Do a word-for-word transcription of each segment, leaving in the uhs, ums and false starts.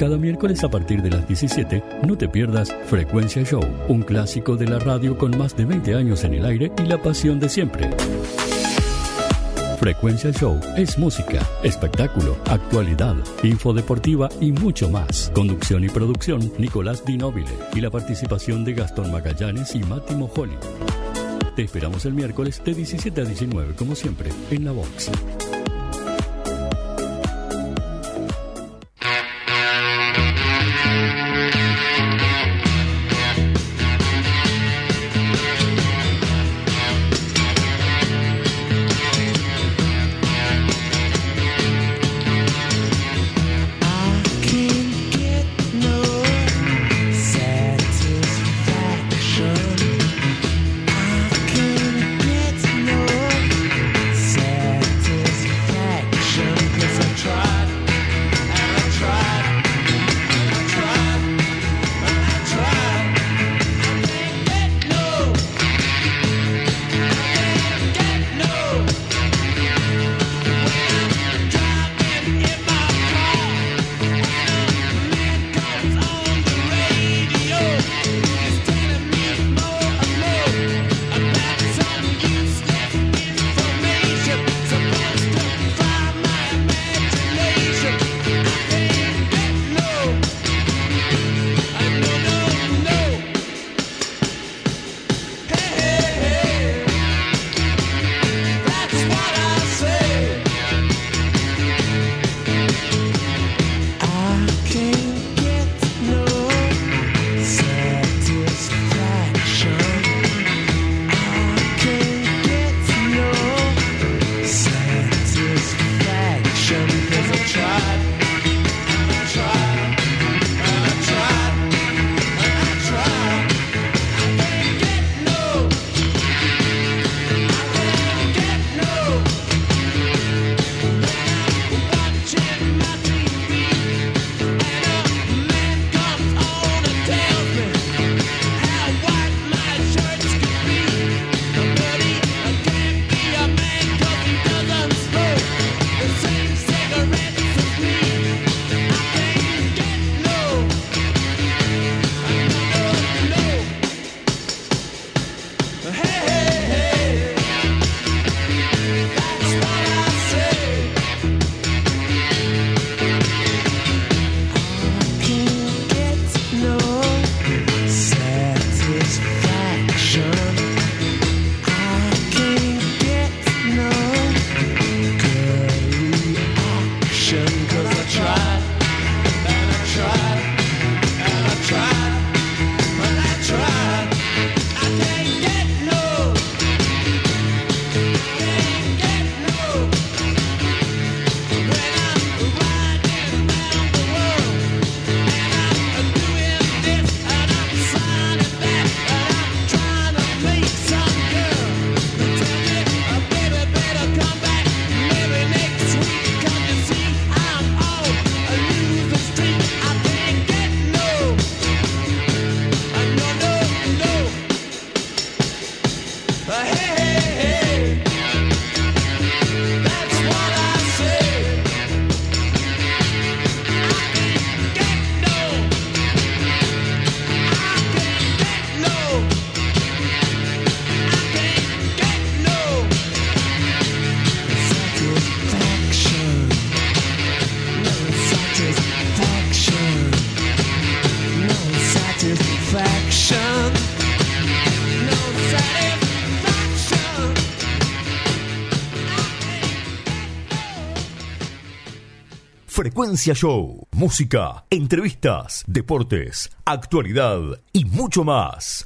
Cada miércoles a partir de las diecisiete, no te pierdas Frecuencia Show, un clásico de la radio con más de veinte años en el aire y la pasión de siempre. Frecuencia Show es música, espectáculo, actualidad, info deportiva y mucho más. Conducción y producción, Nicolás Di Nobile, y la participación de Gastón Magallanes y Mati Mojoli. Te esperamos el miércoles de diecisiete a diecinueve, como siempre, en La Vox. Frecuencia Show, música, entrevistas, deportes, actualidad y mucho más.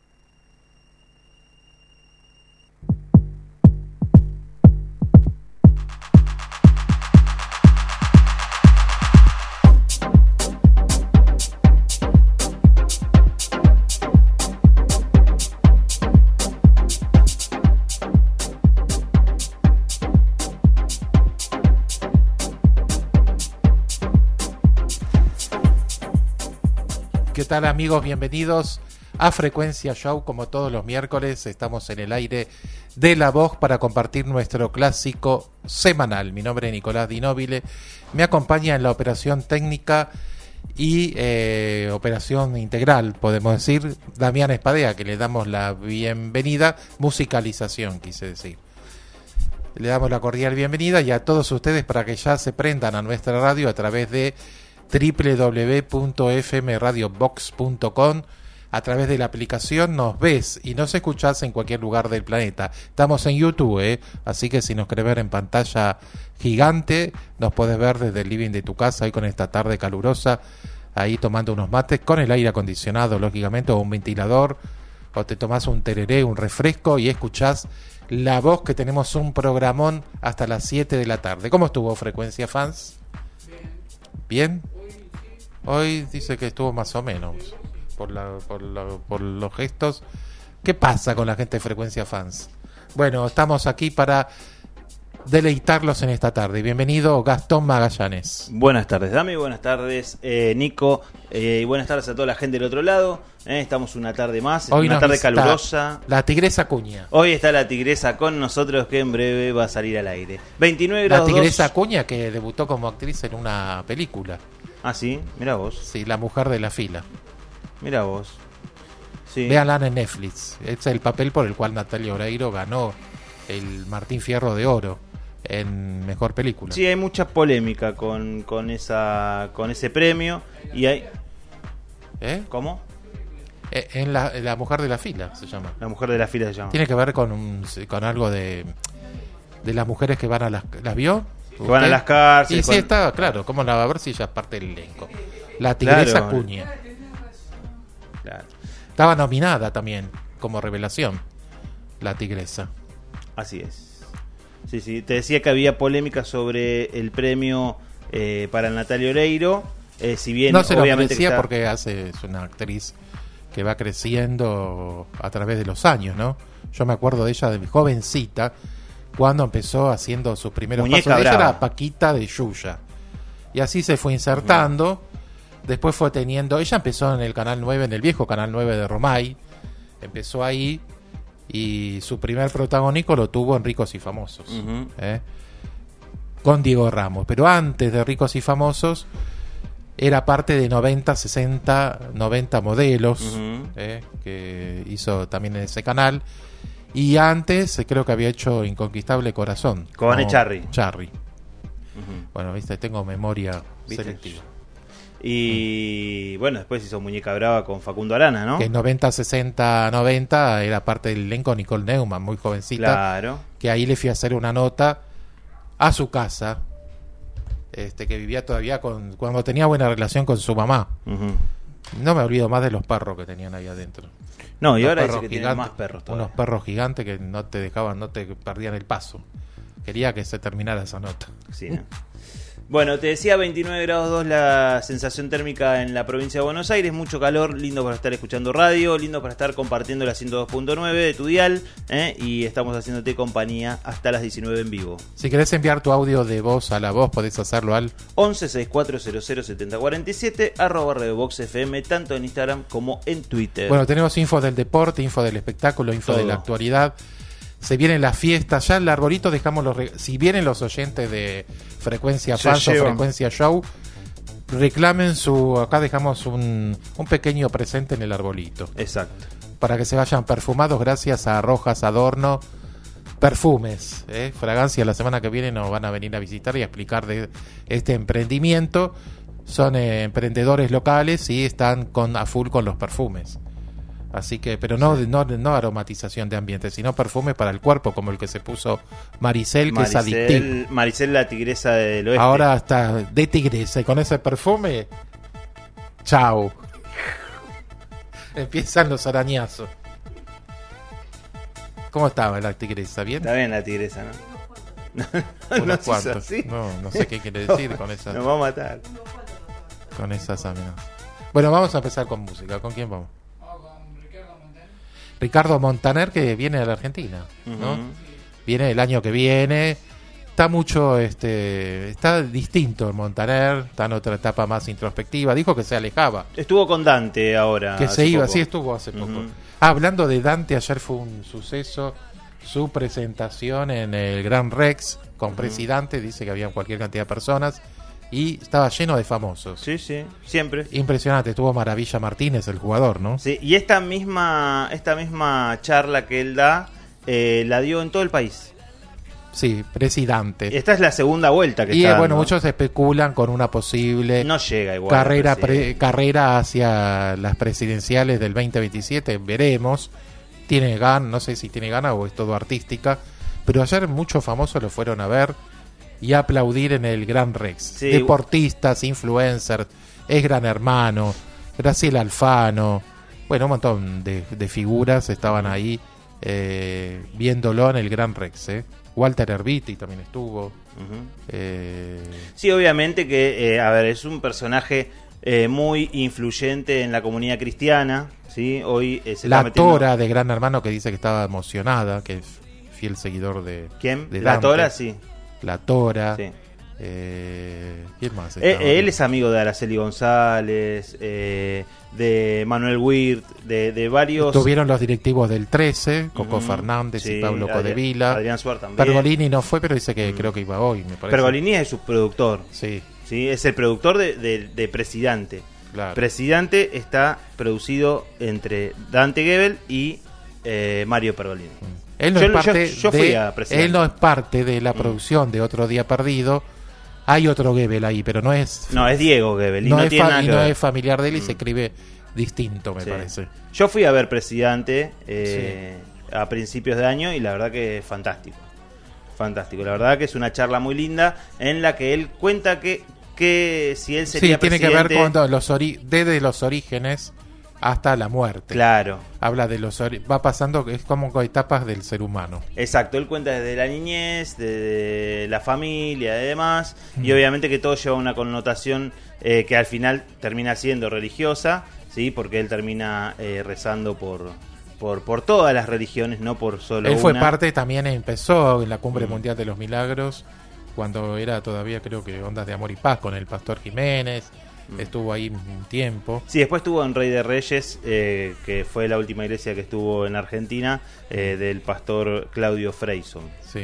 ¿Qué tal, amigos? Bienvenidos a Frecuencia Show. Como todos los miércoles estamos en el aire de La Voz para compartir nuestro clásico semanal. Mi nombre es Nicolás Di Nobile. Me acompaña en la operación técnica y eh, Operación Integral, podemos decir, Damián Espadea, que le damos la bienvenida, musicalización, quise decir. Le damos la cordial bienvenida y a todos ustedes para que ya se prendan a nuestra radio a través de doble u doble u doble u punto f m radio box punto com. A través de la aplicación nos ves y nos escuchás en cualquier lugar del planeta. Estamos en YouTube, ¿eh? Así que si nos querés ver en pantalla gigante, nos podés ver desde el living de tu casa, hoy con esta tarde calurosa, ahí tomando unos mates, con el aire acondicionado, lógicamente, o un ventilador, o te tomás un tereré, un refresco, y escuchás la voz, que tenemos un programón hasta las siete de la tarde. ¿Cómo estuvo Frecuencia Fans? ¿Bien? Hoy dice que estuvo más o menos. Por, la, por, la, por los gestos. ¿Qué pasa con la gente de Frecuencia Fans? Bueno, estamos aquí para deleitarlos en esta tarde. Bienvenido, Gastón Magallanes. Buenas tardes, Dami, buenas tardes, eh, Nico, eh, y buenas tardes a toda la gente del otro lado. Eh, estamos una tarde más, Hoy una tarde calurosa. La Tigresa Acuña. Hoy está la Tigresa con nosotros, que en breve va a salir al aire. veintinueve grados. La Tigresa dos. Acuña, que debutó como actriz en una película. Ah, sí, mira vos. Sí, La Mujer de la Fila. Mira vos. Sí. Véanla en Netflix. Este es el papel por el cual Natalia Oreiro ganó el Martín Fierro de Oro en Mejor Película. Sí, hay mucha polémica con, con esa con ese premio. Y hay... ¿Eh? ¿Cómo? Eh, en la, la Mujer de la Fila se llama. La Mujer de la Fila se llama. Tiene que ver con un, con algo de de las mujeres que van a las... ¿Las vio? Que van a las cárceles. Y sí, con... está, claro. ¿Cómo la va a ver si ella es parte del elenco? La Tigresa Claro. Acuña. Claro. Estaba nominada también como revelación, la Tigresa. Así es. Sí, sí. Te decía que había polémica sobre el premio eh, para Natalia Oreiro. Eh, si bien No se lo obviamente merecía que está... porque hace, es una actriz que va creciendo a través de los años, ¿no? Yo me acuerdo de ella de jovencita, cuando empezó haciendo sus primeros Muñeca pasos. Ella Brava. era Paquita de Yuya. Y así se fue insertando. Uh-huh. Después fue teniendo... Ella empezó en el Canal nueve, en el viejo Canal nueve de Romay. Empezó ahí. Y su primer protagónico lo tuvo en Ricos y Famosos. Uh-huh. ¿eh? Con Diego Ramos. Pero antes de Ricos y Famosos, era parte de noventa, sesenta, noventa modelos. Uh-huh. ¿eh? Que hizo también en ese canal. Y antes creo que había hecho Inconquistable Corazón. Con no, Charry. Charry. Uh-huh. Bueno, viste, tengo memoria ¿Viste? selectiva. Y mm. bueno, después hizo Muñeca Brava con Facundo Arana, ¿no? Que en noventa, sesenta, noventa era parte del elenco Nicole Neumann, muy jovencita. Claro. Que ahí le fui a hacer una nota a su casa, este que vivía todavía con cuando tenía buena relación con su mamá. Uh-huh. No me olvido más de los perros que tenían ahí adentro. No, y unos ahora dice que gigantes, tienen más perros todavía. Unos perros gigantes que no te dejaban, no te perdían el paso. Quería que se terminara esa nota. Sí, ¿no? Bueno, te decía, veintinueve grados dos la sensación térmica en la provincia de Buenos Aires, mucho calor, lindo para estar escuchando radio, lindo para estar compartiendo la ciento dos punto nueve de tu dial, ¿eh? Y estamos haciéndote compañía hasta las diecinueve en vivo. Si querés enviar tu audio de voz a la voz, podés hacerlo al once sesenta y cuatro cero cero setenta cuarenta y siete, arroba Radio Box F M, tanto en Instagram como en Twitter. Bueno, tenemos info del deporte, info del espectáculo, info Todo. de la actualidad. Se vienen las fiestas, ya el arbolito dejamos los... Re- si vienen los oyentes de Frecuencia Fans o Frecuencia Show, reclamen su... Acá dejamos un, un pequeño presente en el arbolito. Exacto. Para que se vayan perfumados gracias a Rojas Adorno Perfumes. ¿eh? Fragancia, la semana que viene nos van a venir a visitar y a explicar de este emprendimiento. Son eh, emprendedores locales y están con a full con los perfumes. Así que, pero no, no, no aromatización de ambiente, sino perfume para el cuerpo, como el que se puso Maricel, que Maricel, es adictivo. Maricel, la tigresa del oeste. Ahora está de tigresa y con ese perfume, chao. Empiezan los arañazos. ¿Cómo estaba la tigresa? ¿Bien? Está bien la tigresa, ¿no? no, Unos no, cuantos. ¿sí? No, no sé qué quiere decir con esas, nos va a matar. con esas amenazas. Bueno, vamos a empezar con música. ¿Con quién vamos? Ricardo Montaner, que viene de la Argentina, ¿no? Uh-huh. Viene el año que viene. Está mucho, este, está distinto el Montaner, está en otra etapa más introspectiva. Dijo que se alejaba. Estuvo con Dante ahora. Que se iba, poco. sí, estuvo hace poco. Uh-huh. Ah, hablando de Dante, ayer fue un suceso su presentación en el Gran Rex con uh-huh. Presidente. Dice que había cualquier cantidad de personas. y estaba lleno de famosos. Sí, sí, siempre. Impresionante, estuvo Maravilla Martínez, el jugador, ¿no? Sí, y esta misma, esta misma charla que él da, eh, la dio en todo el país. Sí, presidente. Esta es la segunda vuelta que y está eh, bueno, dando. muchos especulan con una posible No llega igual. carrera, sí. pre- carrera hacia las presidenciales del veinte veintisiete, veremos. Tiene ganas, no sé si tiene ganas o es todo artística, pero ayer muchos famosos lo fueron a ver y a aplaudir en el Gran Rex. Sí. Deportistas, influencers, es Gran Hermano, Graciela Alfano, bueno, un montón de, de figuras estaban ahí eh, viéndolo en el Gran Rex. ¿eh? Walter Erviti también estuvo. Ujú. Eh, Sí, obviamente que, eh, a ver, es un personaje eh, muy influyente en la comunidad cristiana, ¿sí? Hoy eh, se la está metiendo... Tora de Gran Hermano que dice que estaba emocionada, que es fiel seguidor de... ¿Quién? de La Dante. Tora, sí. La Tora. sí. Eh, ¿Quién más? Eh, estaba? él es amigo de Araceli González, eh, de Manuel Wirt, de, de varios... Tuvieron los directivos del trece, Coco Ujú. Fernández Sí, y Pablo Adrián- Codevila. Adrián Suar también. Pergolini no fue, pero dice que Mm. creo que iba hoy, me parece. Pergolini es su productor, Sí, ¿sí? Es el productor de, de, de Presidente. claro. Presidente está producido entre Dante Gebel y eh, Mario Pergolini. Él no Yo- es parte yo- yo fui de, a Presidente. él no es parte de la Mm. producción de Otro Día Perdido. Hay otro Gebel ahí, pero no es No, es Diego Gebel y no, no, es, tiene fa- nada y que no ver. es familiar de él y Mm. se escribe distinto, me Sí. parece. Yo fui a ver Presidente eh, a principios de año y la verdad que es fantástico. Fantástico. La verdad que es una charla muy linda en la que él cuenta que, que si él sería Sí, tiene que ver presidente- con los ori- desde los orígenes hasta la muerte. Claro. Habla de los ori- va pasando, es como con etapas del ser humano. Exacto, él cuenta desde la niñez, de la familia y demás, y Mm. obviamente que todo lleva una connotación eh, que al final termina siendo religiosa, ¿sí? Porque él termina eh, rezando por, por por todas las religiones, no por solo Él fue una. parte, también empezó en la Cumbre Mm. Mundial de los Milagros, cuando era todavía creo que Ondas de Amor y Paz con el Pastor Jiménez, Mm. estuvo ahí un tiempo. Sí, después estuvo en Rey de Reyes, eh, que fue la última iglesia que estuvo en Argentina, eh, del pastor Claudio Freyson. Sí.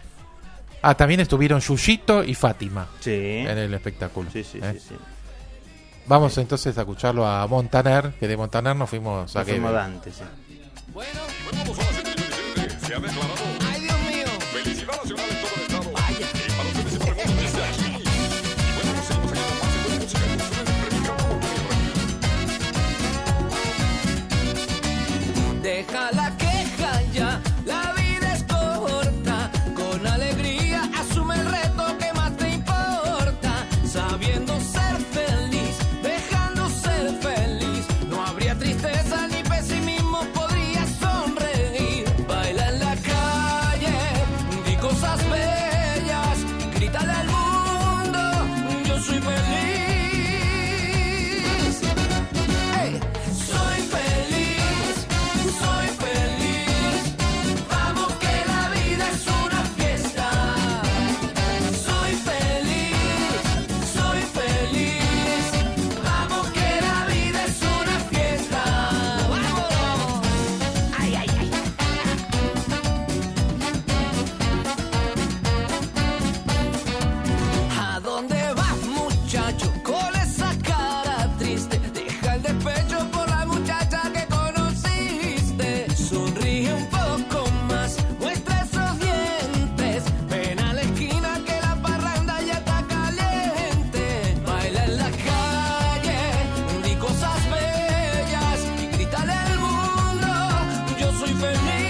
Ah, también estuvieron Yuyito y Fátima Sí, en el espectáculo. sí, sí, ¿eh? sí, sí. Vamos entonces a escucharlo a Montaner, que de Montaner nos fuimos a Nos fuimos Gebel. Dante, sí. Bueno, vamos a la siguiente edición. Se ha declarado Ay, Dios mío. felicidad nacional en todo el estado. Y para ustedes se preguntan desde aquí. Y bueno, seguimos aquí con más buena música. Con ustedes, Predicando por Tierra. Deja la queja ya, la vida es corta. Con alegría asume el reto que más te importa. Sabiendo ser feliz, dejando ser feliz. No habría tristeza ni pesimismo, podrías sonreír. Baila en la calle, di cosas bellas. Grítale al mundo, yo soy feliz. Hey, soy feliz, soy feliz. Vamos que la vida es una fiesta. Soy feliz, soy feliz. Vamos que la vida es una fiesta. Vamos. Ay, ay, ay. ¿A dónde vas, muchacho? Con esa cara triste. Deja el despecho por la muchacha que conociste. Sonríe un poco más, muestra esos dientes. Ven a la esquina que la parranda ya está caliente. Baila en la calle, di cosas bellas y grítale al mundo, yo soy feliz.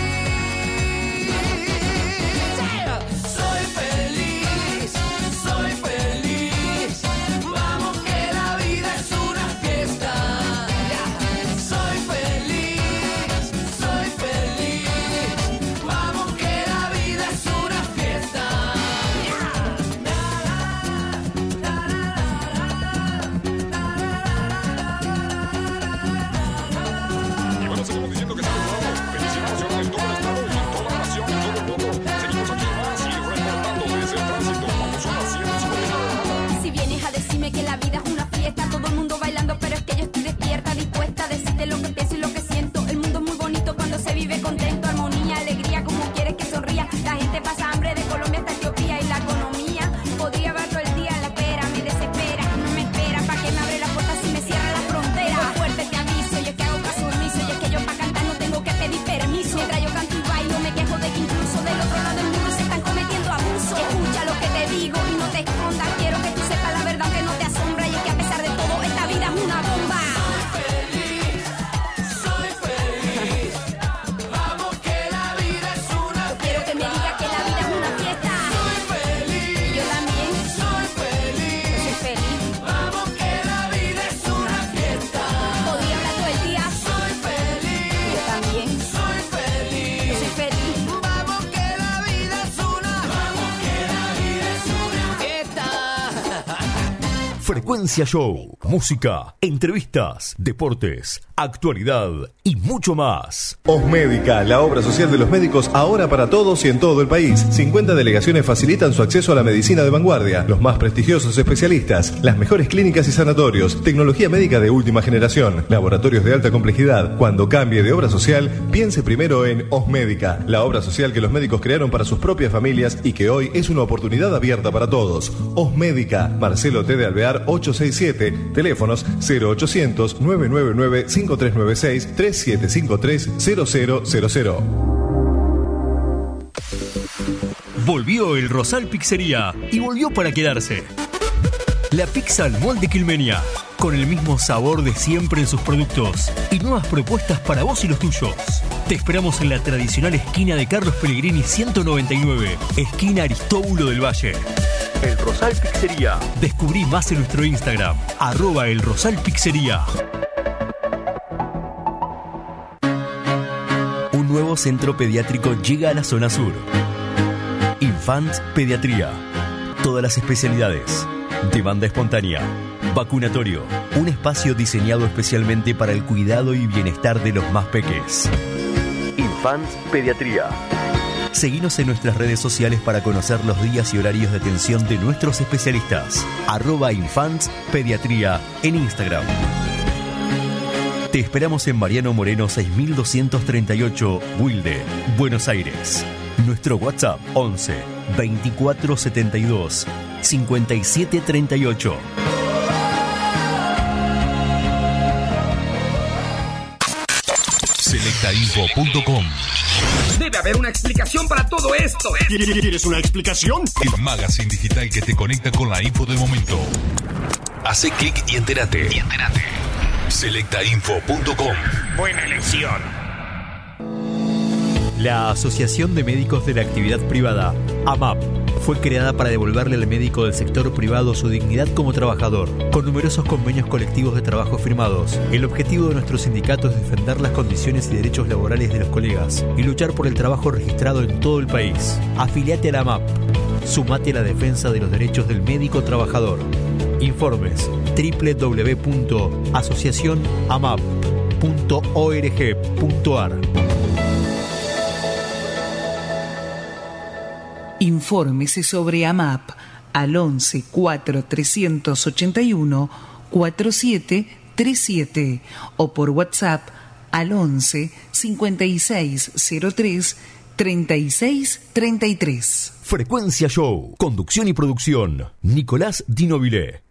Soy feliz, soy feliz. Vamos que la vida es una fiesta. Soy feliz, soy feliz. Vamos que la vida es una fiesta. Y bueno, seguimos diciendo que estamos grabando felicidad nacional en todo el estado y en toda la nación, en todo el mundo. Seguimos aquí más y reportando desde el tránsito. Vamos a las siete cincuenta. Si vienes a decirme que la vida es una fiesta, todo el mundo bailando, pero es que yo estoy despierta, dispuesta a decirte lo que pienso y lo que siento. El mundo es muy bonito cuando se vive contento, armonía, alegría, como quieres que sonría. La gente pasa hambre de Colombia hasta Etiopía y la economía podría ver todo el día en la espera. Frecuencia Show, música, entrevistas, deportes, actualidad y mucho más. Osmédica, la obra social de los médicos ahora para todos y en todo el país. cincuenta delegaciones facilitan su acceso a la medicina de vanguardia, los más prestigiosos especialistas, las mejores clínicas y sanatorios, tecnología médica de última generación, laboratorios de alta complejidad. Cuando cambie de obra social, piense primero en Osmédica, la obra social que los médicos crearon para sus propias familias y que hoy es una oportunidad abierta para todos. Osmédica, Marcelo T. de Alvear ochocientos sesenta y siete, teléfonos cero ochocientos, nueve nueve nueve, cinco tres nueve seis, tres siete cinco tres, cero cero cero cero. Volvió el Rosal Pizzería y volvió para quedarse. La pizza al molde quilmenia, con el mismo sabor de siempre en sus productos y nuevas propuestas para vos y los tuyos. Te esperamos en la tradicional esquina de Carlos Pellegrini ciento noventa y nueve, esquina Aristóbulo del Valle. El Rosal Pizzería. Descubrí más en nuestro Instagram, arroba el Rosal Pizzería. Un nuevo centro pediátrico llega a la zona sur. Infant Pediatría. Todas las especialidades. Demanda espontánea. Vacunatorio. Un espacio diseñado especialmente para el cuidado y bienestar de los más peques. Infant Pediatría. Seguinos en nuestras redes sociales para conocer los días y horarios de atención de nuestros especialistas. Arroba Infants Pediatría en Instagram. Te esperamos en Mariano Moreno seis mil doscientos treinta y ocho, Wilde, Buenos Aires. Nuestro WhatsApp once, veinticuatro setenta y dos, cincuenta y siete treinta y ocho. selecta info punto com. Debe haber una explicación para todo esto. ¿Quieres una explicación? El magazine digital que te conecta con la info del momento. Hace clic y entérate. Y entérate. selecta info punto com. Buena elección. La Asociación de Médicos de la Actividad Privada, A M A P, fue creada para devolverle al médico del sector privado su dignidad como trabajador, con numerosos convenios colectivos de trabajo firmados. El objetivo de nuestro sindicato es defender las condiciones y derechos laborales de los colegas y luchar por el trabajo registrado en todo el país. Afiliate a la A M A P. Sumate a la defensa de los derechos del médico trabajador. Informes doble u doble u doble u punto asociación amap punto org punto ar. Infórmese sobre A M A P al once cuatro trescientos ochenta y uno cuarenta y siete treinta y siete o por WhatsApp al once cincuenta y seis cero tres treinta y seis treinta y tres. Frecuencia Show, conducción y producción, Nicolás Di Nobile.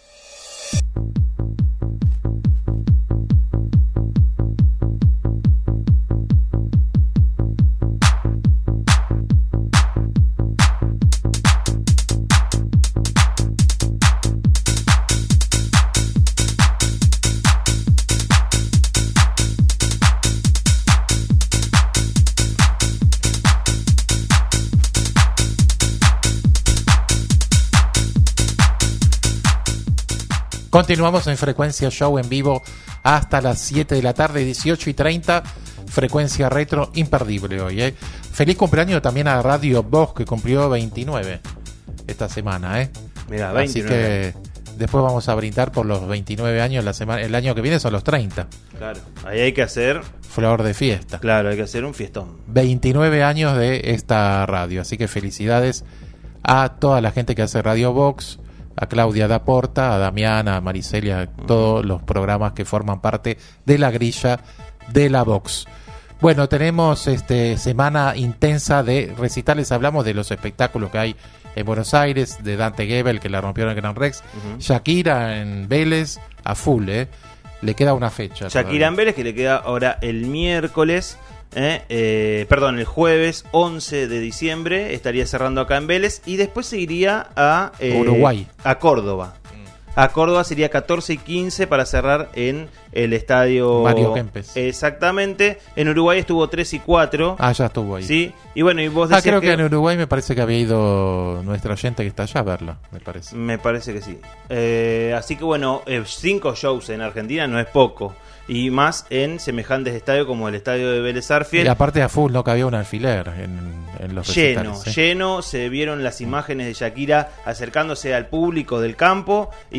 Continuamos en Frecuencia Show en vivo hasta las siete de la tarde, dieciocho y treinta. Frecuencia Retro, imperdible hoy, ¿eh? Feliz cumpleaños también a Radio Vox, que cumplió veintinueve esta semana, ¿eh? Mirá, veintinueve. Así que después vamos a brindar por los veintinueve años. La semana, el año que viene son los treinta. Claro, ahí hay que hacer... Flor de fiesta. Claro, hay que hacer un fiestón. veintinueve años de esta radio, así que felicidades a toda la gente que hace Radio Vox, a Claudia Daporta, a Damián, a Maricelia, a todos los programas que forman parte de la grilla de la Vox. Bueno, tenemos este semana intensa de recitales. Hablamos de los espectáculos que hay en Buenos Aires, de Dante Gebel, que la rompió en el Gran Rex, uh-huh. Shakira en Vélez, a full, ¿eh? Le queda una fecha. Shakira todavía en Vélez, que le queda ahora el miércoles, eh, eh, perdón, el jueves once de diciembre, estaría cerrando acá en Vélez, y después seguiría a eh, Uruguay, a Córdoba. A Córdoba sería catorce y quince para cerrar en el estadio Mario Kempes. Exactamente. En Uruguay estuvo tres y cuatro. Ah, ya estuvo ahí. Sí. Y bueno, y vos Ah, decías creo que... que en Uruguay me parece que había ido nuestra oyente que está allá a verla, me parece. Me parece que sí. Eh, así que bueno, eh, cinco shows en Argentina no es poco. Y más en semejantes estadios como el estadio de Vélez Sarsfield. Y aparte a full no cabía un alfiler en, en los lleno, recitales, ¿eh? lleno. Se vieron las imágenes de Shakira acercándose al público del campo y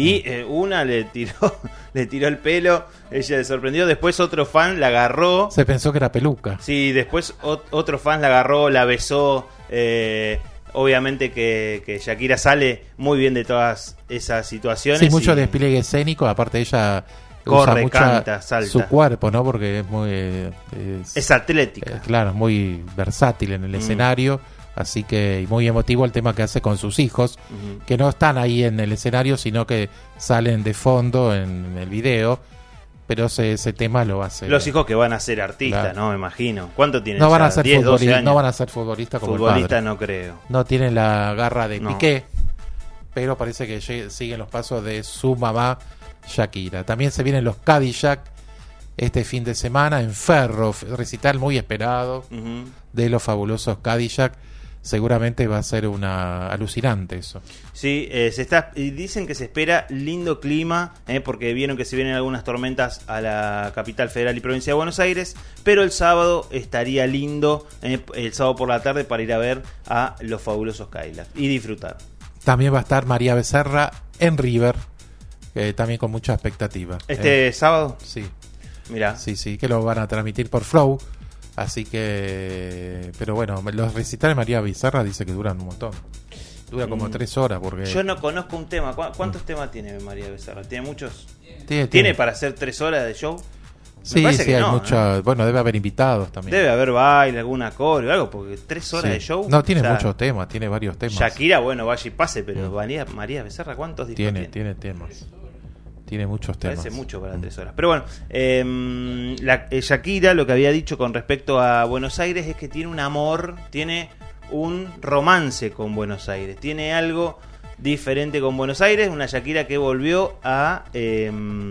Y eh, una le tiró le tiró el pelo, ella se sorprendió, después otro fan la agarró. Se pensó que era peluca. Sí, después ot- otro fan la agarró, la besó. Eh, obviamente que, que Shakira sale muy bien de todas esas situaciones. Sí, mucho y despliegue escénico, aparte ella corre, usa mucha canta, salta. Su cuerpo, ¿no? Porque es muy... eh, Es, es atlética. Eh, claro, muy versátil en el Mm. escenario. Así que y muy emotivo el tema que hace con sus hijos, Ujú. que no están ahí en el escenario, sino que salen de fondo en el video. Pero ese, ese tema lo hace. Los hijos que van a ser artistas, Claro. ¿no? Me imagino. ¿Cuánto tienen? No van ya? a ser diez, doce futbolistas, años. no van a ser futbolistas como Futbolista el padre. no creo. No tienen la garra de No. Piqué, pero parece que lle- siguen los pasos de su mamá Shakira. También se vienen los Cadillac este fin de semana en Ferro, recital muy esperado Ujú. de los fabulosos Cadillac. Seguramente va a ser una alucinante eso. Sí, eh, se está y dicen que se espera lindo clima, eh, porque vieron que se vienen algunas tormentas a la capital federal y provincia de Buenos Aires, pero el sábado estaría lindo, eh, el sábado por la tarde, para ir a ver a los fabulosos Cadillac y disfrutar. También va a estar María Becerra en River, eh, también con mucha expectativa. ¿Este Eh, sábado? Sí. Mirá. Sí, sí, que lo van a transmitir por Flow. Así que, pero bueno, los recitales de María Becerra dice que duran un montón. Dura como Mm. tres horas porque Yo no conozco un tema. ¿Cu- ¿Cuántos temas tiene María Becerra? ¿Tiene muchos? tiene, ¿Tiene tiene- para hacer tres horas de show? Me Sí, parece sí, que hay no, mucha, ¿eh? bueno, debe haber invitados también. Debe haber baile, alguna coreo, algo, porque tres horas Sí. de show. No, tiene o sea, muchos temas, tiene varios temas. Shakira, bueno, vaya y pase, pero Mm. María, María Becerra, ¿cuántos discos tiene, tiene? tiene temas. Tiene muchos temas. Parece mucho para Mm. tres horas. Pero bueno, eh, la, eh, Shakira lo que había dicho con respecto a Buenos Aires es que tiene un amor, tiene un romance con Buenos Aires, tiene algo diferente con Buenos Aires. Una Shakira que volvió a, eh,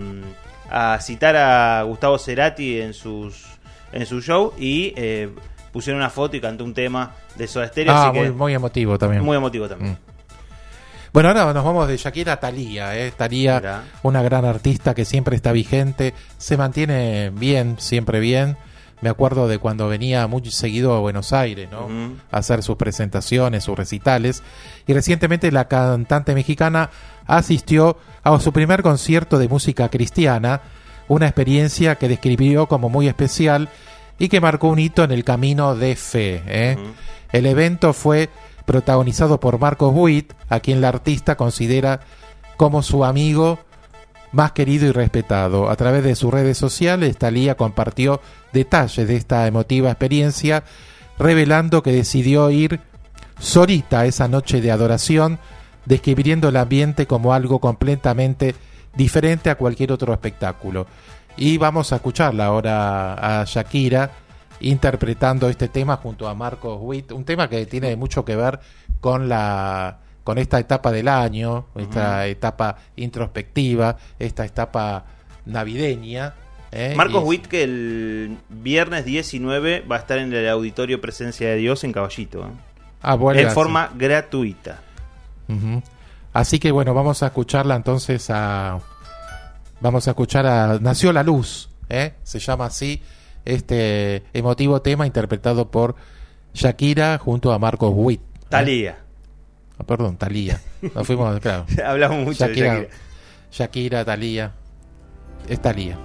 a citar a Gustavo Cerati en sus en su show y eh, pusieron una foto y cantó un tema de Soda Stereo. Ah, así que muy, muy emotivo también. muy emotivo también. Mm. Bueno, ahora nos vamos de Shakira a Thalía, ¿eh? Thalía, Mirá. una gran artista que siempre está vigente, se mantiene bien, siempre bien. Me acuerdo de cuando venía muy seguido a Buenos Aires, ¿no? Ujú. A hacer sus presentaciones, sus recitales. Y recientemente la cantante mexicana asistió a su primer concierto de música cristiana, una experiencia que describió como muy especial y que marcó un hito en el camino de fe, ¿eh? Ujú. El evento fue protagonizado por Marcos Witt, a quien la artista considera como su amigo más querido y respetado. A través de sus redes sociales, Thalía compartió detalles de esta emotiva experiencia, revelando que decidió ir solita a esa noche de adoración, describiendo el ambiente como algo completamente diferente a cualquier otro espectáculo. Y vamos a escucharla ahora a Shakira interpretando este tema junto a Marcos Witt, un tema que tiene mucho que ver con la con esta etapa del año, esta Ujú. etapa introspectiva, esta etapa navideña. ¿eh? Marcos Y- Witt, que el viernes diecinueve va a estar en el Auditorio Presencia de Dios en Caballito, ¿eh? Ah, vuelve en así. forma gratuita. Ujú. Así que bueno, vamos a escucharla entonces a... Vamos a escuchar a Nació la Luz, ¿eh? Se llama así este emotivo tema interpretado por Shakira junto a Marcos Witt. ¿eh? Thalía. Ah, perdón, Thalía. Nos fuimos, claro. Hablamos mucho Shakira, de Shakira. Shakira, Thalía. Es Thalía.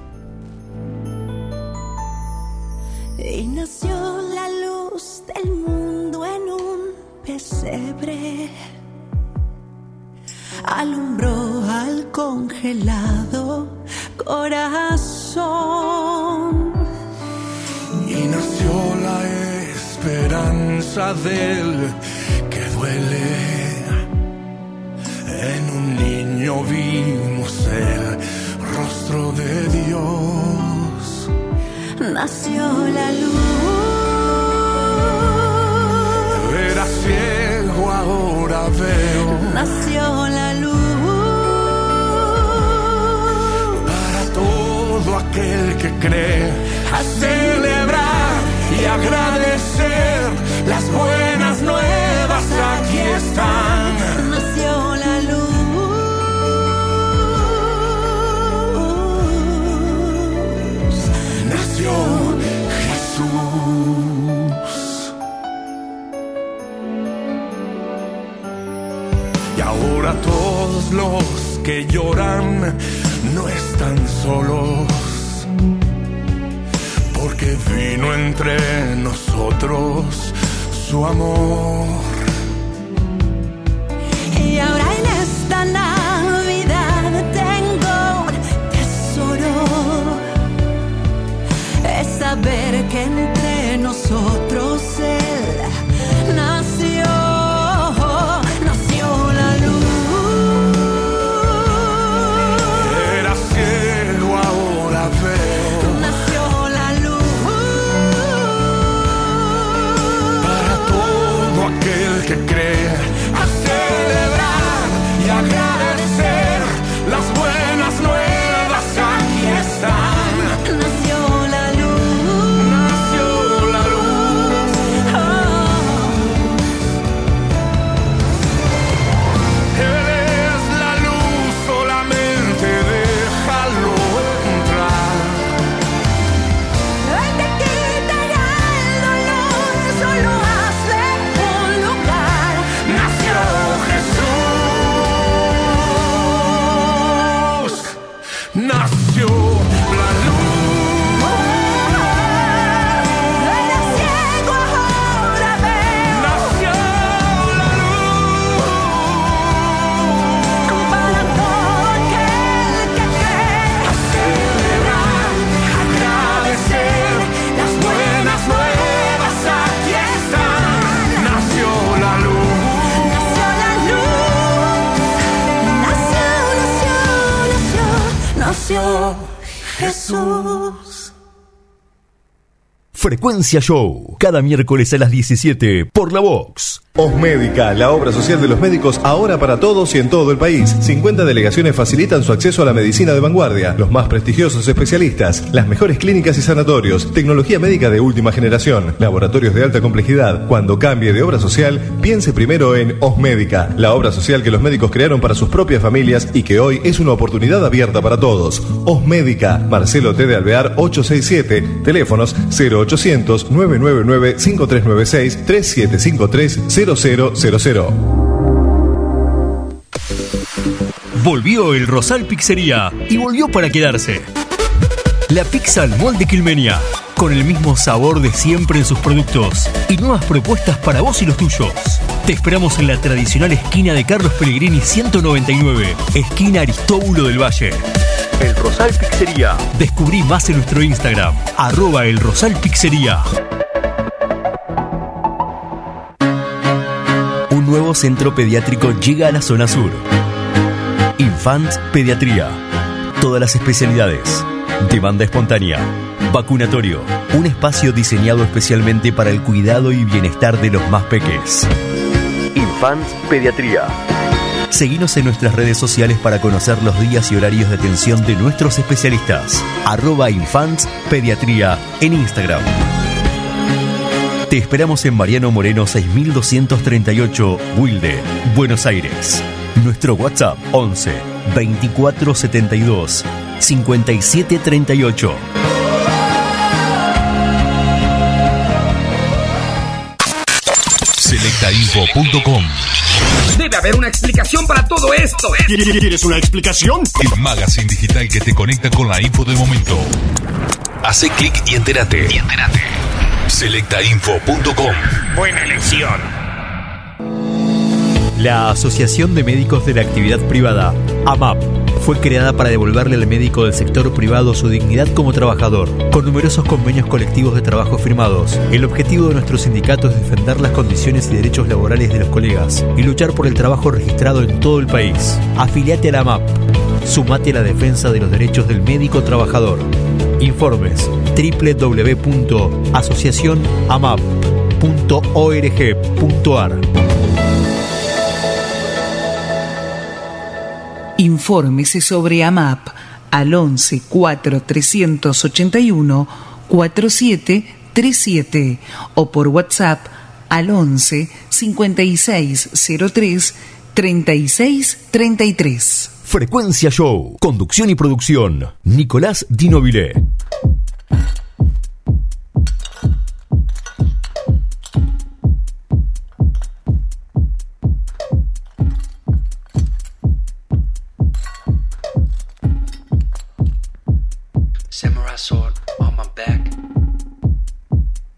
Y nació la luz del mundo en un pesebre, alumbró al congelado corazón. Y nació la esperanza del que duele. En un niño vimos el rostro de Dios. Nació la luz. Era ciego, ahora veo. Nació la luz. Para todo aquel que cree, a celebrar y agradecer las buenas nuevas, aquí están. Nació la luz. Nació Jesús. Y ahora todos los que lloran entre nosotros su amor. Y ahora en esta Navidad tengo un tesoro, es saber que entre nosotros Él nació, nació la luz. Era ciego, ahora veo. Nació la luz Para todo aquel que cree, a celebrar y agradecer las buenas nuevas, aquí están. nació la luz. Nació la luz. Oh. Él es la luz, solamente déjalo entrar. Él te quitará el dolor, solo hazle un lugar. Nació Jesús. Nació la luz. Era ciego, ahora veo. Nació la luz. Para todo aquel que cree, A celebrar, agradecer las buenas nuevas, aquí están. Nació la luz. nació la luz. Nació, nació, nació, nació Jesús. Frecuencia Show, cada miércoles a las diecisiete por La Vox. Osmédica, la obra social de los médicos ahora para todos y en todo el país. cincuenta delegaciones facilitan su acceso a la medicina de vanguardia, los más prestigiosos especialistas, las mejores clínicas y sanatorios, tecnología médica de última generación, laboratorios de alta complejidad. Cuando cambie de obra social, piense primero en Osmédica, la obra social que los médicos crearon para sus propias familias y que hoy es una oportunidad abierta para todos. Osmédica, Marcelo T. de Alvear ochocientos sesenta y siete, teléfonos cero ochocientos, nueve nueve nueve, cinco tres nueve seis, tres siete cinco tres, cero cero cero cero. Volvió el Rosal Pizzería y volvió para quedarse. La pizza al molde Quilmenia, con el mismo sabor de siempre en sus productos y nuevas propuestas para vos y los tuyos. Te esperamos en la tradicional esquina de Carlos Pellegrini ciento noventa y nueve, esquina Aristóbulo del Valle. El Rosal Pizzería. Descubrí más en nuestro Instagram, arroba el Rosal Pizzería. Un nuevo centro pediátrico llega a la zona sur. Infant Pediatría. Todas las especialidades. Demanda espontánea. Vacunatorio. Un espacio diseñado especialmente para el cuidado y bienestar de los más peques. Infant Pediatría. Seguinos en nuestras redes sociales para conocer los días y horarios de atención de nuestros especialistas. Arroba Infants Pediatría en Instagram. Te esperamos en Mariano Moreno seis mil doscientos treinta y ocho, Wilde, Buenos Aires. Nuestro WhatsApp once, veinticuatro setenta y dos, cincuenta y siete treinta y ocho. selecta info punto com. Debe haber una explicación para todo esto. ¿Quieres una explicación? El magazine digital que te conecta con la info del momento. Hace clic y entérate. Y entérate. selecta info punto com. Buena elección. La Asociación de Médicos de la Actividad Privada, A M A P, fue creada para devolverle al médico del sector privado su dignidad como trabajador, con numerosos convenios colectivos de trabajo firmados. El objetivo de nuestro sindicato es defender las condiciones y derechos laborales de los colegas y luchar por el trabajo registrado en todo el país. Afiliate a la A M A P. Sumate a la defensa de los derechos del médico trabajador. Informes doble u doble u doble u punto asociación amap punto org punto ar. Infórmese sobre A M A P al once cuatro trescientos ochenta y uno cuarenta y siete treinta y siete o por WhatsApp al once cincuenta y seis cero tres treinta y seis treinta y tres. Frecuencia Show, conducción y producción, Nicolás Di Nobile. Samurai sword on my back.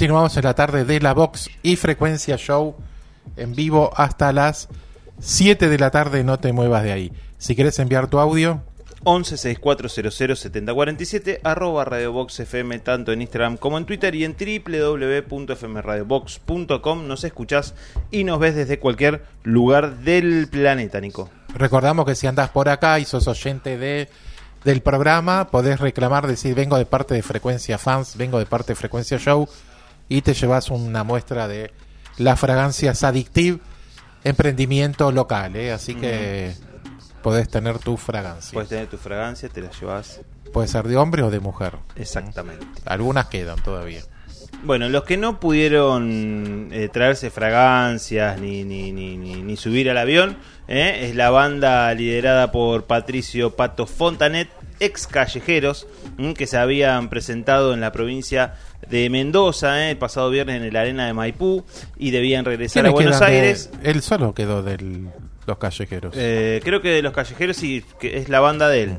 Continuamos en la tarde de La Vox y Frecuencia Show en vivo hasta las siete de la tarde. No te muevas de ahí. Si querés enviar tu audio, once sesenta y cuatro cero cero setenta cuarenta y siete, arroba Radio Vox F M, tanto en Instagram como en Twitter, y en doble u doble u doble u punto f m radio box punto com nos escuchás y nos ves desde cualquier lugar del planeta, Nico. Recordamos que si andás por acá y sos oyente de del programa, podés reclamar, decir vengo de parte de Frecuencia Fans, vengo de parte de Frecuencia Show, y te llevas una muestra de las fragancias Addictive, emprendimiento local, ¿eh? Así que mm. podés tener tu fragancia. Podés tener tu fragancia, te la llevas. Puede ser de hombre o de mujer. Exactamente. Algunas quedan todavía. Bueno, los que no pudieron eh, traerse fragancias ni, ni, ni, ni, ni subir al avión, eh, es la banda liderada por Patricio Pato Fontanet, ex Callejeros, mm, que se habían presentado en la provincia de Mendoza eh, el pasado viernes en el Arena de Maipú y debían regresar a Buenos Aires. De, él solo quedó de los Callejeros. Eh, creo que de los Callejeros sí, que es la banda de él.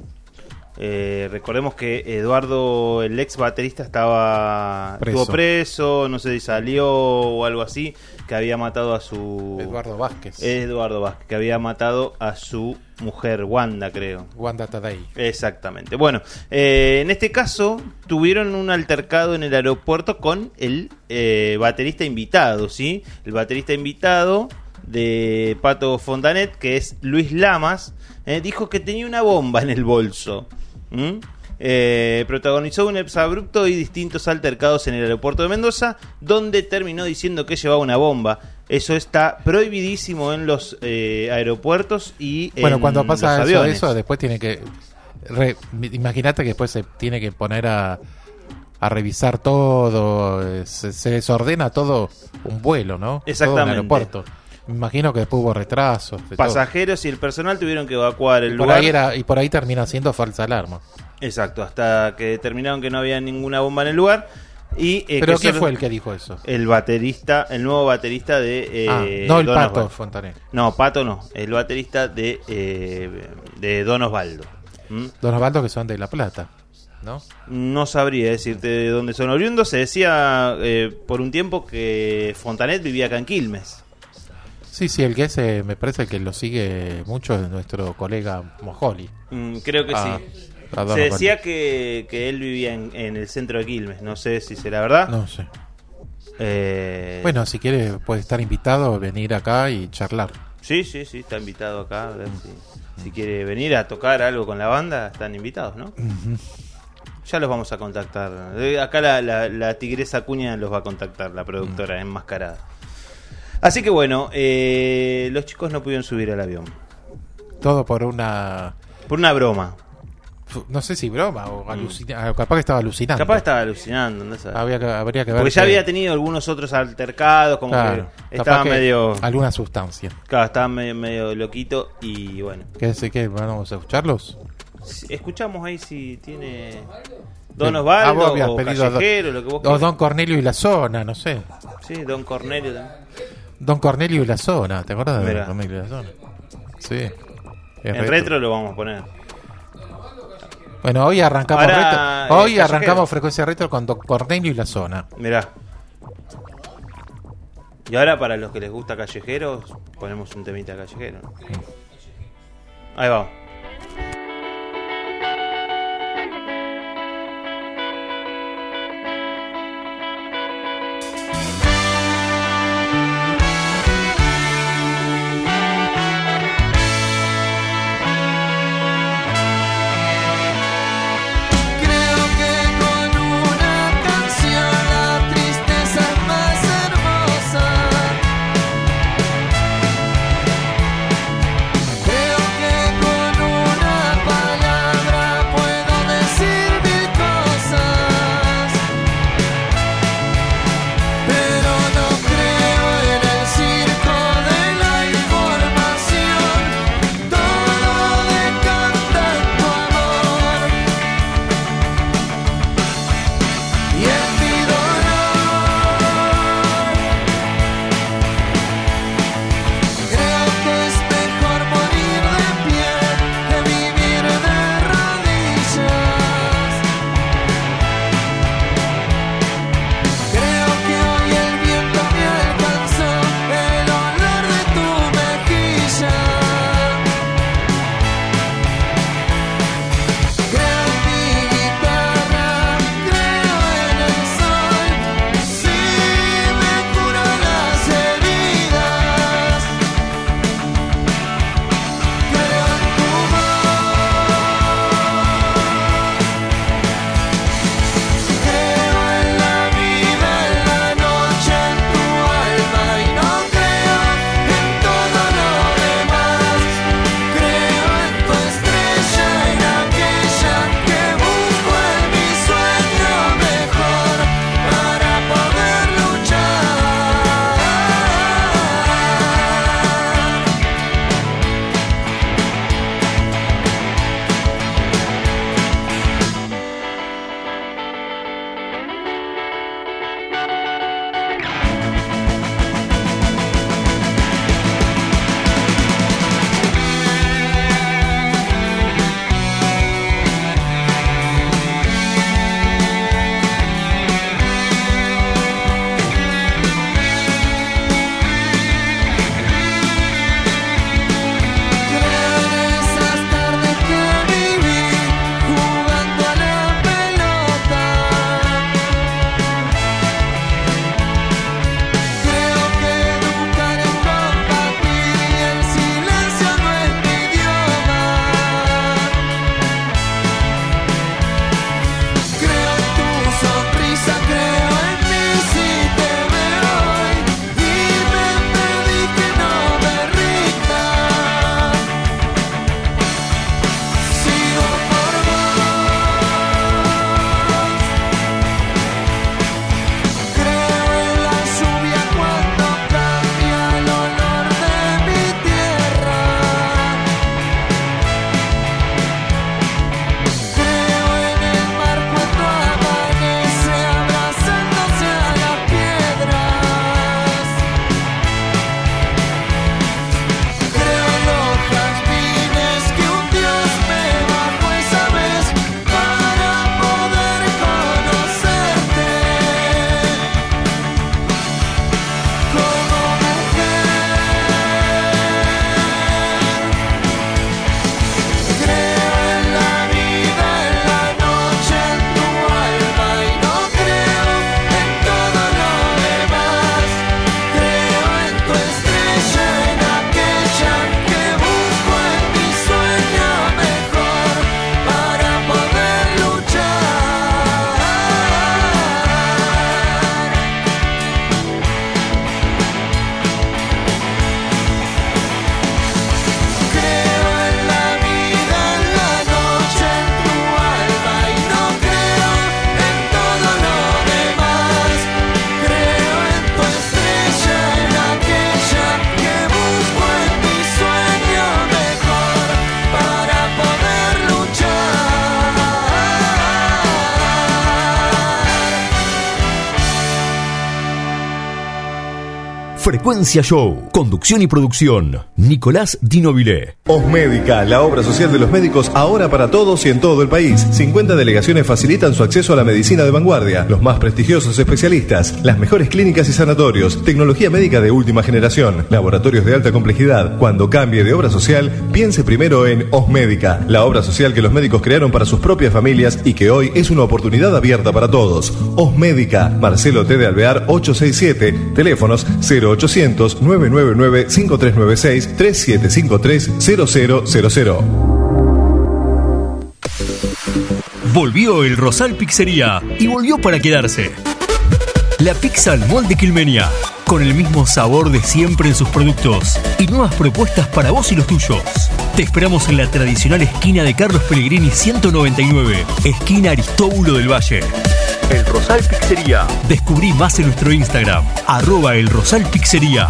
Eh, recordemos que Eduardo, el ex baterista, estaba preso. Estuvo preso, no sé si salió o algo así, que había matado a su... Eduardo Vázquez. Eduardo Vázquez, que había matado a su mujer, Wanda, creo. Wanda Tadei. Exactamente. Bueno, eh, en este caso tuvieron un altercado en el aeropuerto con el eh, baterista invitado, ¿sí? El baterista invitado de Pato Fontanet, que es Luis Lamas, eh, dijo que tenía una bomba en el bolso. ¿Mm? Eh, protagonizó un exabrupto y distintos altercados en el aeropuerto de Mendoza, donde terminó diciendo que llevaba una bomba. Eso está prohibidísimo en los eh, aeropuertos y bueno, en cuando pasa los eso, aviones. eso después tiene que re, imagínate que después se tiene que poner a a revisar todo, se, se desordena todo un vuelo, ¿no? Exactamente. Todo un aeropuerto. Me imagino que después hubo retrasos. Pasajeros todo. Y el personal tuvieron que evacuar el y por lugar. Ahí era, y por ahí termina siendo falsa alarma. Exacto, hasta que determinaron que no había ninguna bomba en el lugar. Y, eh, ¿Pero quién solo, fue el que dijo eso? El baterista, el nuevo baterista de... Eh, ah, no el Don Pato Osvaldo. Fontanet. No, Pato no, el baterista de, eh, de Don Osvaldo. ¿Mm? Don Osvaldo, que son de La Plata, ¿no? No sabría decirte de dónde son oriundos. Se decía eh, por un tiempo que Fontanet vivía acá en Quilmes. Sí, sí, el que es, eh, me parece que lo sigue mucho es nuestro colega Mojoli. Mm, creo que ah, sí. Se decía que, que él vivía en, en el centro de Quilmes. No sé si será verdad. No sé. Eh... Bueno, si quiere puede estar invitado a venir acá y charlar. Sí, sí, sí, está invitado acá. A ver si, si quiere venir a tocar algo con la banda, están invitados, ¿no? Uh-huh. Ya los vamos a contactar. Acá la, la, la tigresa Cuña los va a contactar, la productora uh-huh. enmascarada. Así que bueno, eh, los chicos no pudieron subir al avión. Todo por una... Por una broma. No sé si broma o alucina... mm. capaz que estaba alucinando. Capaz que estaba alucinando, no sé. Había que, habría que ver. Porque ya que... había tenido algunos otros altercados, como claro, que estaba medio... Alguna sustancia. Claro, estaba medio, medio loquito y bueno. ¿Qué sé qué? ¿Vamos a escucharlos? Escuchamos ahí si tiene... Don Osvaldo ah, o Callejero, don, lo que vos o Don Cornelio y la Zona, no sé. Sí, Don Cornelio también. Don Cornelio y la Zona, ¿te acuerdas de Don Cornelio y la Zona? Sí. En retro. retro lo vamos a poner. Bueno, hoy arrancamos Ahora, retro. Hoy eh, arrancamos Frecuencia Retro con Don Cornelio y la Zona. Mirá. Y ahora para los que les gusta Callejeros, ponemos un temita callejero, ¿no? Sí. Ahí va. Creo que con Frecuencia Show. Conducción y producción. Nicolás Di Nobile. Osmédica, la obra social de los médicos ahora para todos y en todo el país. cincuenta delegaciones facilitan su acceso a la medicina de vanguardia, los más prestigiosos especialistas, las mejores clínicas y sanatorios, tecnología médica de última generación, laboratorios de alta complejidad. Cuando cambie de obra social, piense primero en Osmédica, la obra social que los médicos crearon para sus propias familias y que hoy es una oportunidad abierta para todos. Osmédica, Marcelo T. de Alvear ochocientos sesenta y siete, teléfonos cero ochocientos, nueve nueve nueve, cinco tres nueve seis, tres siete cinco tres, cero cero cero cero. Volvió el Rosal Pizzería y volvió para quedarse. La pizza al molde Quilmenia, con el mismo sabor de siempre en sus productos y nuevas propuestas para vos y los tuyos. Te esperamos en la tradicional esquina de Carlos Pellegrini ciento noventa y nueve, esquina Aristóbulo del Valle. El Rosal Pizzería. Descubrí más en nuestro Instagram, arroba el Rosal Pizzería.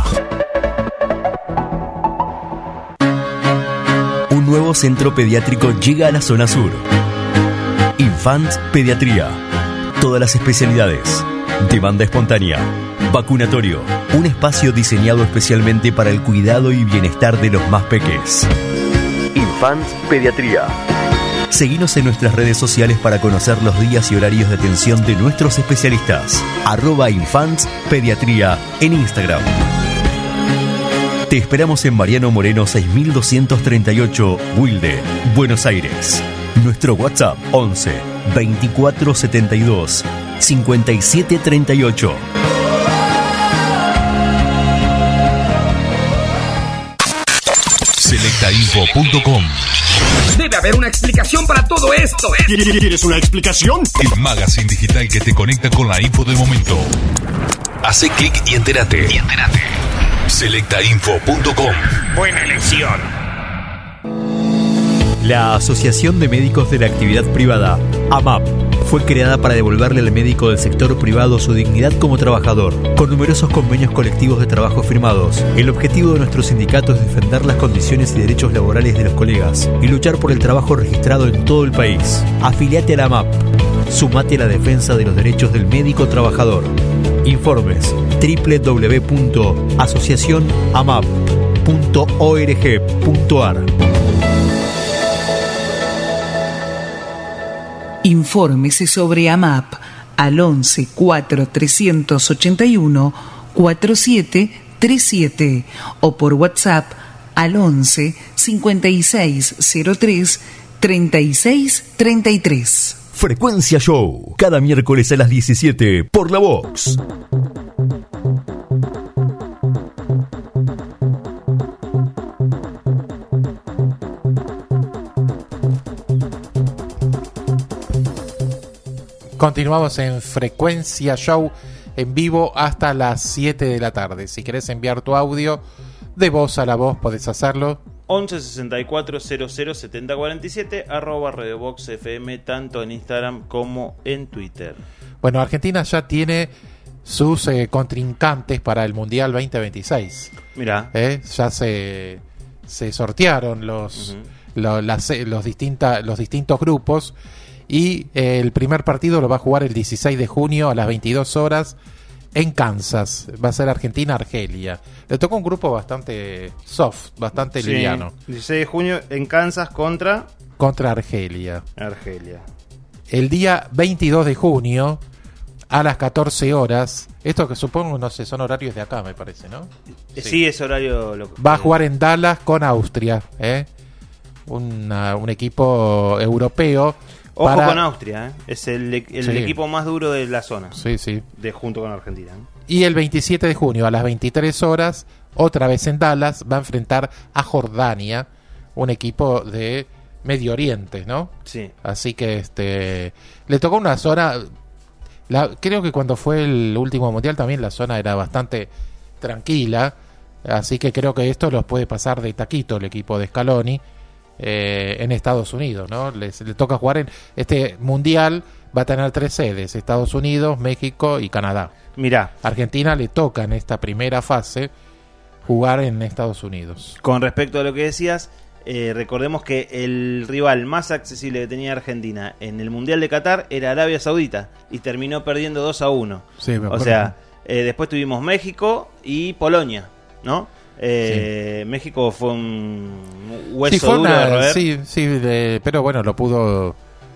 Un nuevo centro pediátrico llega a la zona sur. Infants Pediatría. Todas las especialidades. Demanda espontánea. Vacunatorio. Un espacio diseñado especialmente para el cuidado y bienestar de los más peques. Infants Pediatría. Seguinos en nuestras redes sociales para conocer los días y horarios de atención de nuestros especialistas. Arroba Infants Pediatría en Instagram. Te esperamos en Mariano Moreno seis mil doscientos treinta y ocho, Wilde, Buenos Aires. Nuestro WhatsApp once, veinticuatro setenta y dos, cincuenta y siete treinta y ocho. selecta info punto com. Debe haber una explicación para todo esto. ¿Quieres una explicación? El magazine digital que te conecta con la info del momento. Hace clic y entérate. Y entérate. selecta info punto com. Buena elección. La Asociación de Médicos de la Actividad Privada, AMAP, fue creada para devolverle al médico del sector privado su dignidad como trabajador, con numerosos convenios colectivos de trabajo firmados. El objetivo de nuestro sindicato es defender las condiciones y derechos laborales de los colegas y luchar por el trabajo registrado en todo el país. Afiliate a la AMAP. Sumate a la defensa de los derechos del médico trabajador. Informes doble u doble u doble u punto asociación amap punto org punto ar. Infórmese sobre AMAP al once cuatro trescientos ochenta y uno cuarenta y siete treinta y siete o por WhatsApp al once cincuenta y seis cero tres treinta y seis treinta y tres. Frecuencia Show, cada miércoles a las diecisiete por La Vox. Continuamos en Frecuencia Show en vivo hasta las siete de la tarde. Si querés enviar tu audio de voz a la voz, podés hacerlo. once sesenta y cuatro cero cero setenta cuarenta y siete, arroba Radio Vox F M, tanto en Instagram como en Twitter. Bueno, Argentina ya tiene sus eh, contrincantes para el Mundial veinte veintiséis. Mirá. Eh, ya se, se sortearon los, uh-huh. lo, las, los, distinta, los distintos grupos. Y eh, el primer partido lo va a jugar el dieciséis de junio a las veintidós horas en Kansas. Va a ser Argentina-Argelia. Le tocó un grupo bastante soft, bastante sí, liviano. dieciséis de junio en Kansas contra... Contra Argelia. Argelia. El día veintidós de junio a las catorce horas. Esto que supongo, no sé, son horarios de acá, me parece, ¿no? Sí, sí es horario... Loco. Va a jugar en Dallas con Austria. ¿eh? Una, un equipo europeo. Ojo para... con Austria, ¿eh? Es el, el sí. equipo más duro de la zona. Sí, sí. De, junto con Argentina. ¿eh? Y el veintisiete de junio a las veintitrés horas, otra vez en Dallas, va a enfrentar a Jordania, un equipo de Medio Oriente, ¿no? Sí. Así que este le tocó una zona... La, creo que cuando fue el último mundial también la zona era bastante tranquila, así que creo que esto los puede pasar de taquito el equipo de Scaloni. Eh, en Estados Unidos, ¿no? Les, le toca jugar en este mundial, va a tener tres sedes: Estados Unidos, México y Canadá. Mirá, Argentina le toca en esta primera fase jugar en Estados Unidos. Con respecto a lo que decías, eh, recordemos que el rival más accesible que tenía Argentina en el Mundial de Qatar era Arabia Saudita y terminó perdiendo dos a uno. Sí, me o sea, Eh, después tuvimos México y Polonia, ¿no? Eh, sí. México fue un hueso sí, fue duro una, de roer. Sí, sí, de, pero bueno, lo pudo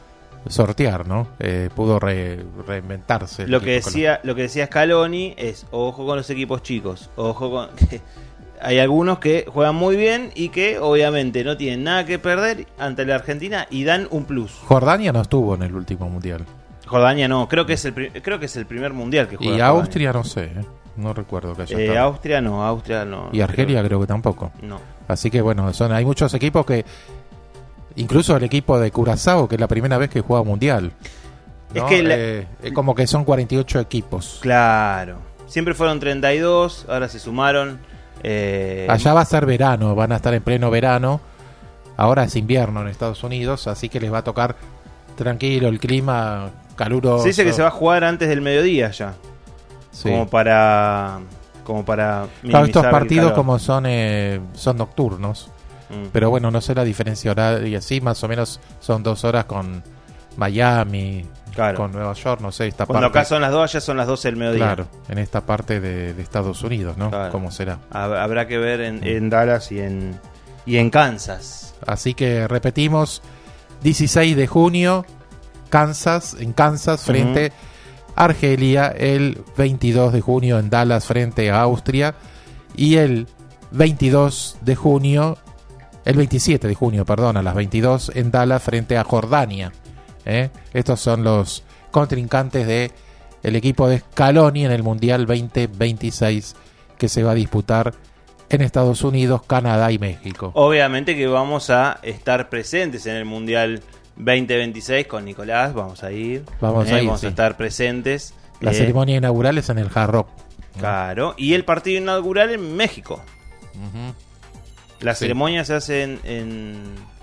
sortear, ¿no? Eh, pudo re, reinventarse. Lo que decía, lo que decía Scaloni es ojo con los equipos chicos, ojo con que hay algunos que juegan muy bien y que obviamente no tienen nada que perder ante la Argentina y dan un plus. Jordania no estuvo en el último mundial. Jordania no, creo que es el pri- creo que es el primer mundial que juega. Y Jordania. Austria no sé, ¿eh? No recuerdo que haya eh, estado. Austria no, Austria no. Y Argelia creo, creo que tampoco. No. Así que bueno, son hay muchos equipos que incluso el equipo de Curazao, que es la primera vez que juega mundial. ¿No? Es que la... eh, como que son cuarenta y ocho equipos. Claro. Siempre fueron treinta y dos, ahora se sumaron. Eh... Allá va a ser verano, van a estar en pleno verano. Ahora es invierno en Estados Unidos, así que les va a tocar tranquilo el clima caluroso. Se dice que se va a jugar antes del mediodía ya. Sí. Como para como para claro, estos partidos como son eh, son nocturnos. Mm. Pero bueno, no sé la diferencia horaria, sí, más o menos son dos horas con Miami, claro. Con Nueva York, no sé, esta Cuando parte. acá son las dos, allá son las doce del mediodía. Claro, en esta parte de, de Estados Unidos, ¿no? Claro. ¿Cómo será? Habrá que ver en, en Dallas y en y en Kansas. Así que repetimos, dieciséis de junio, Kansas, en Kansas frente uh-huh. a Argelia, el veintidós de junio en Dallas frente a Austria y el veintidós de junio, el veintisiete de junio, perdón, a las veintidós en Dallas frente a Jordania. ¿eh? Estos son los contrincantes de el equipo de Scaloni en el Mundial veinte veintiséis que se va a disputar en Estados Unidos, Canadá y México. Obviamente que vamos a estar presentes en el Mundial veinte veintiséis con Nicolás, vamos a ir. Vamos eh, a ir, Vamos sí. a estar presentes. La eh, ceremonia inaugural es en el Hard Rock. Claro, y el partido inaugural en México. Uh-huh. La sí. ceremonia se hace en, en,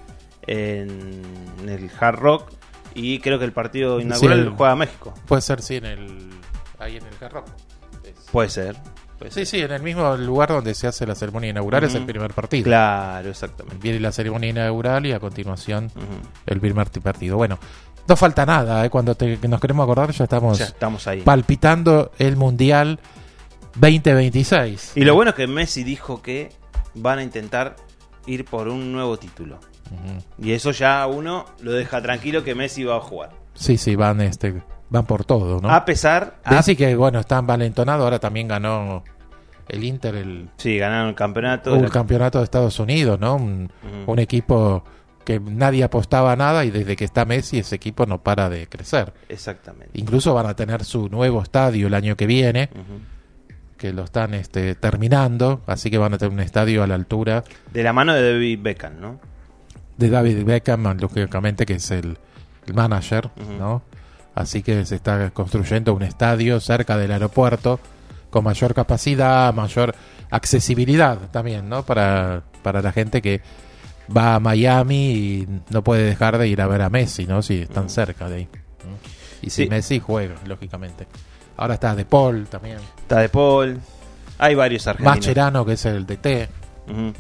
en el Hard Rock y creo que el partido inaugural sí, el, juega a México. Puede ser, sí, en el ahí en el Hard Rock. Es... Puede ser. Puede sí, ser. sí, en el mismo lugar donde se hace la ceremonia inaugural uh-huh. es el primer partido. Claro, exactamente. Viene la ceremonia inaugural y a continuación uh-huh. el primer partido. Bueno, no falta nada, ¿eh? Cuando te, nos queremos acordar ya estamos, ya estamos ahí. palpitando el Mundial veinte veintiséis. Y lo bueno es que Messi dijo que van a intentar ir por un nuevo título. Uh-huh. Y eso ya uno lo deja tranquilo que Messi va a jugar. Sí, sí, van este van por todo, ¿no? A pesar de a... sí que bueno, están valentonados, ahora también ganó el Inter el Sí, ganaron el campeonato. El la... campeonato de Estados Unidos, ¿no? Un, uh-huh. un equipo que nadie apostaba a nada y desde que está Messi ese equipo no para de crecer. Exactamente. Incluso van a tener su nuevo estadio el año que viene. Uh-huh. Que lo están este, terminando, así que van a tener un estadio a la altura de la mano de David Beckham, ¿no? De David Beckham, lógicamente, que es el, el manager, uh-huh. ¿no? Así que se está construyendo un estadio cerca del aeropuerto con mayor capacidad, mayor accesibilidad también, ¿no? Para, para la gente que va a Miami y no puede dejar de ir a ver a Messi, ¿no? Si están uh-huh. cerca de ahí, ¿no? Y si sí. Messi juega, lógicamente. Ahora está De Paul también. Está De Paul. Hay varios argentinos. Mascherano, que es el D T. Uh-huh.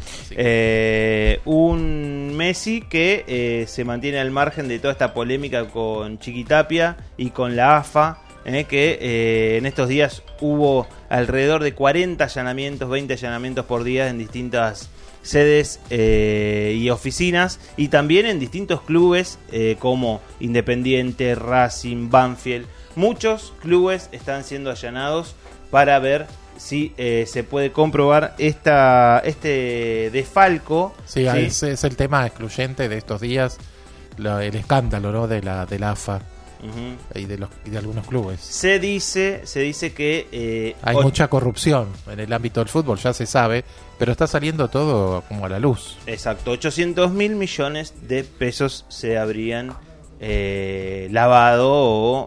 Eh, un Messi que eh, se mantiene al margen de toda esta polémica con Chiquitapia y con la A F A, eh, que eh, en estos días hubo alrededor de cuarenta allanamientos, veinte allanamientos por día en distintas sedes eh, y oficinas, y también en distintos clubes eh, como Independiente, Racing, Banfield. Muchos clubes están siendo allanados para ver si eh, se puede comprobar esta este desfalco. Sí, ¿sí? Ese es el tema excluyente de estos días, lo, el escándalo, ¿no? de la de la A F A uh-huh. y de los y de algunos clubes. Se dice se dice que eh, hay ocho... mucha corrupción en el ámbito del fútbol, ya se sabe, pero está saliendo todo como a la luz. Exacto, ochocientos mil millones de pesos se habrían eh, lavado o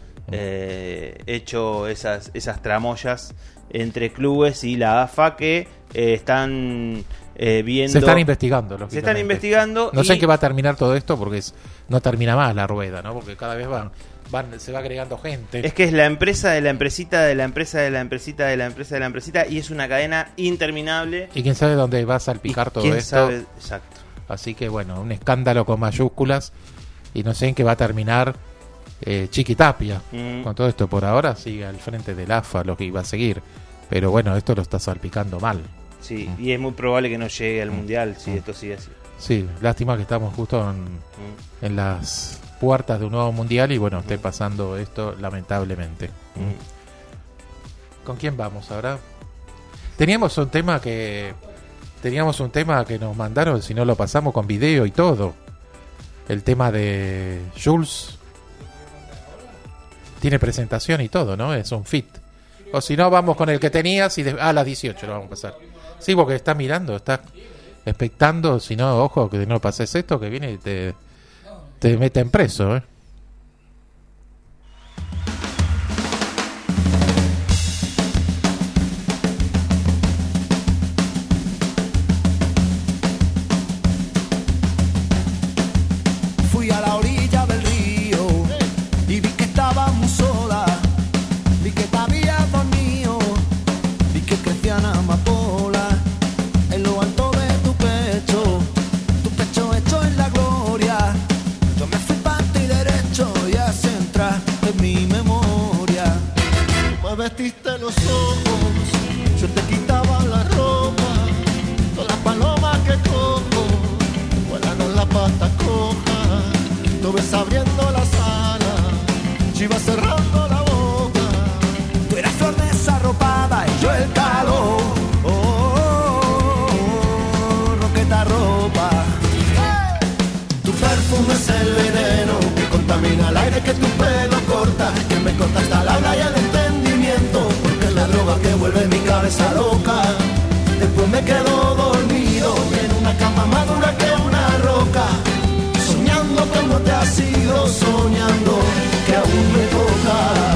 eh, hecho esas esas tramoyas entre clubes y la A F A que eh, están eh, viendo... Se están investigando, lógicamente. Se están investigando. No y... sé en qué va a terminar todo esto porque es, no termina más la rueda, ¿no? Porque cada vez van, van se va agregando gente. Es que es la empresa de la empresita de la empresa de la empresita de la empresa de la empresita y es una cadena interminable. Y quién sabe dónde va a salpicar todo quién esto. Sabe... Exacto. Así que bueno, un escándalo con mayúsculas y no sé en qué va a terminar eh, Chiquitapia. Mm. Con todo esto por ahora sigue al frente del A F A, lo que iba a seguir. Pero bueno, esto lo está salpicando mal. Sí, mm. y es muy probable que no llegue al Mundial si mm. esto sigue así. Sí, lástima que estamos justo en, mm. en las puertas de un nuevo Mundial y bueno, mm. esté pasando esto lamentablemente. Mm. ¿Con quién vamos ahora? Teníamos un tema que... Teníamos un tema que nos mandaron, si no lo pasamos con video y todo. El tema de Jules. Tiene presentación y todo, ¿no? Es un fit. O si no, vamos con el que tenías y... De... Ah, a las dieciocho lo vamos a pasar. Sí, porque está mirando, está expectando. Si no, ojo, que no pases esto, que viene y te, te meten preso, ¿eh? Vestiste los ojos, se te quitaba la ropa, todas las palomas que cojo, vuelan en la pata coja, tú ves abriendo las alas, chivas cerrando la boca, tú eras flor desarropada y yo el calor, oh, oh, oh, roqueta ropa, tu perfume es el veneno que contamina el aire que tu pelo corta, que me corta hasta el habla y el entendimiento, porque es la droga que vuelve mi cabeza loca. Después me quedo dormido y en una cama más dura que una roca, soñando que no te has ido, soñando que aún me toca.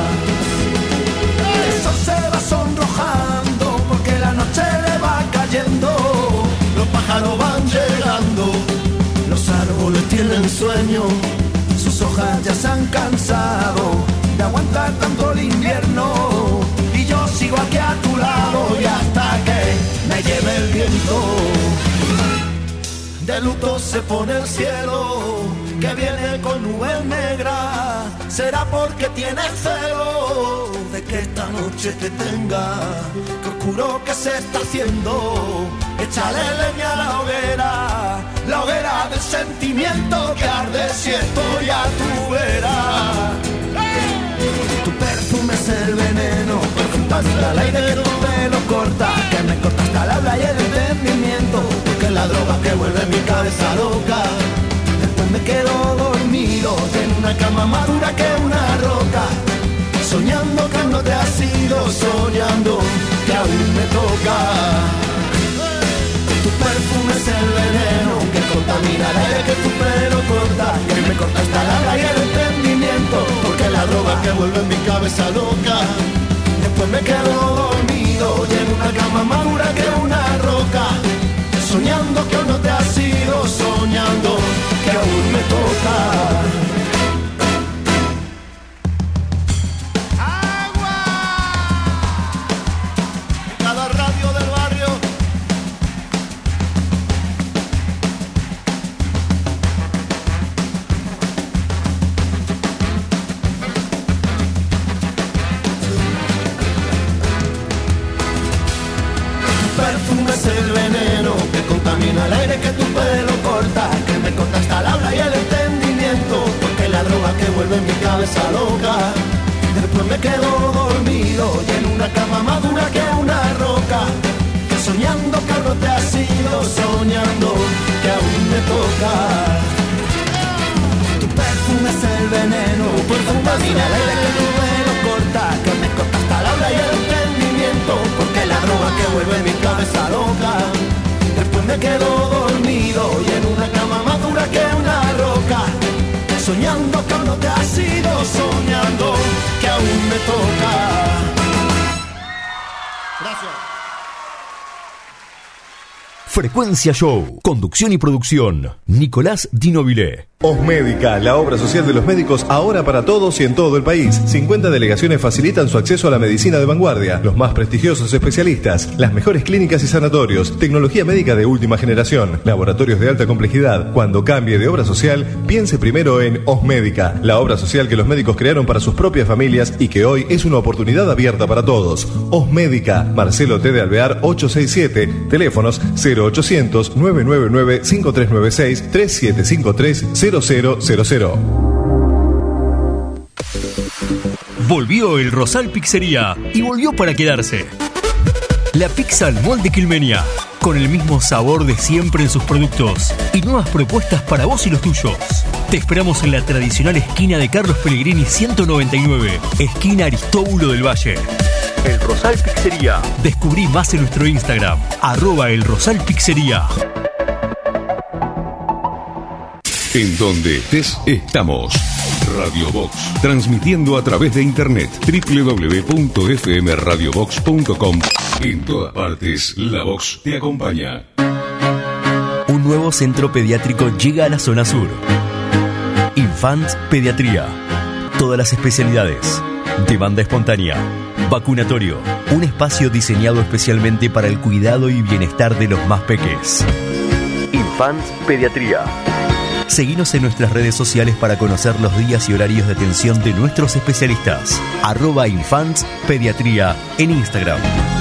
El sol se va sonrojando porque la noche le va cayendo, los pájaros van llegando, los árboles tienen sueño, sus hojas ya se han cansado de aguantar tanto el invierno, y yo sigo aquí a tu lado y hasta que me lleve el viento. De luto se pone el cielo, que viene con nubes negras, será porque tienes celo de que esta noche te tenga, que oscuro que se está haciendo, échale leña a la hoguera, la hoguera del sentimiento que arde si estoy a tu vera. Tu perfume es el veneno que contamina el aire que tu pelo corta, que me corta hasta el habla y el entendimiento, porque es la droga que vuelve mi cabeza loca. Después me quedo dormido en una cama más dura que una roca, soñando que no te has ido, soñando que aún me toca. Tu perfume es el veneno que contamina el aire que tu pelo corta, que me corta hasta el habla y el entendimiento, porque es la droga que vuelve mi cabeza loca. Después me quedo dormido y en una cama más dura que una roca, soñando que aún no te has ido, soñando que aún me toca. El veneno que contamina el aire que tu pelo corta, que me corta hasta el habla y el entendimiento, porque es la droga que vuelve mi cabeza loca. Después me quedo dormido y en una cama más dura que una roca, soñando que no te has ido, soñando que aún me toca. Tu perfume es el veneno que contamina el aire que tu pelo corta, que me corta hasta el habla y el entendimiento, porque es la droga que vuelve mi cabeza loca. Después me quedo dormido y en una cama más dura que una roca, soñando que no te has ido, soñando que aún me toca. Gracias. Frecuencia Show. Conducción y producción. Nicolás Di Nobile. Osmédica, la obra social de los médicos ahora para todos y en todo el país. cincuenta delegaciones facilitan su acceso a la medicina de vanguardia, los más prestigiosos especialistas, las mejores clínicas y sanatorios, tecnología médica de última generación, laboratorios de alta complejidad. Cuando cambie de obra social, piense primero en Osmédica, la obra social que los médicos crearon para sus propias familias y que hoy es una oportunidad abierta para todos. Osmédica, Marcelo T. de Alvear ochocientos sesenta y siete, teléfonos cero ochocientos, nueve nueve nueve, cinco tres nueve seis, tres siete cinco tres, cero cero cero cero. Volvió el Rosal Pizzería y volvió para quedarse. La pizza al molde Quilmenia, con el mismo sabor de siempre en sus productos y nuevas propuestas para vos y los tuyos. Te esperamos en la tradicional esquina de Carlos Pellegrini ciento noventa y nueve, esquina Aristóbulo del Valle. El Rosal Pizzería. Descubrí más en nuestro Instagram, arroba el Rosal Pizzería. En donde estés, estamos. Radio Box, transmitiendo a través de internet. doble u doble u doble u punto f m radio box punto com. En todas partes, la Box te acompaña. Un nuevo centro pediátrico llega a la zona sur. Infants Pediatría. Todas las especialidades. Demanda espontánea. Vacunatorio. Un espacio diseñado especialmente para el cuidado y bienestar de los más peques. Infants Pediatría. Seguinos en nuestras redes sociales para conocer los días y horarios de atención de nuestros especialistas. Arroba Infants Pediatría en Instagram.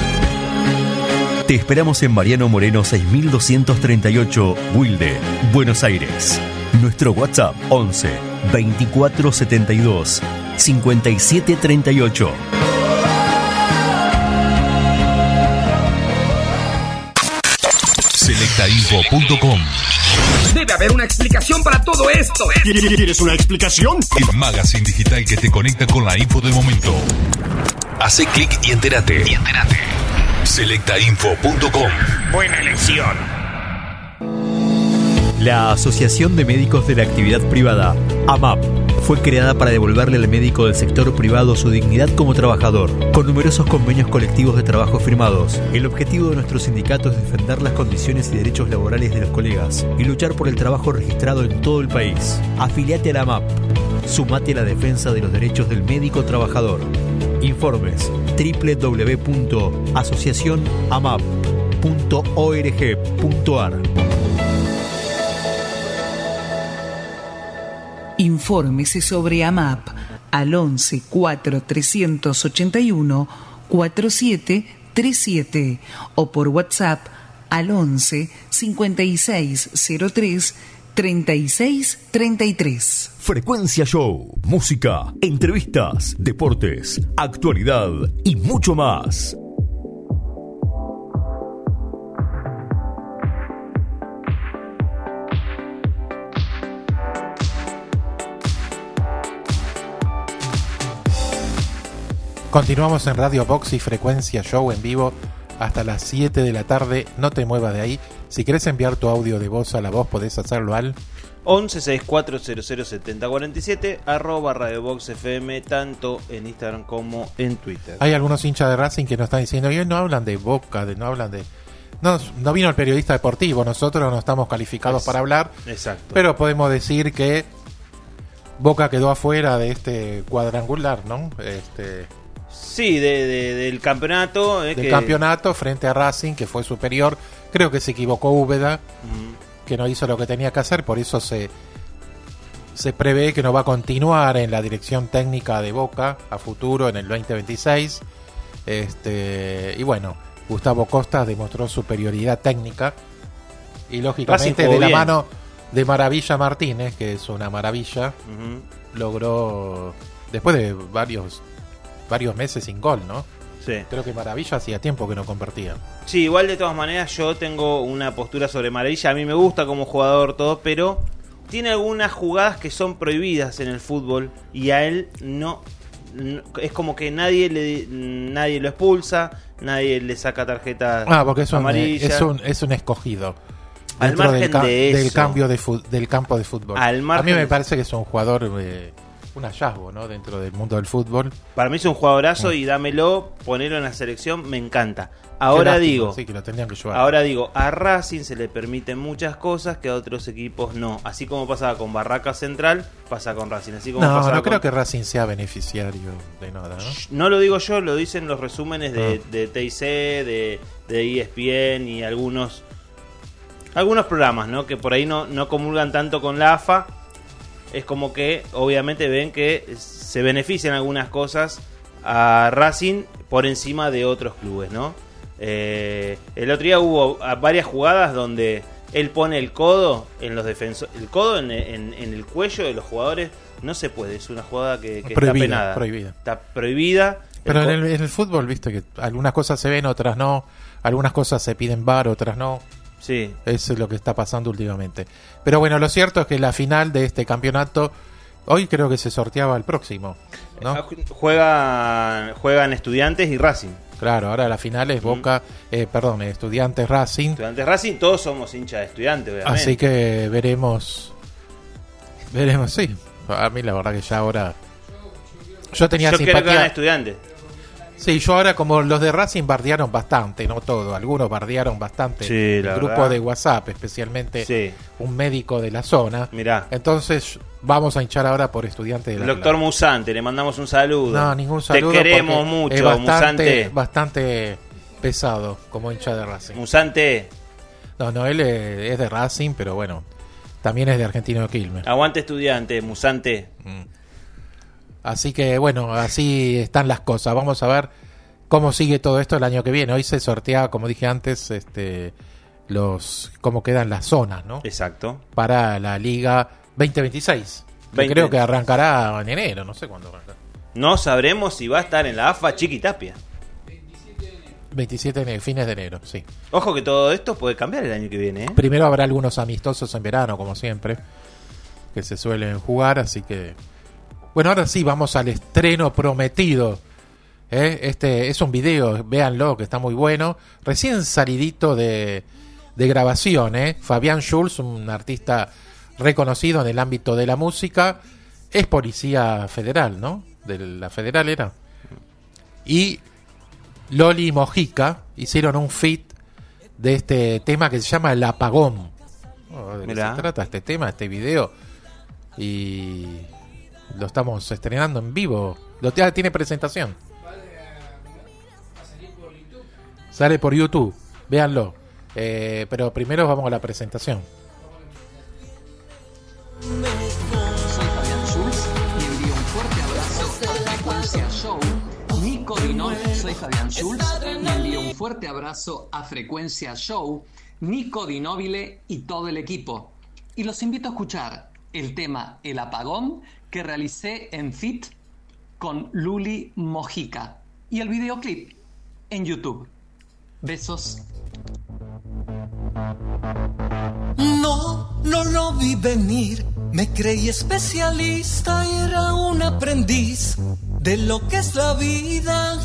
Te esperamos en Mariano Moreno seis mil doscientos treinta y ocho, Wilde, Buenos Aires. Nuestro WhatsApp once, veinticuatro setenta y dos, cincuenta y siete treinta y ocho. selecta info punto com. Debe haber una explicación para todo esto. ¿Quieres una explicación? El magazine digital que te conecta con la info del momento. Hace clic y entérate. Y entérate. selecta info punto com. Buena elección. La Asociación de Médicos de la Actividad Privada, A M A P, fue creada para devolverle al médico del sector privado su dignidad como trabajador, con numerosos convenios colectivos de trabajo firmados. El objetivo de nuestro sindicato es defender las condiciones y derechos laborales de los colegas y luchar por el trabajo registrado en todo el país. Afiliate a la A M A P. Sumate a la defensa de los derechos del médico trabajador. Informes doble u doble u doble u punto asociación amap punto org punto a r. Infórmese sobre A M A P al once cuatro trescientos ochenta y uno cuarenta y siete treinta y siete o por WhatsApp al once cincuenta y seis cero tres treinta y seis treinta y tres. Frecuencia Show, música, entrevistas, deportes, actualidad y mucho más. Continuamos en Radio Box y Frecuencia Show en vivo hasta las siete de la tarde. No te muevas de ahí. Si querés enviar tu audio de voz a la voz, podés hacerlo al once sesenta y cuatro cero cero setenta cuarenta y siete, arroba Radio Box F M, tanto en Instagram como en Twitter. Hay algunos hinchas de Racing que nos están diciendo, y hoy no hablan de Boca, de, no hablan de... No, no vino el periodista deportivo, nosotros no estamos calificados es, para hablar. Exacto. Pero podemos decir que Boca quedó afuera de este cuadrangular, ¿no? Este... Sí, de, de, del campeonato. Eh, del que... campeonato frente a Racing, que fue superior. Creo que se equivocó Úbeda, uh-huh. que no hizo lo que tenía que hacer, por eso se, se prevé que no va a continuar en la dirección técnica de Boca a futuro en el veinte veintiséis. Este, y bueno, Gustavo Costa demostró superioridad técnica y lógicamente de bien. La mano de Maravilla Martínez, que es una maravilla, uh-huh. logró, después de varios... varios meses sin gol, ¿no? Sí. Creo que Maravilla hacía tiempo que no convertía. Sí, igual de todas maneras yo tengo una postura sobre Maravilla. A mí me gusta como jugador todo, pero tiene algunas jugadas que son prohibidas en el fútbol y a él no, no es como que nadie le nadie lo expulsa, nadie le saca tarjetas ah, porque es un, amarillas. Es un, es un escogido. Al margen del, ca- de eso. Del, cambio de fu- del campo de fútbol. Al margen a mí me parece que es un jugador... Eh, un hallazgo, ¿no? Dentro del mundo del fútbol. Para mí es un jugadorazo y dámelo, ponerlo en la selección, me encanta. Ahora lástima, digo, sí, que lo tendrían que llevar. ahora digo, a Racing se le permiten muchas cosas que a otros equipos no. Así como pasaba con Barraca Central, pasa con Racing. Así como no, pasaba no con... creo que Racing sea beneficiario de nada, ¿no? No lo digo yo, lo dicen los resúmenes de, Ah. de T I C, de, de E S P N y algunos algunos programas, ¿no? Que por ahí no, no comulgan tanto con la A F A. Es como que obviamente ven que se benefician algunas cosas a Racing por encima de otros clubes, ¿no? Eh, el otro día hubo varias jugadas donde él pone el codo en los defensores, el codo en, en, en el cuello de los jugadores. No se puede, es una jugada que, que Prohibida, está penada. prohibida. Está prohibida. Pero El en co- el, en el fútbol, viste que algunas cosas se ven, otras no. Algunas cosas se piden V A R, otras no. Sí. Eso es lo que está pasando últimamente. Pero bueno, lo cierto es que la final de este campeonato, hoy creo que se sorteaba el próximo, ¿no? Juegan, juegan Estudiantes y Racing. Claro, ahora la final es Boca, eh, perdón, Estudiantes Racing. Estudiantes Racing, todos somos hinchas de Estudiantes, obviamente. Así que veremos. Veremos, sí. A mí la verdad que ya ahora. Yo tenía Yo quiero que gane simpatía. Estudiantes. Sí, yo ahora como los de Racing bardearon bastante, no todo, algunos bardearon bastante. Sí, el la grupo verdad. de WhatsApp, especialmente Sí. un médico de la zona. Mirá. Entonces vamos a hinchar ahora por Estudiantes de El la doctor Plata. Musante, le mandamos un saludo. No, ningún saludo. Te queremos porque mucho, es bastante, Musante. bastante pesado como hincha de Racing. Musante, No, no, él es es de Racing, pero bueno, también es de Argentino de Quilmes. aguante Estudiante, Musante. Así que bueno, así están las cosas. Vamos a ver cómo sigue todo esto el año que viene. Hoy se sortea, como dije antes, este los cómo quedan las zonas, ¿no? Exacto. Para la Liga veinte veintiséis. Que veinte. creo que arrancará en enero, no sé cuándo arranca. No sabremos si va a estar en la A F A Chiqui Tapia. veintisiete de fines de enero, sí. Ojo que todo esto puede cambiar el año que viene, ¿eh? Primero habrá algunos amistosos en verano, como siempre, que se suelen jugar, así que... Bueno, ahora sí, vamos al estreno prometido. ¿eh? Este es un video, véanlo, que está muy bueno. Recién salidito de, de grabación, ¿eh? Fabián Schulz, un artista reconocido en el ámbito de la música, es policía federal, ¿no? De la federal era. Y Loli Mojica hicieron un feat de este tema que se llama El Apagón. Oh, ¿De qué Mirá. se trata este tema, este video? Y lo estamos estrenando en vivo. Lo ah, tiene presentación. Sale por YouTube. Véanlo. Eh, pero primero vamos a la presentación. Soy Fabián Schulz y envío un fuerte abrazo a Frecuencia Show. Nico Dinobile, soy Fabián Schulz y envío un fuerte abrazo a Frecuencia Show, Nico Dinobile y todo el equipo. Y los invito a escuchar el tema El Apagón que realicé en Fit con Luli Mojica y el videoclip en YouTube. Besos. No, no lo vi venir. Me creí especialista y era un aprendiz de lo que es la vida.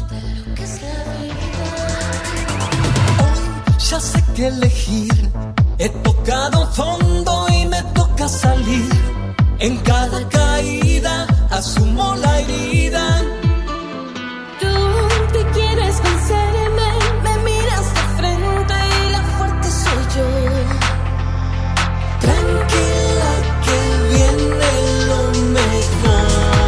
Hoy ya sé qué elegir. He tocado fondo y me toca salir. En cada caída asumo la herida. Tú te quieres vencerme, me miras de frente y la fuerte soy yo. Tranquila que viene lo mejor.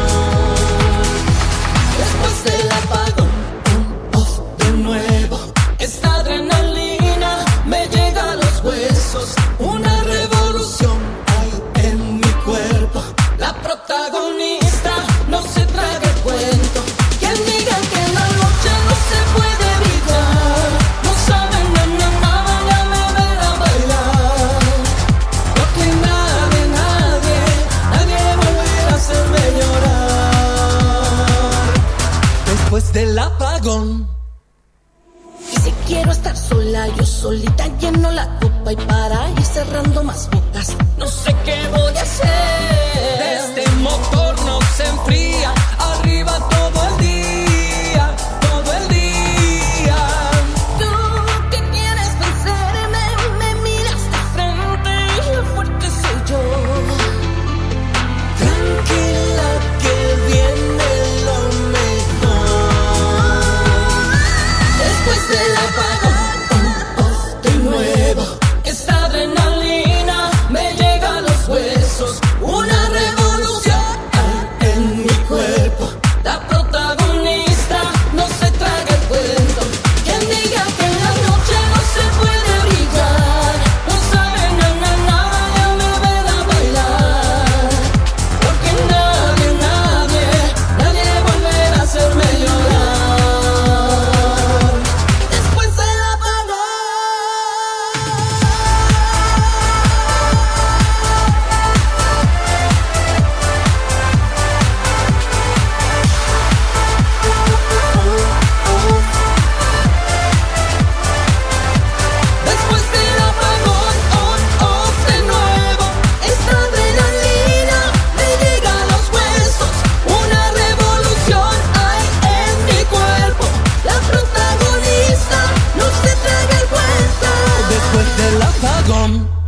Después del apagón, un off de nuevo. Esta adrenalina me llega a los huesos. Una revolución hay en mi cuerpo. La protagonista no se traga el cuento. Quien diga que la noche no se puede evitar, no saben nada, nada, ya me verán bailar. No que nadie, nadie, nadie volverá a hacerme llorar. Después del apagón. Y si quiero estar sola, yo solita lleno la copa y para ir cerrando más bocas, no sé qué voy a hacer. Este motor no se enfría, arriba todo el día, todo el día. Tú que quieres vencerme, me miras de frente y la fuerte soy yo. Tranquila que vagón.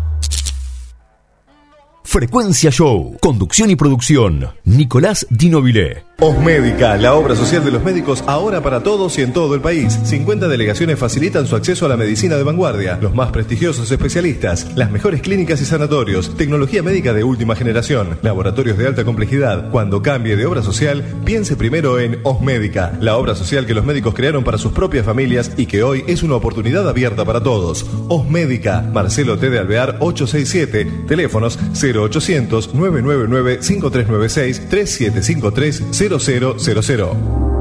Frecuencia Show. Conducción y producción. Nicolás Di Nobile. Osmédica, la obra social de los médicos ahora para todos y en todo el país. cincuenta delegaciones facilitan su acceso a la medicina de vanguardia, los más prestigiosos especialistas, las mejores clínicas y sanatorios, tecnología médica de última generación, laboratorios de alta complejidad. Cuando cambie de obra social, piense primero en Osmédica, la obra social que los médicos crearon para sus propias familias y que hoy es una oportunidad abierta para todos. Osmédica, Marcelo T. de Alvear ochocientos sesenta y siete, teléfonos cero ochocientos, nueve nueve nueve, cinco tres nueve seis, tres siete cinco tres, cero cero cero cero.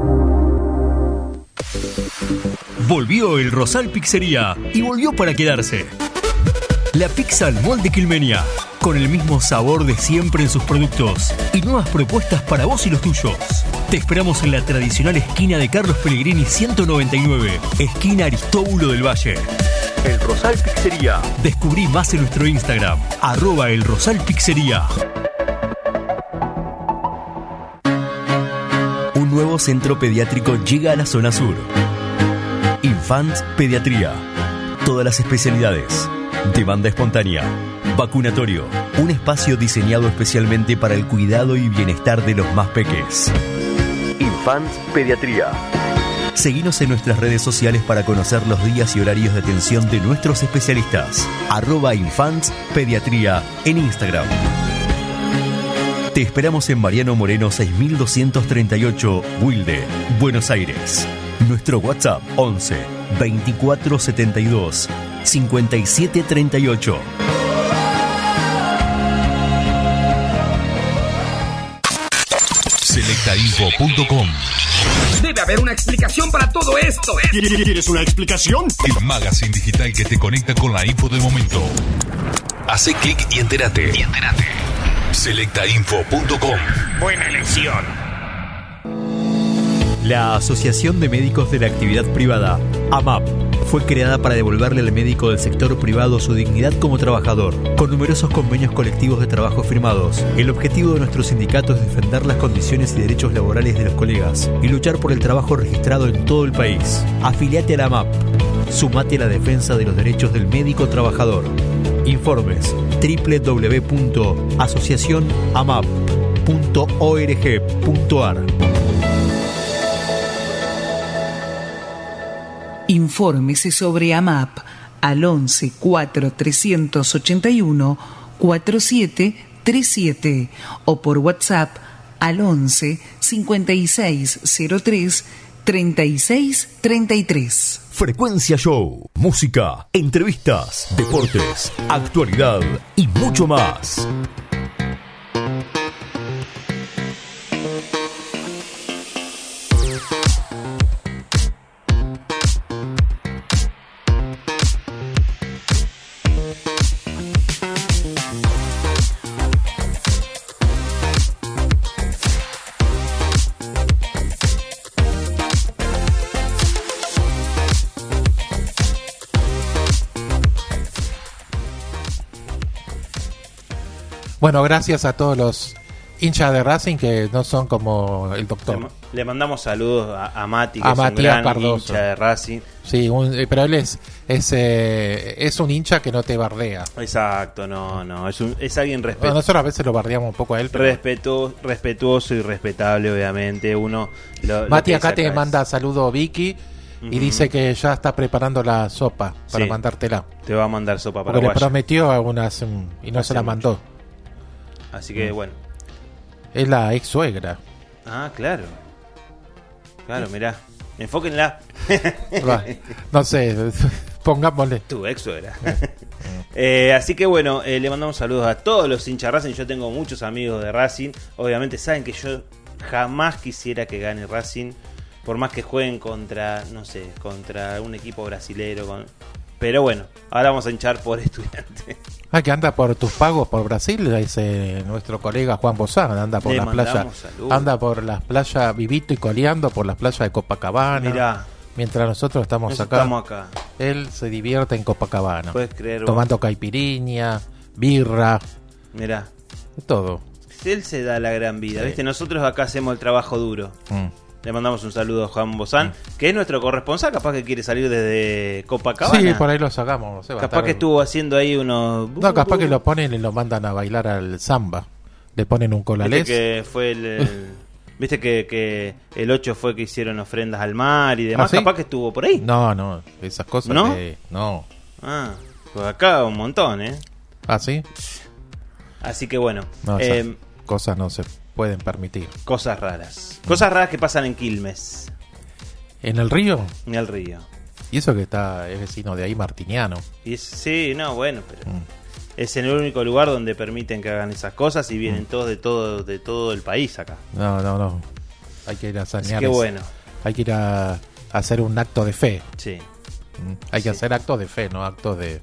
Volvió el Rosal Pizzería y volvió para quedarse. La pizza al molde Quilmenia, con el mismo sabor de siempre en sus productos y nuevas propuestas para vos y los tuyos. Te esperamos en la tradicional esquina de Carlos Pellegrini ciento noventa y nueve, esquina Aristóbulo del Valle. El Rosal Pizzería. Descubrí más en nuestro Instagram, arroba el Rosal Pizzería. Un nuevo centro pediátrico llega a la zona sur. Infants Pediatría. Todas las especialidades. Demanda espontánea. Vacunatorio. Un espacio diseñado especialmente para el cuidado y bienestar de los más peques. Infants Pediatría. Seguinos en nuestras redes sociales para conocer los días y horarios de atención de nuestros especialistas. Arroba Infants Pediatría en Instagram. Te esperamos en Mariano Moreno seis mil doscientos treinta y ocho, Wilde, Buenos Aires. Nuestro WhatsApp once, veinticuatro setenta y dos, cincuenta y siete treinta y ocho. selecta info punto com. Debe haber una explicación para todo esto. ¿Quieres una explicación? El magazine digital que te conecta con la info del momento. Hace clic y entérate. Y entérate. selecta info punto com. Buena elección. La Asociación de Médicos de la Actividad Privada, AMAP, fue creada para devolverle al médico del sector privado su dignidad como trabajador, con numerosos convenios colectivos de trabajo firmados. El objetivo de nuestro sindicato es defender las condiciones y derechos laborales de los colegas y luchar por el trabajo registrado en todo el país. Afiliate a la AMAP. Sumate a la defensa de los derechos del médico trabajador. Informes doble u doble u doble u punto asociación amap punto org punto ar. Infórmese sobre AMAP al once cuatro trescientos ochenta y uno cuarenta y siete treinta y siete o por WhatsApp al once cincuenta y seis cero tres treinta y seis treinta y tres. Frecuencia Show, música, entrevistas, deportes, actualidad y mucho más. Bueno, gracias a todos los hinchas de Racing que no son como el doctor. Le, le mandamos saludos a, a Mati, que a es Matías un gran Cardoso. hincha de Racing. Sí, un, pero él es es, eh, es un hincha que no te bardea. Exacto, no, no, es, un, es alguien respetuoso. Bueno, nosotros a veces lo bardeamos un poco a él. Pero... Respetu- respetuoso y respetable, obviamente. Uno lo, Mati, lo acá te es... manda saludo Vicky. Y uh-huh. dice que ya está preparando la sopa para sí, mandártela. Te va a mandar sopa para Porque Guaya. le prometió algunas um, y no Hace se la mandó. Mucho. Así que bueno. Es la ex suegra. Ah, claro. Claro, mirá. Enfóquenla. No sé, pongámosle. Tu ex suegra. eh, así que bueno, eh, le mandamos saludos a todos los hinchas Racing. Yo tengo muchos amigos de Racing. Obviamente saben que yo jamás quisiera que gane Racing. Por más que jueguen contra, no sé, contra un equipo brasilero. Con... Pero bueno, ahora vamos a hinchar por Estudiantes. Ah, que anda por tus pagos por Brasil, dice nuestro colega Juan Bozán, anda por las playas, anda por las playas vivito y coleando por las playas de Copacabana. Mirá. Mientras nosotros estamos acá, estamos acá, él se divierte en Copacabana. Puedes creer, tomando caipiriña, birra, mirá, todo. Él se da la gran vida, sí. ¿Viste? Nosotros acá hacemos el trabajo duro. Mm. Le mandamos un saludo a Juan Bozán, que es nuestro corresponsal, capaz que quiere salir desde Copacabana. Sí, por ahí lo sacamos. No sé, capaz estar... que estuvo haciendo ahí unos... No, capaz que lo ponen y lo mandan a bailar al samba. Le ponen un colalés. Viste que fue el... el... Viste que, que el ocho fue que hicieron ofrendas al mar y demás. ¿Ah, sí? Capaz que estuvo por ahí. No, no, esas cosas ¿No? de... No. Ah, pues acá un montón, ¿eh? ¿Ah, sí? Así que bueno. No, esas eh, cosas no se pueden permitir. Cosas raras. Cosas raras que pasan en Quilmes. ¿En el río? En el río. Y eso que está es vecino de ahí, Martiniano. Y es, sí, no, bueno, pero... Mm. Es en el único lugar donde permiten que hagan esas cosas y vienen mm. todos de todo de todo el país acá. No, no, no. Hay que ir a sanear. Qué bueno. Hay que ir a, a hacer un acto de fe. Sí. Mm. Hay que sí. hacer actos de fe, no actos de,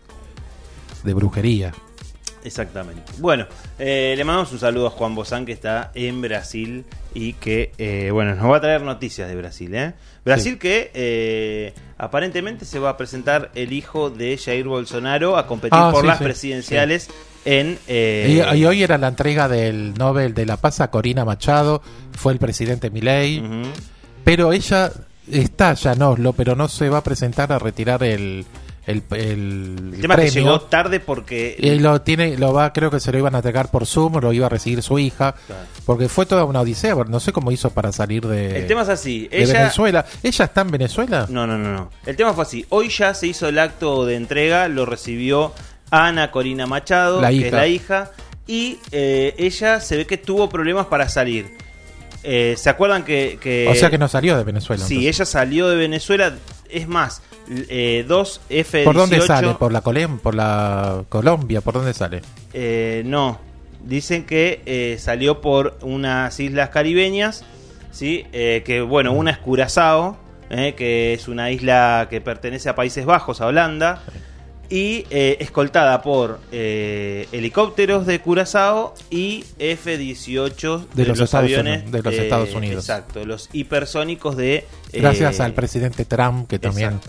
de brujería. Exactamente. Bueno, eh, le mandamos un saludo a Juan Bozán, que está en Brasil y que, eh, bueno, nos va a traer noticias de Brasil, ¿eh? Brasil sí. que eh, aparentemente se va a presentar el hijo de Jair Bolsonaro a competir ah, por sí, las sí, presidenciales sí. en... Eh... Y, y hoy era la entrega del Nobel de la Paz a Corina Machado, fue el presidente Milei, uh-huh. pero ella está ya en Oslo, pero no se va a presentar a retirar el... El, el, el el tema premio. Es que llegó tarde porque y lo tiene lo va creo que se lo iban a entregar por Zoom, lo iba a recibir su hija, claro. porque fue toda una odisea, no sé cómo hizo para salir de el tema es así de ella, Venezuela. ¿Ella está en Venezuela? No, no, no, no. El tema fue así. Hoy ya se hizo el acto de entrega, lo recibió Ana Corina Machado, la que hija. es la hija, y eh, ella se ve que tuvo problemas para salir. Eh, ¿Se acuerdan que, que... O sea que no salió de Venezuela? Sí, entonces. Ella salió de Venezuela. Es más, eh, dos F dieciocho... ¿Por dónde sale? ¿Por la, Colem, por la Colombia? ¿Por dónde sale? Eh, no, dicen que eh, salió por unas islas caribeñas, ¿sí? Eh, que bueno, una es Curazao, eh, que es una isla que pertenece a Países Bajos, a Holanda, y eh, escoltada por eh, helicópteros de Curazao y F dieciocho de, de los, los aviones Unidos, de los eh, Estados Unidos. Exacto, los hipersónicos de... Eh, Gracias al presidente Trump, que también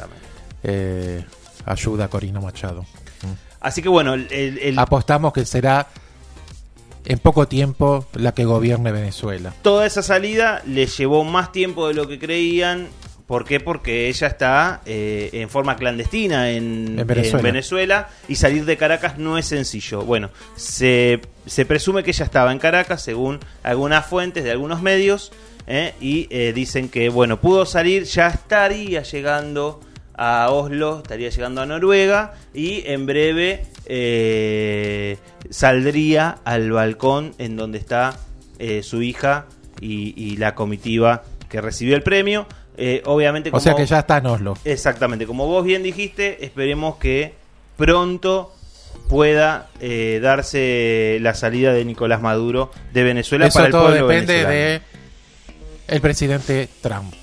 eh, ayuda a Corina Machado. Así que bueno, el, el, apostamos que será en poco tiempo la que gobierne Venezuela. Toda esa salida le llevó más tiempo de lo que creían. ¿Por qué? Porque ella está eh, en forma clandestina en, en, Venezuela. en Venezuela y salir de Caracas no es sencillo. Bueno, se, se presume que ella estaba en Caracas según algunas fuentes de algunos medios eh, y eh, dicen que bueno, pudo salir, ya estaría llegando a Oslo, estaría llegando a Noruega y en breve eh, saldría al balcón en donde está eh, su hija y, y la comitiva que recibió el premio. Eh, obviamente, como, o sea que ya está en Oslo. Exactamente, como vos bien dijiste, esperemos que pronto pueda eh, darse la salida de Nicolás Maduro de Venezuela. Eso para el todo pueblo depende venezolano. de el presidente Trump.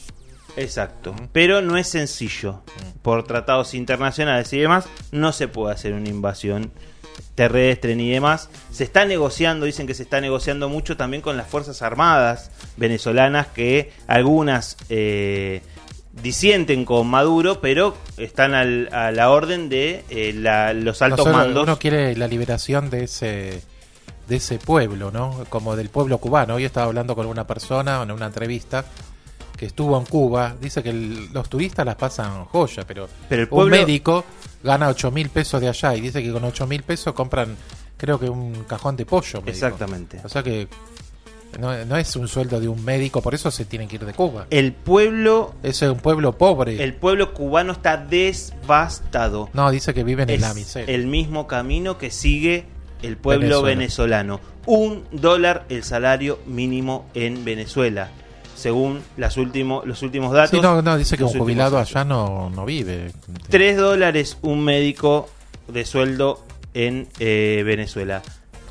Exacto, pero no es sencillo. Por tratados internacionales y demás, no se puede hacer una invasión terrestre ni demás. Se está negociando, dicen que se está negociando mucho también con las Fuerzas Armadas venezolanas, que algunas eh, disienten con Maduro, pero están al, a la orden de eh, la, los altos no solo, mandos. Uno quiere la liberación de ese de ese pueblo, ¿no? Como del pueblo cubano. Hoy estaba hablando con una persona en una entrevista que estuvo en Cuba. Dice que el, los turistas las pasan joya, pero, pero el pueblo... un médico gana ocho mil pesos de allá y dice que con ocho mil pesos compran, creo que un cajón de pollo. Médico. Exactamente. O sea que no, no es un sueldo de un médico, por eso se tienen que ir de Cuba. El pueblo... Es un pueblo pobre. El pueblo cubano está devastado. No, dice que viven en es la miseria. El mismo camino que sigue el pueblo Venezuela. venezolano. Un dólar el salario mínimo en Venezuela, según las último, los últimos datos. Sí, no, no, dice que un jubilado allá no, no vive. Tres dólares un médico de sueldo en eh, Venezuela.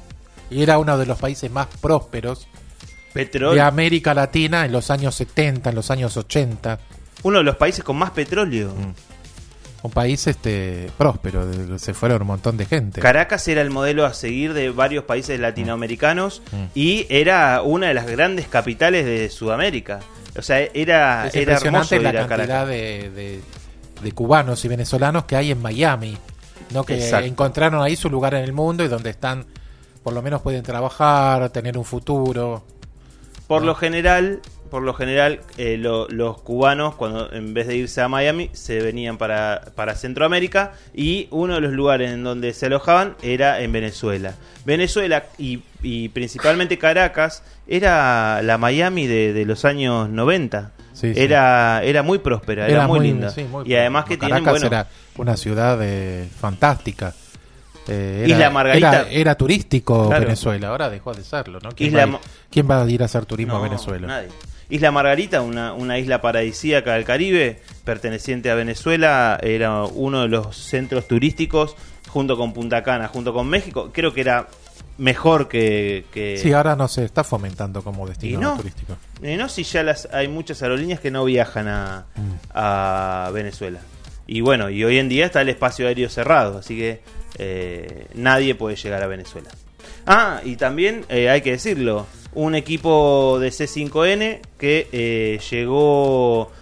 Y era uno de los países más prósperos Petróleo. de América Latina en los años setenta, en los años ochenta. Uno de los países con más petróleo. Mm. Un país este próspero, se fueron un montón de gente. Caracas era el modelo a seguir de varios países latinoamericanos mm. y era una de las grandes capitales de Sudamérica. O sea, era, es era hermoso ir la a cantidad de, de, de cubanos y venezolanos que hay en Miami, ¿no? Que Exacto. encontraron ahí su lugar en el mundo y donde están, por lo menos pueden trabajar, tener un futuro. Por ¿no? lo general, por lo general, eh, lo, los cubanos, cuando en vez de irse a Miami, se venían para, para Centroamérica, y uno de los lugares en donde se alojaban era en Venezuela. Venezuela y, y principalmente Caracas era la Miami de, de los años noventa. Sí, sí. Era, era muy próspera, era, era muy, muy linda. Sí, muy y además que Caracas tienen, bueno, era una ciudad eh, fantástica. Eh, era, Isla Margarita. Era, era turístico, claro. Venezuela, ahora dejó de serlo, ¿no? ¿Quién, Isla... va, a, ¿quién va a ir a hacer turismo no, a Venezuela? Nadie. Isla Margarita, una, una isla paradisíaca del Caribe, perteneciente a Venezuela, era uno de los centros turísticos, junto con Punta Cana, junto con México. Creo que era mejor que... que... Sí, ahora no se está fomentando como destino no, turístico. Y no, si ya las, hay muchas aerolíneas que no viajan a, mm. a Venezuela. Y bueno, y hoy en día está el espacio aéreo cerrado, así que eh, nadie puede llegar a Venezuela. Ah, y también eh, hay que decirlo, un equipo de C cinco N que eh, llegó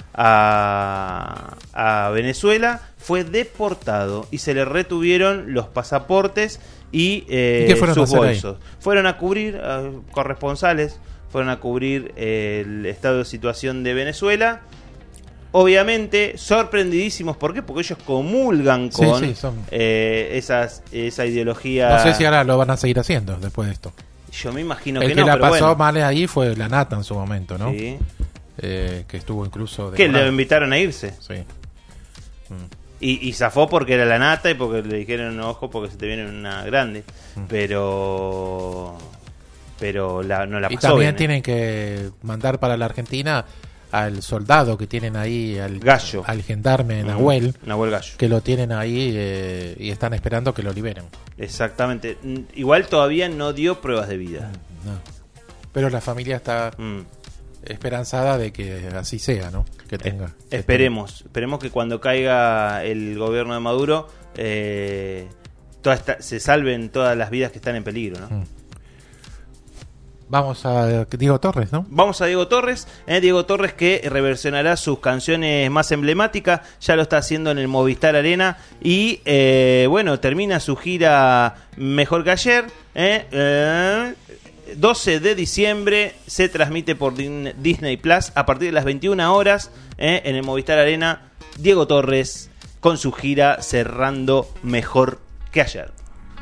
a, a Venezuela fue deportado y se le retuvieron los pasaportes y, eh, ¿Y qué fueron sus a bolsos. Ahí? Fueron a cubrir, uh, corresponsales, fueron a cubrir eh, el estado de situación de Venezuela. Obviamente sorprendidísimos, ¿por qué? Porque ellos comulgan con sí, sí, son... eh, esas, esa ideología. No sé si ahora lo van a seguir haciendo después de esto. Yo me imagino el que, que no, la pero pasó bueno. mal ahí fue la Nata en su momento, ¿no? Sí. Eh, que estuvo incluso... Que le invitaron a irse. Sí. Mm. Y, y zafó porque era la Nata y porque le dijeron, ojo, porque se te viene una grande. Mm. Pero... Pero la, no la pasó Y también bien, tienen ¿eh? que mandar para la Argentina al soldado que tienen ahí, al Gallo, al gendarme Nahuel, mm, Nahuel Gallo, que lo tienen ahí eh, y están esperando que lo liberen. Exactamente. Igual todavía no dio pruebas de vida. No. Pero la familia está mm. esperanzada de que así sea, ¿no? Que tenga. Eh, esperemos, que esperemos que cuando caiga el gobierno de Maduro eh, toda esta, se salven todas las vidas que están en peligro, ¿no? Mm. Vamos a Diego Torres, ¿no? Vamos a Diego Torres, eh, Diego Torres que reversionará sus canciones más emblemáticas, ya lo está haciendo en el Movistar Arena y eh, bueno, termina su gira Mejor que Ayer, eh, eh, doce de diciembre se transmite por Disney Plus a partir de las veintiuna horas eh, en el Movistar Arena, Diego Torres con su gira cerrando Mejor que Ayer.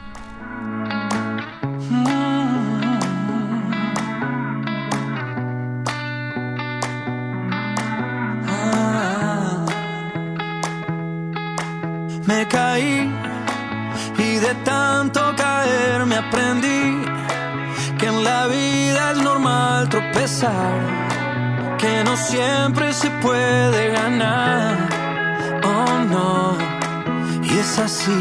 Me caí y de tanto caer me aprendí que en la vida es normal tropezar, que no siempre se puede ganar, oh no, y es así,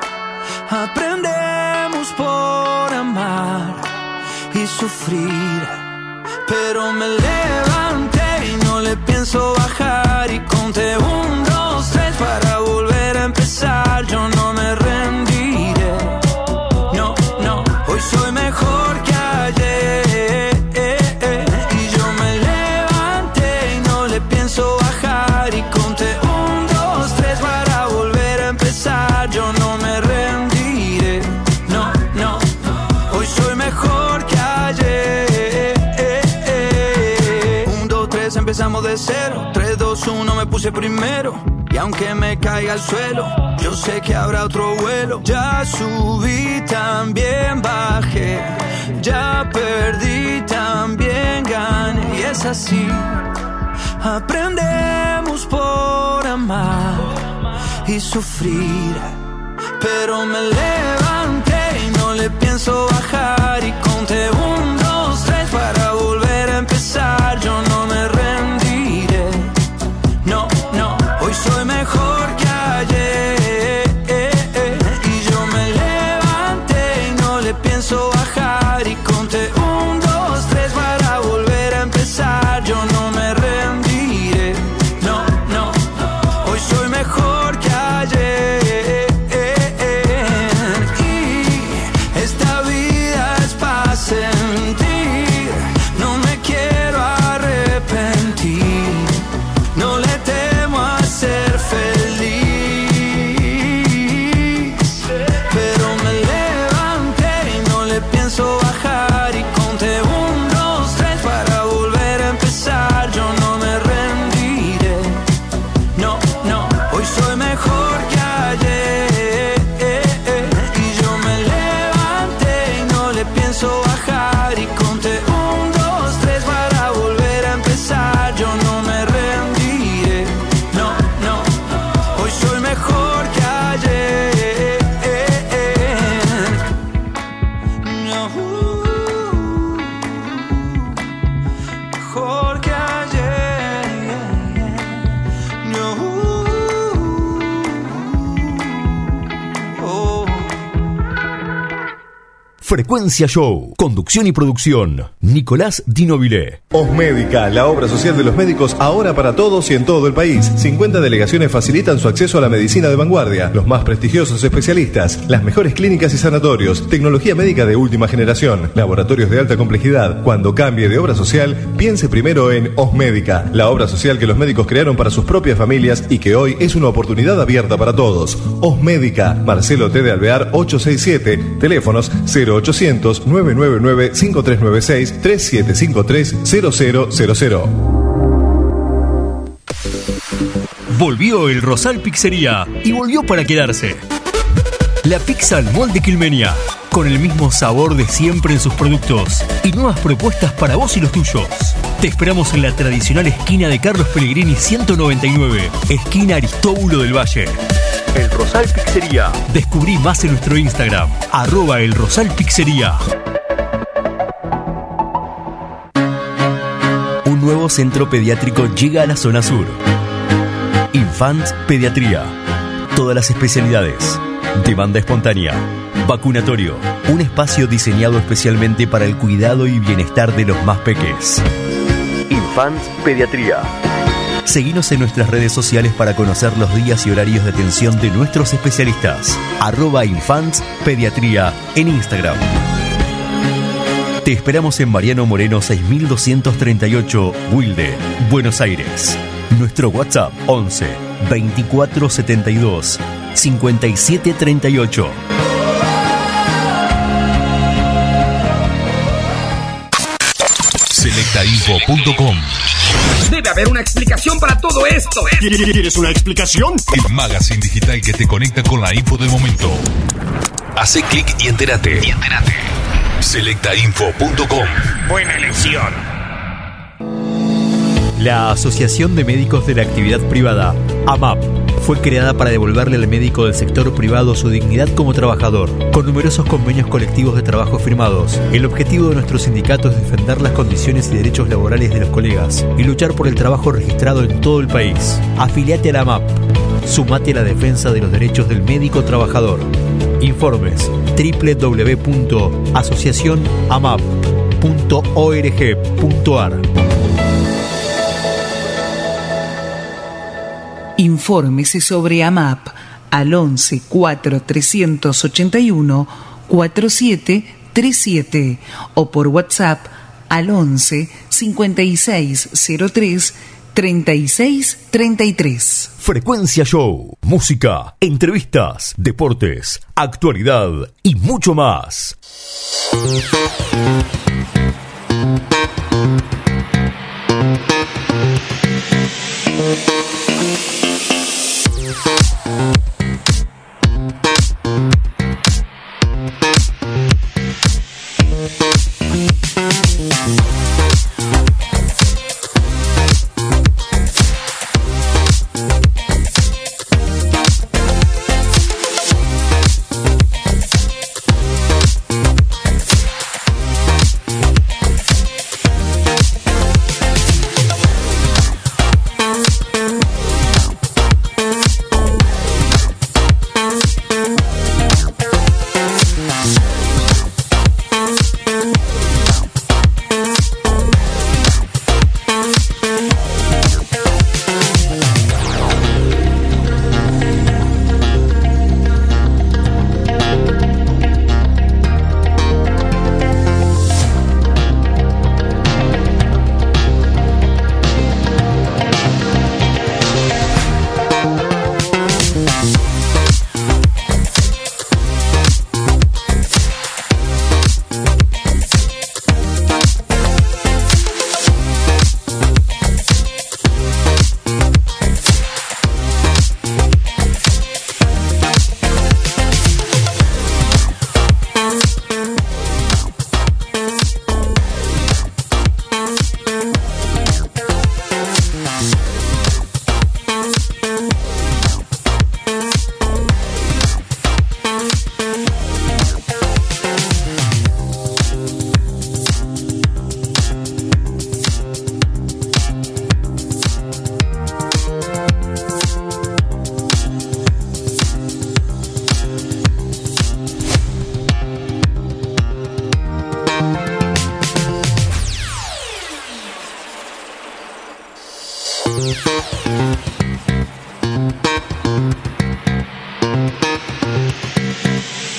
aprendemos por amar y sufrir, pero me levanté y no le pienso bajar y conté un, dos, tres para volver a empezar, yo no me rendiré, no, no, hoy soy mejor que ayer, y yo me levanté y no le pienso bajar y conté un, dos, tres para volver a empezar, yo no me rendiré, no, no, hoy soy mejor que ayer, un, dos, tres, empezamos de cero, tres, dos, uno, me puse primero. Y aunque me caiga al suelo, yo sé que habrá otro vuelo. Ya subí, también bajé. Ya perdí, también gané. Y es así, aprendemos por amar y sufrir. Pero me levanté y no le pienso bajar. Y conté un, dos, tres para volver a empezar. Yo no me rendiré, no, no. Hoy soy mejor que ayer, y yo me levanté y no le pienso bajar y conté un, dos, tres para volver a empezar, yo no me rendiré, no, no, hoy soy mejor que ayer, y esta vida es para Frecuencia Show. Conducción y producción, Nicolás Di Nobile. Osmédica, la obra social de los médicos ahora para todos y en todo el país. cincuenta delegaciones facilitan su acceso a la medicina de vanguardia, los más prestigiosos especialistas, las mejores clínicas y sanatorios, tecnología médica de última generación, laboratorios de alta complejidad. Cuando cambie de obra social, piense primero en Osmédica, la obra social que los médicos crearon para sus propias familias y que hoy es una oportunidad abierta para todos. Osmédica, Marcelo T. de Alvear ochocientos sesenta y siete, teléfonos cero ochocientos, nueve nueve nueve, cinco tres nueve seis, tres siete cinco tres, cero cero cero cero. Volvió el Rosal Pizzería y volvió para quedarse. La pizza al molde Quilmenia, con el mismo sabor de siempre en sus productos y nuevas propuestas para vos y los tuyos. Te esperamos en la tradicional esquina de Carlos Pellegrini ciento noventa y nueve, esquina Aristóbulo del Valle. El Rosal Pizzería. Descubrí más en nuestro Instagram, arroba el Rosal Pizzería. Un nuevo centro pediátrico llega a la zona sur. Infants Pediatría. Todas las especialidades. Demanda espontánea. Vacunatorio. Un espacio diseñado especialmente para el cuidado y bienestar de los más peques. Infants Pediatría. Seguinos en nuestras redes sociales para conocer los días y horarios de atención de nuestros especialistas. Arroba Infants Pediatría en Instagram. Te esperamos en Mariano Moreno seis mil doscientos treinta y ocho, Wilde, Buenos Aires. Nuestro WhatsApp once, veinticuatro setenta y dos, cincuenta y siete treinta y ocho. selecta info punto com. Debe haber una explicación para todo esto. ¿Quieres una explicación? El magazine digital que te conecta con la info del momento. Hace clic y entérate. Y entérate. selecta info punto com. Buena elección. La Asociación de Médicos de la Actividad Privada, AMAP, fue creada para devolverle al médico del sector privado su dignidad como trabajador, con numerosos convenios colectivos de trabajo firmados. El objetivo de nuestro sindicato es defender las condiciones y derechos laborales de los colegas y luchar por el trabajo registrado en todo el país. Afiliate a la AMAP. Sumate a la defensa de los derechos del médico trabajador. Informes doble u doble u doble u punto asociación amap punto org punto ar. Infórmese sobre AMAP al once cuatro trescientos ochenta y uno cuarenta y siete treinta y siete o por WhatsApp al once cincuenta y seis cero tres treinta y seis treinta y tres. Frecuencia Show, música, entrevistas, deportes, actualidad y mucho más.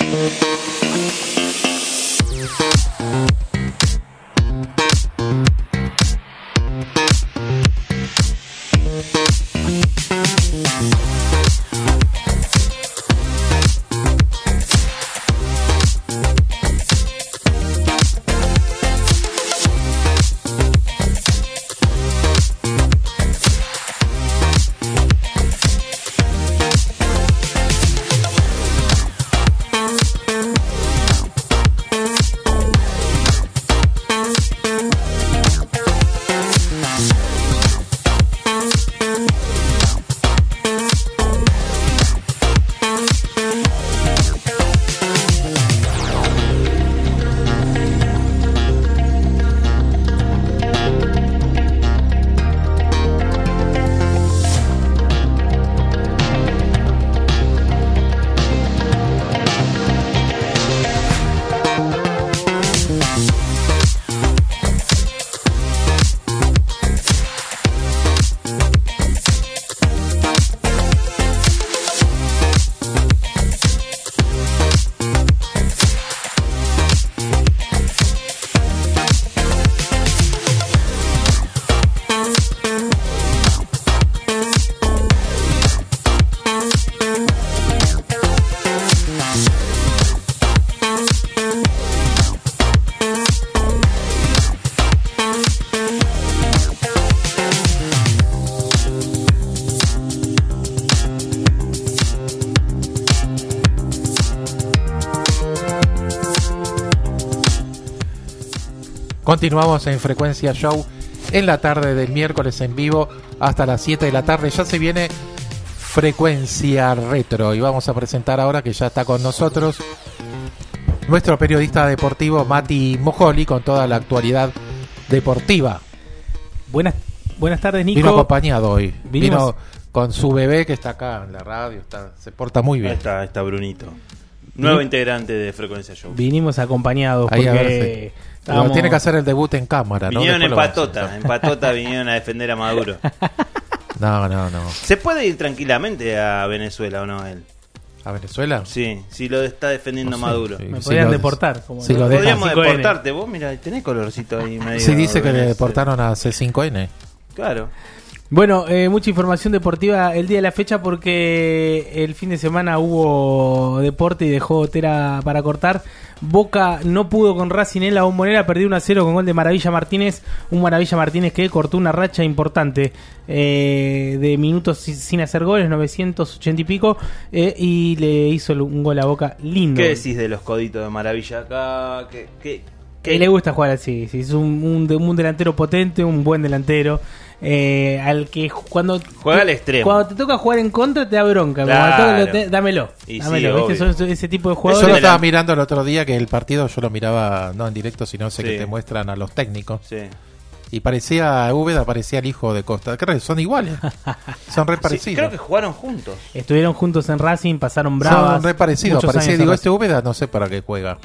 Continuamos en Frecuencia Show en la tarde del miércoles en vivo hasta las siete de la tarde. Ya se viene Frecuencia Retro y vamos a presentar ahora que ya está con nosotros nuestro periodista deportivo Mati Mojoli con toda la actualidad deportiva. Buenas, buenas tardes, Nico. Vino acompañado hoy. Vinimos... Vino con su bebé que está acá en la radio, está, se porta muy bien. Ahí está, está Brunito. Nuevo integrante de Frecuencia Show. Vinimos acompañados ahí porque si... estábamos... tiene que hacer el debut en cámara, ¿no? Vinieron en patota, en patota vinieron a defender a Maduro. No, no, no. ¿Se puede ir tranquilamente a Venezuela o no él? ¿A Venezuela? Sí, si lo está defendiendo no sé, Maduro. Sí, Me si podrían lo... deportar. Como si no. lo Podríamos dejan. deportarte. Vos, mira, tenés colorcito ahí medio. Sí, dice que le Venezuela. deportaron a C cinco N. Claro. Bueno, eh, mucha información deportiva el día de la fecha porque el fin de semana hubo deporte y dejó tela para cortar. Boca no pudo con Racing en la Bombonera, perdió uno a cero con gol de Maravilla Martínez. Un Maravilla Martínez que cortó una racha importante eh, de minutos sin hacer goles, novecientos ochenta y pico, eh, y le hizo un gol a Boca lindo. ¿Qué decís de los coditos de Maravilla acá? ¿Qué, qué, qué? Que le gusta jugar así, sí, es un, un, un delantero potente, un buen delantero. Eh, al que cuando juega te, al extremo, cuando te toca jugar en contra te da bronca, claro. cuando te, te, dámelo, y dámelo, sí, ¿viste? Son ese tipo de jugadores. Yo lo estaba mirando el otro día que el partido yo lo miraba no en directo sino sé sí. que te muestran a los técnicos sí. y parecía Úbeda, parecía el hijo de Costa. Creo que son iguales, son re parecidos. Sí, creo que jugaron juntos, estuvieron juntos en Racing, pasaron bravas, son re parecidos, parecía, digo este Úbeda no sé para qué juega.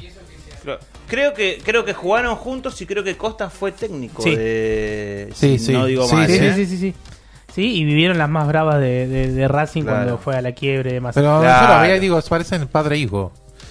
Creo que creo que jugaron juntos y creo que Costa fue técnico sí. de sí, si sí. no digo sí, mal, sí, ¿eh? sí, sí, sí, sí, y vivieron las más bravas de, de, de Racing claro. cuando fue a la quiebre y demás. Pero claro. yo lo veía y digo, parecen padre e hijo.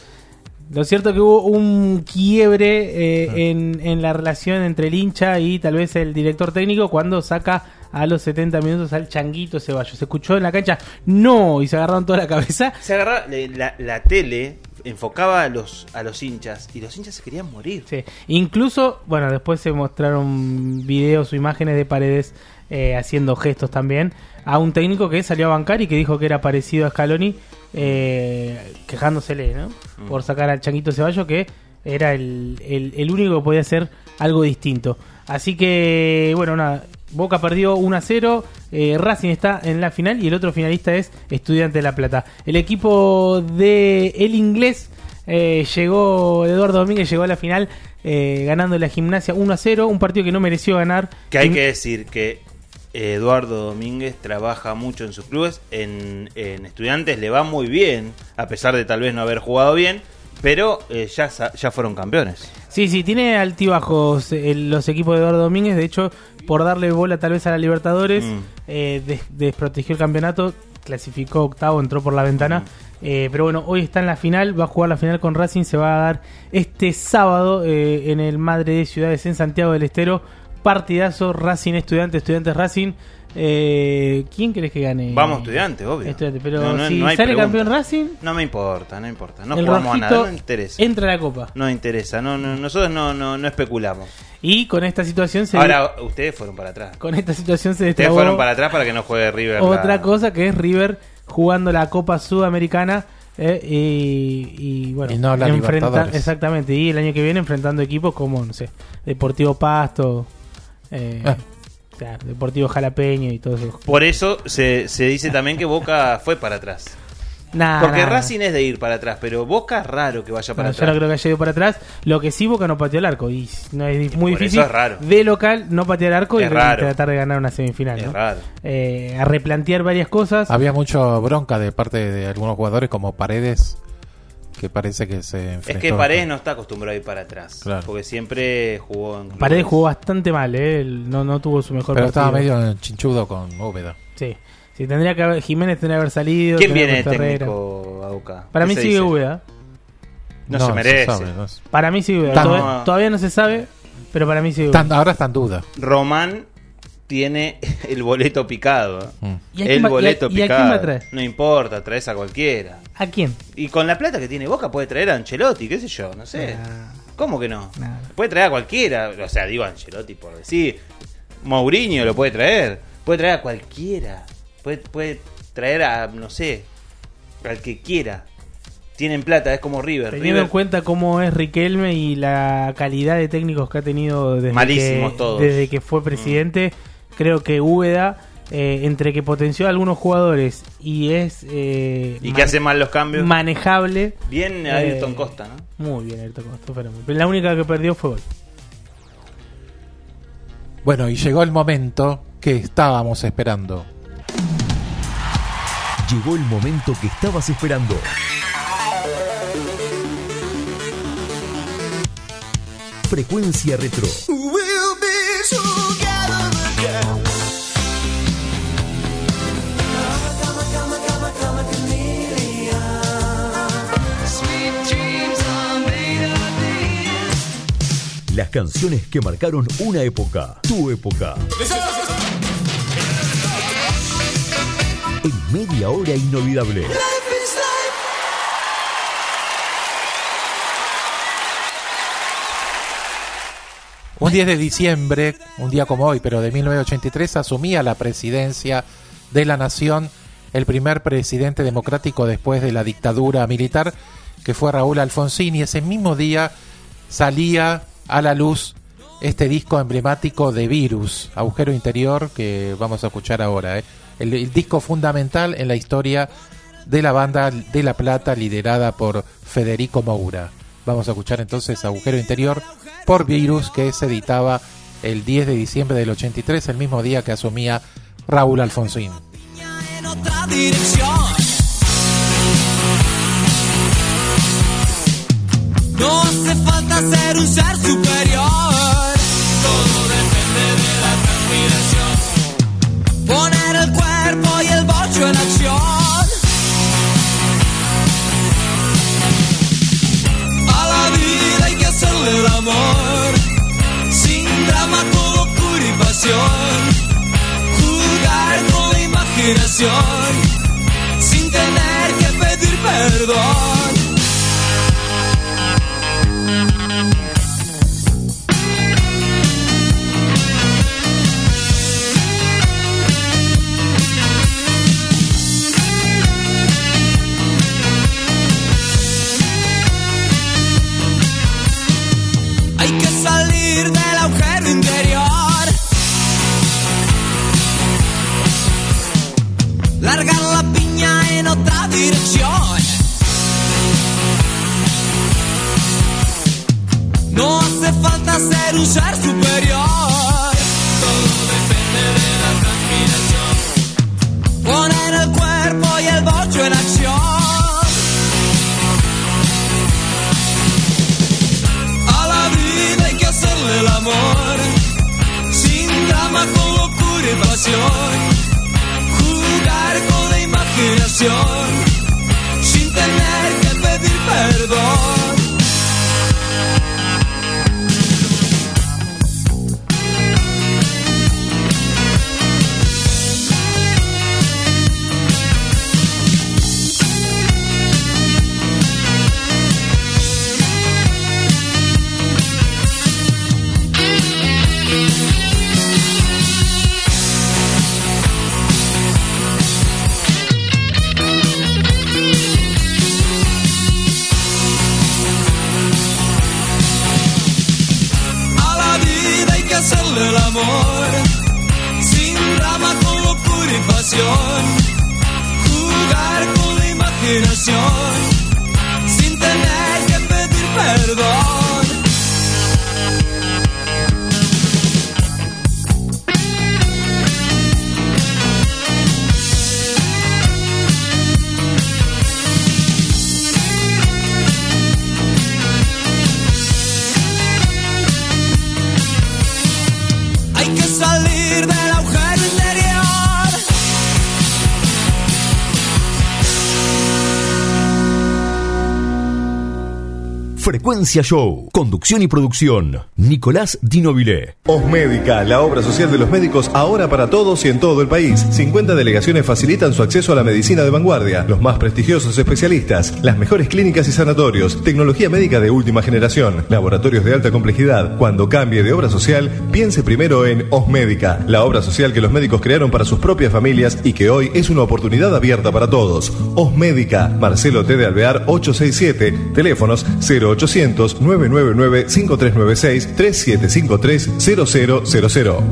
Lo cierto es que hubo un quiebre eh, ah. en, en la relación entre el hincha y tal vez el director técnico cuando saca a los setenta minutos al Changuito Ceballos. Se escuchó en la cancha, no, y se agarraron toda la cabeza. Se agarraba la, la tele, enfocaba a los a los hinchas y los hinchas se querían morir. Sí. Incluso, bueno, después se mostraron videos o imágenes de Paredes eh, haciendo gestos también a un técnico que salió a bancar y que dijo que era parecido a Scaloni, eh, quejándosele, ¿no? Mm. Por sacar al Changuito Ceballos, que era el, el, el único que podía hacer algo distinto. Así que, bueno, nada, Boca perdió uno a cero, eh, Racing está en la final y el otro finalista es Estudiante de La Plata. El equipo de El Inglés eh, llegó, Eduardo Domínguez llegó a la final eh, ganando la Gimnasia uno a cero, un partido que no mereció ganar. Que hay que decir que Eduardo Domínguez trabaja mucho en sus clubes, en, en Estudiantes le va muy bien, a pesar de tal vez no haber jugado bien, pero eh, ya, ya fueron campeones. Sí, sí, tiene altibajos eh, los equipos de Eduardo Domínguez. De hecho, por darle bola tal vez a la Libertadores, mm. eh, des- desprotegió el campeonato, clasificó octavo, entró por la ventana. Mm. Eh, pero bueno, hoy está en la final, va a jugar la final con Racing, se va a dar este sábado eh, en el Madre de Ciudades en Santiago del Estero. Partidazo, Racing Estudiantes, Estudiantes Racing. Eh, ¿Quién crees que gane? Vamos Estudiantes, obvio. Estudiantes, pero No, no, si no hay sale pregunta. campeón Racing, No me importa, no importa. No el jugamos a nada, rojito no interesa. entra a la Copa. No interesa, no, no, nosotros no, no, no especulamos. Y con esta situación se Ahora, ustedes fueron para atrás. con esta situación se Ustedes destrabó fueron para atrás para que no juegue River. otra la- cosa, que es River jugando la Copa Sudamericana. Eh, y, y bueno, Y no la enfrenta- Libertadores. exactamente, y el año que viene enfrentando equipos como, no sé, Deportivo Pasto, eh, Ah. claro, Deportivo Jalapeño y todo eso. Por eso se, se dice también que Boca fue para atrás. Nah, Porque nah, Racing es de ir para atrás, pero Boca es raro que vaya para no, yo atrás. no creo que haya ido para atrás. Lo que sí, Boca no pateó el arco. Y no es muy por difícil eso es raro. de local no patear el arco y Es raro. tratar de ganar una semifinal. Es ¿no? raro. Eh, a replantear varias cosas. Había mucha bronca de parte de algunos jugadores como Paredes, que parece que se Es enfrentó. que Paredes no está acostumbrado a ir para atrás. Claro. Porque siempre jugó en Paredes clubes. jugó bastante mal, ¿eh? Él no, no tuvo su mejor Pero partido. estaba medio chinchudo con Úbeda. Sí. Sí, tendría que haber, Jiménez tendría que haber salido. ¿Quién tendría viene que de haber Herrera. técnico a Boca? Para ¿Qué mí se sigue dice? Úbeda. No, No, se se merece. sabe, no se- Para mí sigue Úbeda. Tan- Todavía, todavía no se sabe, pero para mí sigue Úbeda. Tan- ahora está en duda. Román tiene el boleto picado. Mm. ¿Y a quién El va- boleto y a- y a picado. quién va a traer? No importa, traes a cualquiera. ¿A quién? Y con la plata que tiene Boca puede traer a Ancelotti, qué sé yo, no sé. ¿Cómo que no? Nah. Puede traer a cualquiera. O sea, digo Ancelotti por decir. Mourinho lo puede traer. Puede traer a cualquiera. Puede, puede traer a, no sé, al que quiera. Tienen plata, es como River. Teniendo River en cuenta cómo es Riquelme y la calidad de técnicos que ha tenido desde, Malísimos que, todos. desde que fue presidente, creo que Úbeda, eh, entre que potenció a algunos jugadores y es eh, y que mane- hace mal los cambios. manejable. Bien a eh, Ayrton Costa, ¿no? Muy bien, Ayrton Costa. Pero, pero la única que perdió fue gol. Bueno, y llegó el momento que estábamos esperando. Llegó el momento que estabas esperando. Frecuencia Retro. Las canciones que marcaron una época, tu época. En media hora inolvidable. Un diez de diciembre, un día como hoy, pero de mil novecientos ochenta y tres, asumía la presidencia de la nación el primer presidente democrático después de la dictadura militar, que fue Raúl Alfonsín, y ese mismo día salía a la luz este disco emblemático de Virus, Agujero Interior, que vamos a escuchar ahora. ¿eh? El, el disco fundamental en la historia de la banda de La Plata, liderada por Federico Moura. Vamos a escuchar entonces Agujero Interior por Virus, que se editaba el diez de diciembre del ochenta y tres, el mismo día que asumía Raúl Alfonsín. En otra dirección. No hace falta ser un ser superior. Todo depende de la transpiración. Poner el cuerpo y el bocho en acción. A la vida hay que hacerle el amor. Sin drama, con locura y pasión. Jugar con la imaginación. Sin tener que pedir perdón. Hay que salir del agujero interior. Largar la piña en otra dirección. No hace falta ser un ser superior. Todo depende de la transpiración. Poner el cuerpo y el bocho en acción. A la vida hay que hacerle el amor. Sin drama, con locura y pasión. Jugar con la imaginación. Sin pasión, jugar con la imaginación, sin tener que pedir perdón. Hay que salir del agujero interior. Frecuencia Show. Conducción y producción. Nicolás Di Nobile. Osmédica, la obra social de los médicos ahora para todos y en todo el país. cincuenta delegaciones facilitan su acceso a la medicina de vanguardia, los más prestigiosos especialistas, las mejores clínicas y sanatorios, tecnología médica de última generación, laboratorios de alta complejidad. Cuando cambie de obra social, piense primero en Osmédica, la obra social que los médicos crearon para sus propias familias y que hoy es una oportunidad abierta para todos. Osmédica, Marcelo T. de Alvear ochocientos sesenta y siete, teléfonos cero ochocientos, nueve nueve nueve, cinco tres nueve seis, tres siete cinco tres, cero cero cero cero.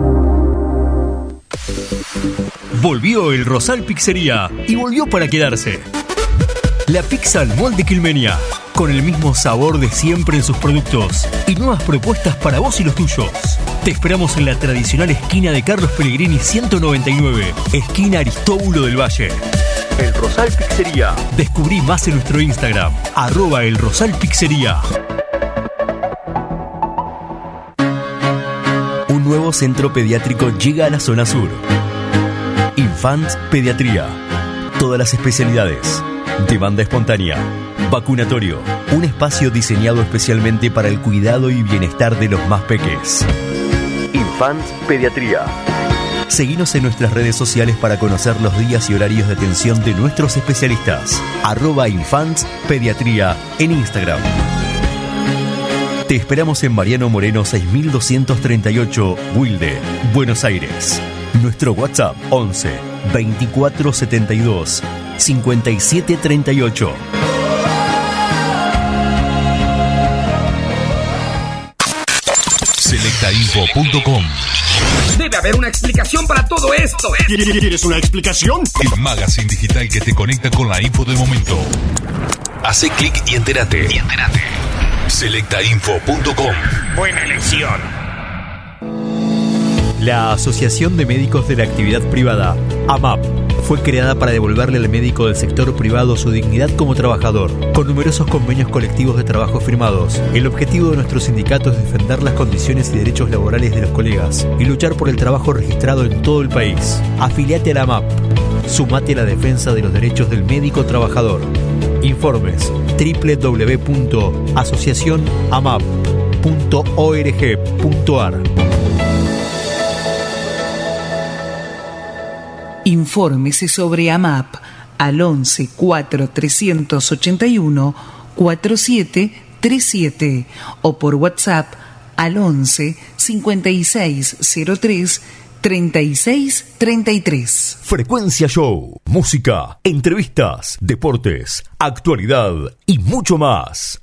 Volvió el Rosal Pizzería y volvió para quedarse. La pizza al molde quilmenia, con el mismo sabor de siempre en sus productos y nuevas propuestas para vos y los tuyos. Te esperamos en la tradicional esquina de Carlos Pellegrini ciento noventa y nueve, esquina Aristóbulo del Valle. El Rosal Pizzería. Descubrí más en nuestro Instagram, arroba el Rosal Pizzería. Un nuevo centro pediátrico llega a la zona sur. Infants Pediatría. Todas las especialidades. Demanda espontánea. Vacunatorio. Un espacio diseñado especialmente para el cuidado y bienestar de los más peques. Infants Pediatría. Seguinos en nuestras redes sociales para conocer los días y horarios de atención de nuestros especialistas. Arroba Infants Pediatría en Instagram. Te esperamos en Mariano Moreno seis mil doscientos treinta y ocho, Wilde, Buenos Aires. Nuestro WhatsApp once, veinticuatro setenta y dos, cincuenta y siete treinta y ocho. selecta info punto com. Debe haber una explicación para todo esto. ¿Quieres una explicación? El magazine digital que te conecta con la info del momento. Hace clic y entérate. Y entérate. selecta info punto com. Buena elección. La Asociación de Médicos de la Actividad Privada, A M A P, fue creada para devolverle al médico del sector privado su dignidad como trabajador, con numerosos convenios colectivos de trabajo firmados. El objetivo de nuestro sindicato es defender las condiciones y derechos laborales de los colegas y luchar por el trabajo registrado en todo el país. Afiliate a la A M A P. Sumate a la defensa de los derechos del médico trabajador. Informes doble u doble u doble u punto asociación amap punto org punto a r. Infórmese sobre A M A P al once cuatro tres ocho uno cuatro siete tres siete o por WhatsApp al once cincuenta y seis cero tres treinta y seis treinta y tres. Frecuencia Show, música, entrevistas, deportes, actualidad y mucho más.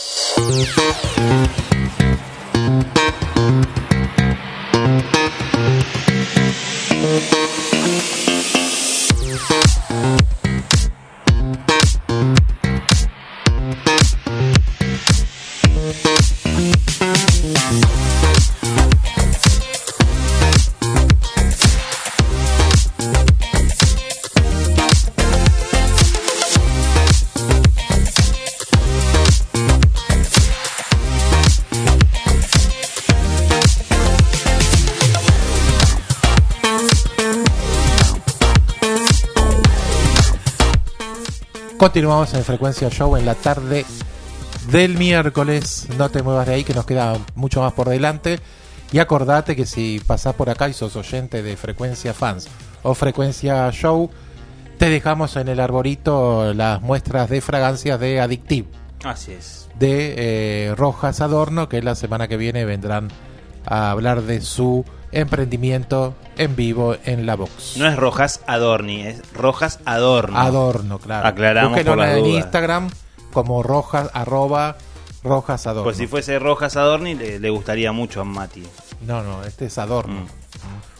Continuamos en Frecuencia Show en la tarde del miércoles. No te muevas de ahí, que nos queda mucho más por delante. Y acordate que si pasás por acá y sos oyente de Frecuencia Fans o Frecuencia Show, te dejamos en el arborito las muestras de fragancias de Addictive. Así es. De eh, Rojas Adorno, que la semana que viene vendrán a hablar de su emprendimiento en vivo en la Vox. No es Rojas Adorni, es Rojas Adorno. Adorno, claro. Aclaramos Búsquenlo por las en dudas. Instagram como Rojas, arroba Rojas Adorno. Pues si fuese Rojas Adorni le, le gustaría mucho a Mati. No, no, este es Adorno. Mm.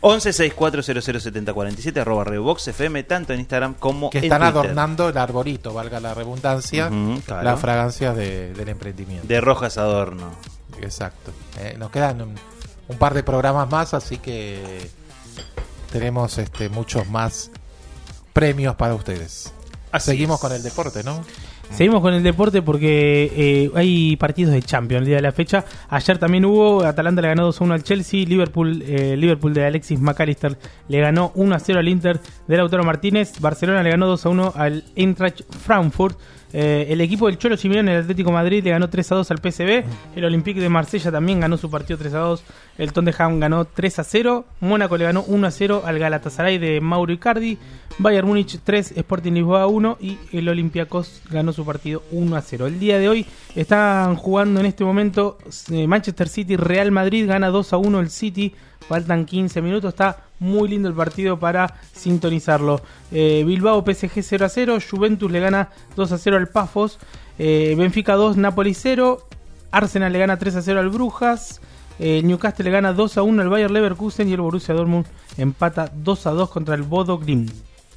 once sesenta y cuatro cero cero setenta cuarenta y siete, arroba Revox F M, tanto en Instagram como que en están Twitter. adornando el arbolito, valga la redundancia, Ujú, claro. las fragancias de, del emprendimiento. De Rojas Adorno. Exacto. Eh, nos quedan un, un par de programas más, así que tenemos este muchos más premios para ustedes. Así Seguimos es. con el deporte, ¿no? Seguimos con el deporte porque eh, hay partidos de Champions el día de la fecha. Ayer también hubo, Atalanta le ganó dos a uno al Chelsea, Liverpool eh, Liverpool de Alexis McAllister le ganó uno a cero al Inter de Lautaro Martínez, Barcelona le ganó dos a uno al Eintracht Frankfurt. Eh, el equipo del Cholo Simeone, el Atlético de Madrid, le ganó tres a dos al P S V. El Olympique de Marsella también ganó su partido tres a dos. El Tottenham ganó tres a cero. Mónaco le ganó uno a cero al Galatasaray de Mauro Icardi. Bayern Múnich tres, Sporting Lisboa uno. Y el Olympiacos ganó su partido uno a cero. El día de hoy están jugando en este momento eh, Manchester City, Real Madrid gana dos a uno el City. Faltan quince minutos, está muy lindo el partido para sintonizarlo. Eh, Bilbao P S G cero a cero, Juventus le gana dos a cero al Pafos, eh, Benfica dos, Napoli cero, Arsenal le gana tres a cero al Brujas, eh, Newcastle le gana dos a uno al Bayer Leverkusen y el Borussia Dortmund empata dos a dos contra el Bodo Glimt.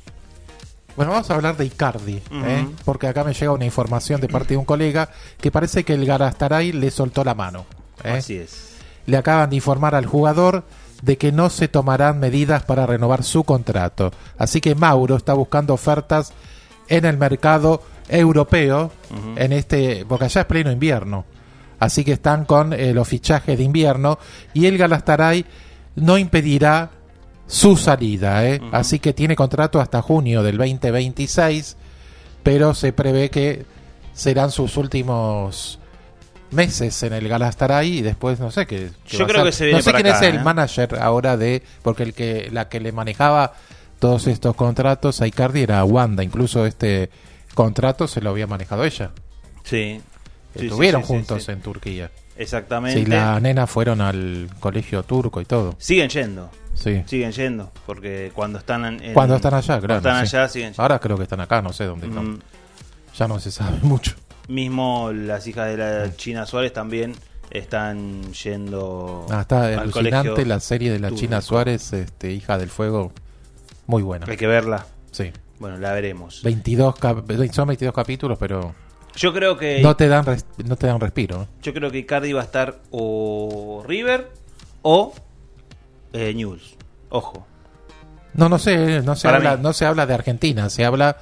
Bueno, vamos a hablar de Icardi, Ujú. ¿eh? Porque acá me llega una información de parte de un colega que parece que el Galatasaray le soltó la mano. ¿eh? Así es. Le acaban de informar al jugador de que no se tomarán medidas para renovar su contrato. Así que Mauro está buscando ofertas en el mercado europeo, Ujú. en este, porque allá es pleno invierno. Así que están con eh, los fichajes de invierno y el Galatasaray no impedirá su salida. ¿eh? Ujú. Así que tiene contrato hasta junio del veinte veintiséis, pero se prevé que serán sus últimos meses en el Galatasaray y después no sé qué, qué Yo va a creo ser. que se viene no sé por quién acá, es el ¿eh? manager ahora de, porque el que la que le manejaba todos estos contratos a Icardi era Wanda, incluso este contrato se lo había manejado ella. Sí. Sí, Estuvieron sí, sí, juntos sí, sí. en Turquía. Exactamente. Sí, la nena fueron al colegio turco y todo. Siguen yendo. Sí. Siguen yendo. Porque cuando están en. en- Cuando están allá, claro. Cuando están sí. allá, siguen yendo. Ahora creo que están acá, no sé dónde están. Mm. Ya no se sabe mucho. Mismo las hijas de la Mm. China Suárez también están yendo. Ah, está al alucinante colegio la serie de la turco. China Suárez, este, hija del fuego, muy buena. Hay que verla. Sí. Bueno, la veremos. veintidós cap- son veintidós capítulos, pero Yo creo que. no te dan res- no te dan respiro. ¿eh? Yo creo que Icardi va a estar o River o eh, Newell's. Ojo. No, no sé, no se Para habla, mí. no se habla de Argentina, se habla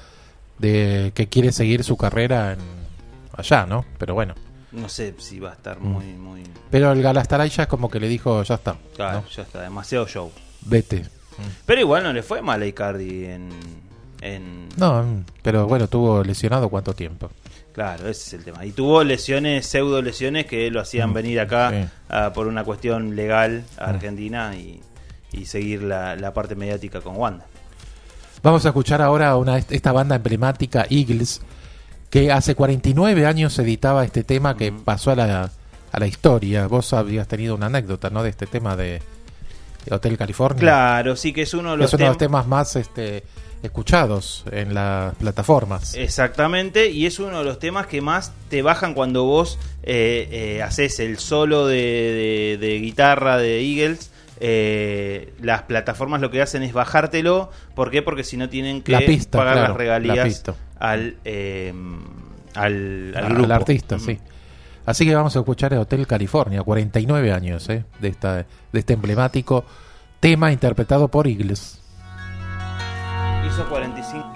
de que quiere seguir su carrera en allá, ¿no? Pero bueno. No sé si va a estar Mm. muy, muy. Pero el Galatasaray ya es como que le dijo, ya está. Claro, ¿no? ya está, demasiado show. Vete. Pero igual no le fue mal a Icardi en. en... No, pero bueno, tuvo lesionado cuánto tiempo. Claro, ese es el tema. Y tuvo lesiones, pseudo lesiones que lo hacían Mm, venir acá sí. ah, por una cuestión legal a Mm. Argentina y, y seguir la, la parte mediática con Wanda. Vamos a escuchar ahora una esta banda emblemática, Eagles, que hace cuarenta y nueve años editaba este tema que pasó a la, a la historia. Vos habías tenido una anécdota, ¿no? De este tema de, de Hotel California. Claro, sí que es uno de los, es uno de los tem- temas más este, escuchados en las plataformas. Exactamente, y es uno de los temas que más te bajan cuando vos eh, eh, haces el solo de, de- de guitarra de Eagles. Eh, las plataformas lo que hacen es bajártelo. ¿Por qué? Porque si no tienen que La pista, pagar claro, las regalías la pista. al, eh, al, al Al grupo. artista, sí. Así que vamos a escuchar el Hotel California, cuarenta y nueve años eh, de, esta, de este emblemático tema interpretado por Eagles. Hizo cuarenta y cinco.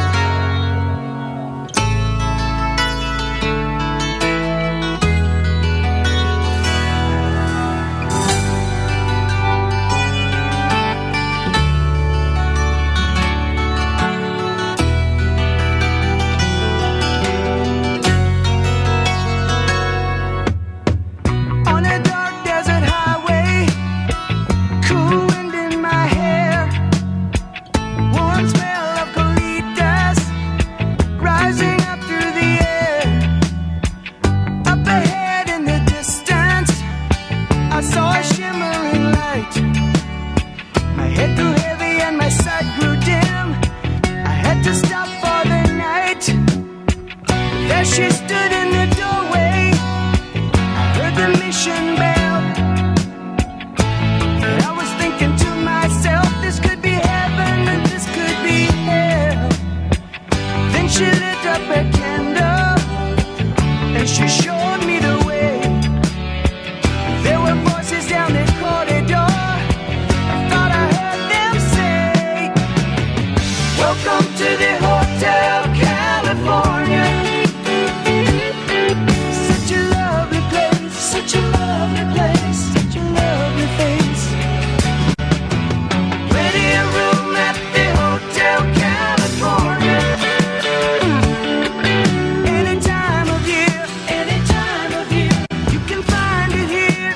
Thank she stood in the doorway, I heard the mission bell. And I was thinking to myself, this could be heaven and this could be hell. Then she lit up a candle and she showed me the way. There were voices down the corridor, I thought I heard them say, welcome to the Hotel California. Such a lovely place, such a lovely place, such a lovely face. Plenty of room at the Hotel California. Any time of year, any time of year, you can find it here.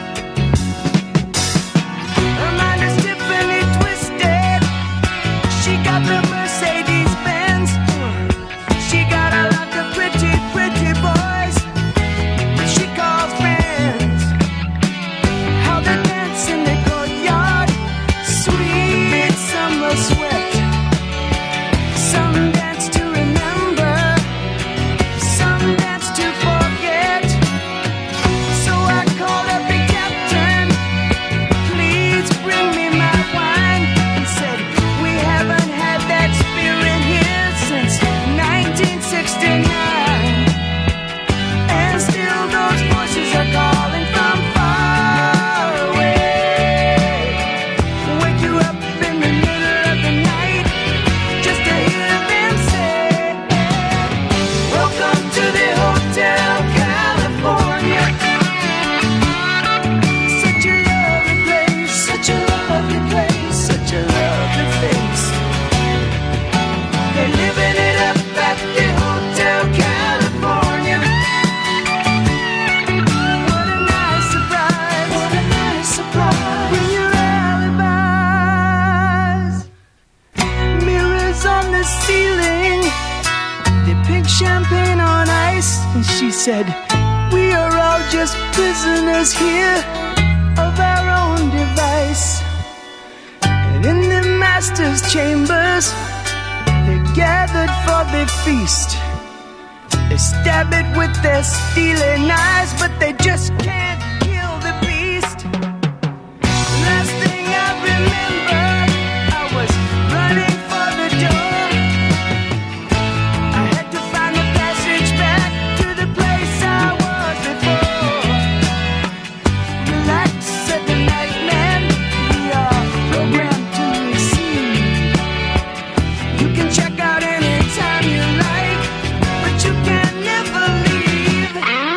Her mind is Tiffany twisted. She got the Mercedes Benz. She got a lot of pretty, pretty boys that she calls friends. How they dance in the courtyard, sweet summer sweat. Some dance to remember, some dance to forget. So I called up the captain, please bring me my wine. He said, we haven't had that spirit here since nineteen sixty-nine. And still those voices are calling from far away. Wake you up in the middle of the night just to hear them say, welcome to the Hotel California. Such a lovely place, such a lovely place, such a lovely face. They're living it up at the Hotel California. What a nice surprise, what a nice surprise. Bring your alibis. Mirrors on the ceiling, the pink champagne on ice. And she said, we are all just prisoners here of our own device. And in the master's chambers, they're gathered for the feast. They stab it with their steely knives, but they just can't kill the beast. Last thing I remember, I was running for the door. I had to find the passage back to the place I was before. Relax, said the nightman, we are programmed to receive. You can check out anytime you like, but you can never leave.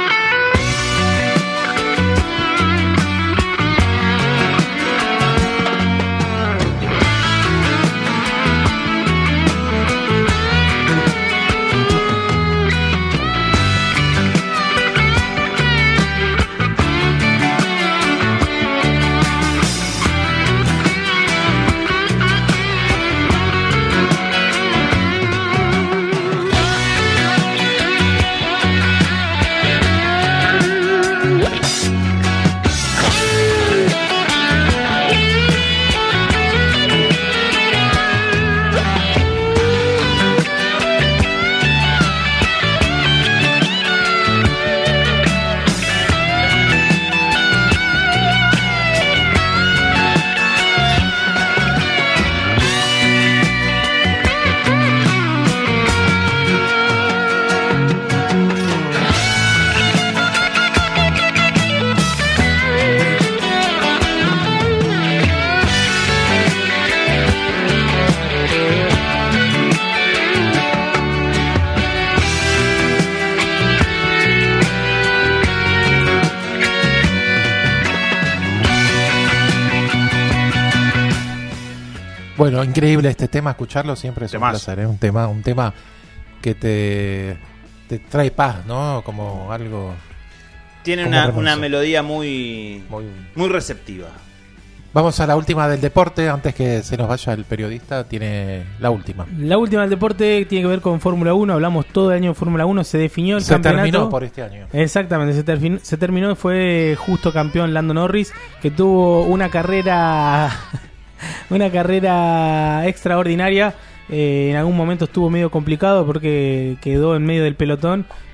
Bueno, increíble este tema, escucharlo siempre es un Temazo. placer, ¿eh? Un tema, un tema que te, te trae paz, ¿no? Como algo... Tiene como una, hermoso. una melodía muy, muy receptiva. Vamos a la última del deporte, antes que se nos vaya el periodista, tiene la última. La última del deporte tiene que ver con Fórmula uno. Hablamos todo el año de Fórmula uno. Se definió el Se campeonato. terminó por este año. Exactamente, se, terminó, se terminó. Fue justo campeón Lando Norris, que tuvo una carrera una carrera extraordinaria. Eh, en algún momento estuvo medio complicado porque quedó en medio del pelotón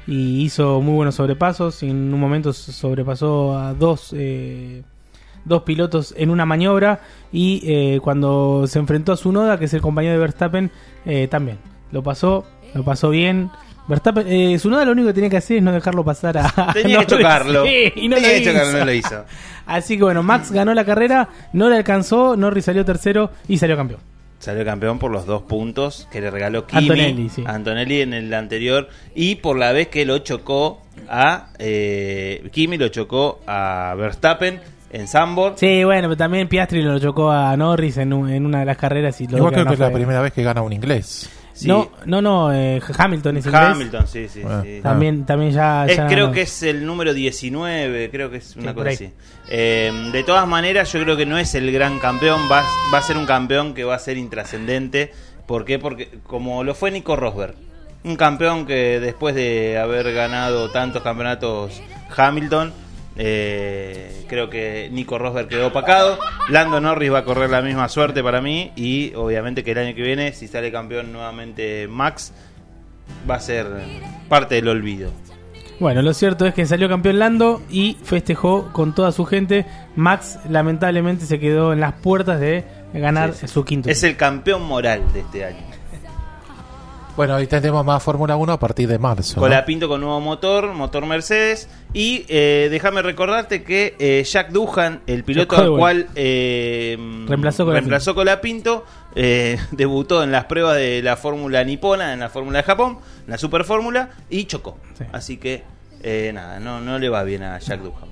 y hizo muy buenos sobrepasos. En un momento sobrepasó a dos eh, dos pilotos en una maniobra, y eh, cuando se enfrentó a Tsunoda, que es el compañero de Verstappen, eh, también lo pasó, lo pasó bien. Verstappen, eh, Tsunoda lo único que tenía que hacer es no dejarlo pasar a... Tenía no, que chocarlo. Sí, y no Tenía lo que hizo. chocarlo, no lo hizo. Así que bueno, Max ganó la carrera, no le alcanzó, Norris salió tercero y salió campeón. Salió campeón por los dos puntos que le regaló Kimi, Antonelli, sí. Antonelli en el anterior, y por la vez que lo chocó a eh, Kimi, lo chocó a Verstappen en Zandvoort. Sí, bueno, pero también Piastri lo chocó a Norris en, un- en una de las carreras. Y lo Igual creo ganó que es la fue- primera vez que gana un inglés. Sí. No, no, no, eh, Hamilton es inglés. Hamilton, sí, sí, Bueno. sí. También, también ya... Es, ya creo ganó. que es el número diecinueve, creo que es una Sí, por cosa ahí. así. Eh, de todas maneras, yo creo que no es el gran campeón, va, va a ser un campeón que va a ser intrascendente. ¿Por qué? Porque como lo fue Nico Rosberg, un campeón que después de haber ganado tantos campeonatos Hamilton, eh, creo que Nico Rosberg quedó opacado. Lando Norris va a correr la misma suerte para mí, y obviamente que el año que viene, si sale campeón nuevamente Max, va a ser parte del olvido. Bueno, lo cierto es que salió campeón Lando y festejó con toda su gente. Max lamentablemente se quedó en las puertas de ganar Sí, sí. su quinto. Es el campeón moral de este año. Bueno, hoy tendremos más Fórmula uno a partir de marzo, ¿no? Colapinto con nuevo motor, motor Mercedes. Y eh, déjame recordarte que eh, Jack Doohan, el piloto Chocó de al vuelta. cual eh, Reemplazó Colapinto. reemplazó Colapinto, eh, debutó en las pruebas de la Fórmula nipona, en la Fórmula de Japón, en la Super Fórmula, y chocó. Sí. Así que, eh, nada, no, no le va bien a Jack Doohan.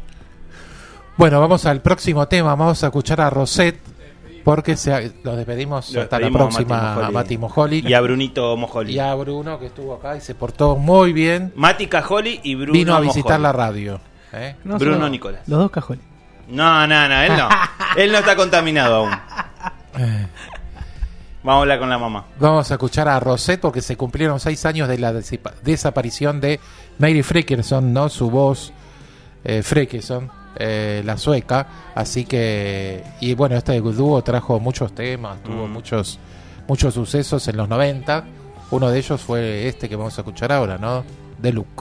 Bueno, vamos al próximo tema. Vamos a escuchar a Rosette, porque se, los despedimos Lo hasta despedimos la próxima a a Mati Mati Mojoli Y a Brunito Mojoli. y a Bruno, que estuvo acá y se portó muy bien. Mati Cajoli y Bruno Vino a visitar Mojoli. la radio. ¿eh? No, Bruno son Nicolás. Los dos cajones. No, no, no, él no. Él no está contaminado aún. Vamos a hablar con la mamá. Vamos a escuchar a Rosette porque se cumplieron seis años de la desipa- desaparición de Mary Freakerson, ¿no? Su voz, eh, Freakerson, eh, la sueca. Así que, y bueno, este dúo trajo muchos temas, tuvo Mm. muchos, muchos sucesos en los noventa. Uno de ellos fue este que vamos a escuchar ahora, ¿no? De Luke.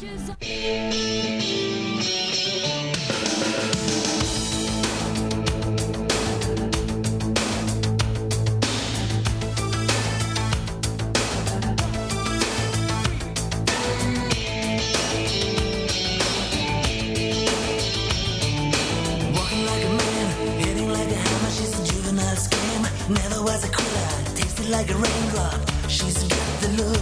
Walking like a man, hitting like a hammer. She's a juvenile scam. Never was a quitter, tasted like a raindrop. She's got the look.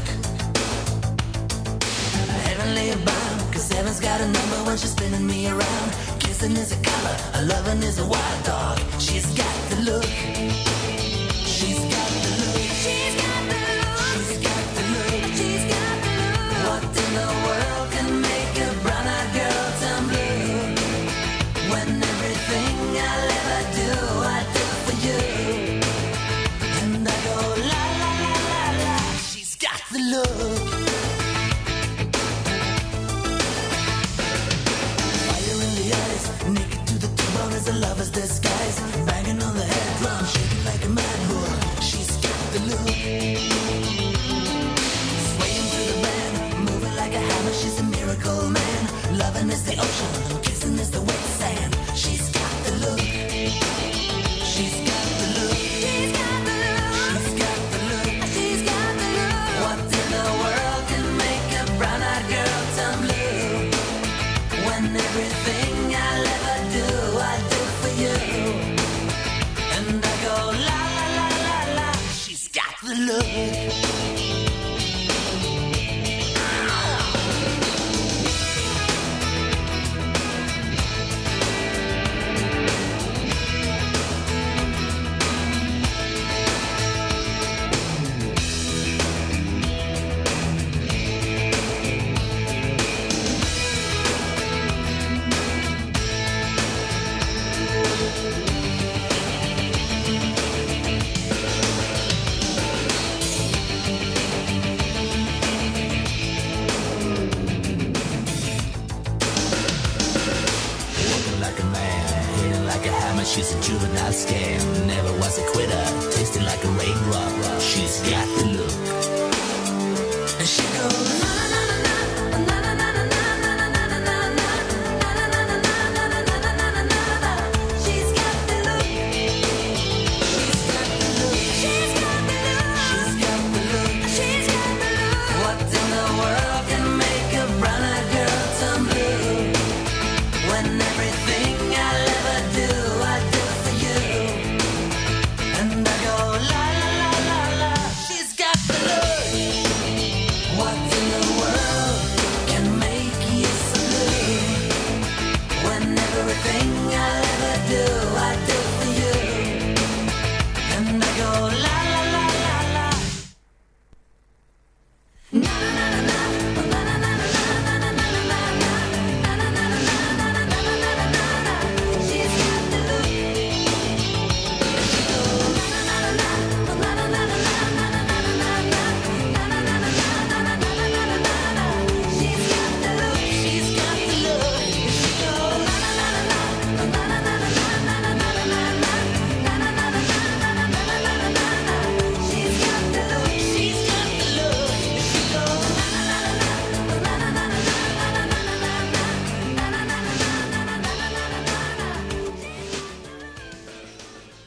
Heavenly bound, cause heaven's got a number when she's spinning me around. Kissing is a color, a loving is a wild dog. She's got the look. She's got the look. She's got the look. She's got the look. She's got the look. What in the world can make a brown-eyed girl turn blue? When everything I'll ever do, I do for you. And I go la la la la la. She's got the look. Fire in the eyes, naked to the bone as a lover's disguise. Banging on the head drum, shaking like a mad bull. She's got the look. Swaying through the band, moving like a hammer. She's a miracle man. Loving is the ocean, kissing is the wet sand. She's got the look. She's got the look. She's got the look. She's got the look. She's got the look. What in the world can make a brown-eyed girl turn blue? When everything I'll ever do, I do for you. And I go la la la la la. She's got the look.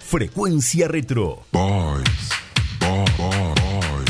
Frecuencia Retro. Boys, boys, boys.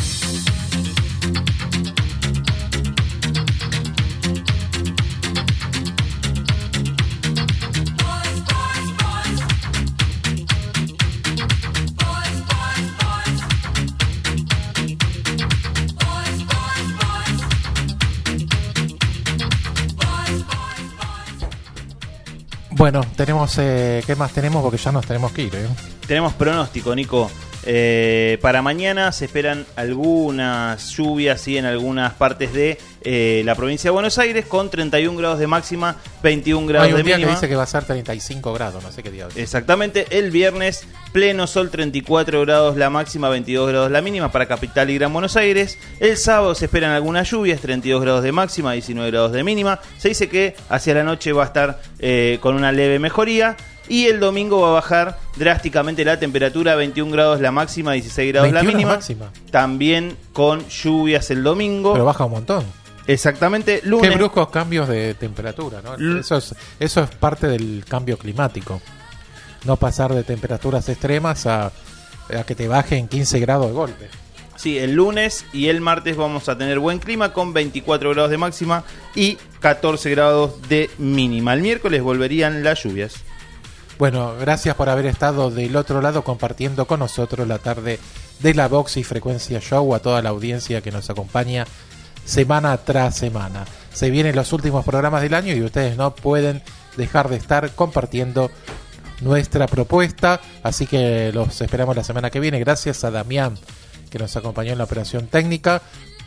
Bueno, tenemos, eh, ¿qué más tenemos? Porque ya nos tenemos que ir, ¿eh? Tenemos pronóstico, Nico. Eh, para mañana se esperan algunas lluvias, ¿sí? En algunas partes de eh, la provincia de Buenos Aires, con treinta y un grados de máxima, veintiún grados Hay un de día mínima. que dice que va a ser treinta y cinco grados, no sé qué día. Exactamente, el viernes pleno sol, treinta y cuatro grados la máxima, veintidós grados la mínima para Capital y Gran Buenos Aires. El sábado se esperan algunas lluvias, treinta y dos grados de máxima, diecinueve grados de mínima. Se dice que hacia la noche va a estar eh, con una leve mejoría. Y el domingo va a bajar drásticamente la temperatura, veintiún grados la máxima, dieciséis grados la mínima. Máxima. También con lluvias el domingo. Pero baja un montón. Exactamente, lunes. Qué bruscos cambios de temperatura, ¿no? L- Eso es, eso es parte del cambio climático. No pasar de temperaturas extremas a, a que te bajen quince grados de golpe. Sí, el lunes y el martes vamos a tener buen clima con veinticuatro grados de máxima y catorce grados de mínima. El miércoles volverían las lluvias. Bueno, gracias por haber estado del otro lado compartiendo con nosotros la tarde de la Vox y Frecuencia Show, a toda la audiencia que nos acompaña semana tras semana. Se vienen los últimos programas del año y ustedes no pueden dejar de estar compartiendo nuestra propuesta, así que los esperamos la semana que viene. Gracias a Damián, que nos acompañó en la operación técnica,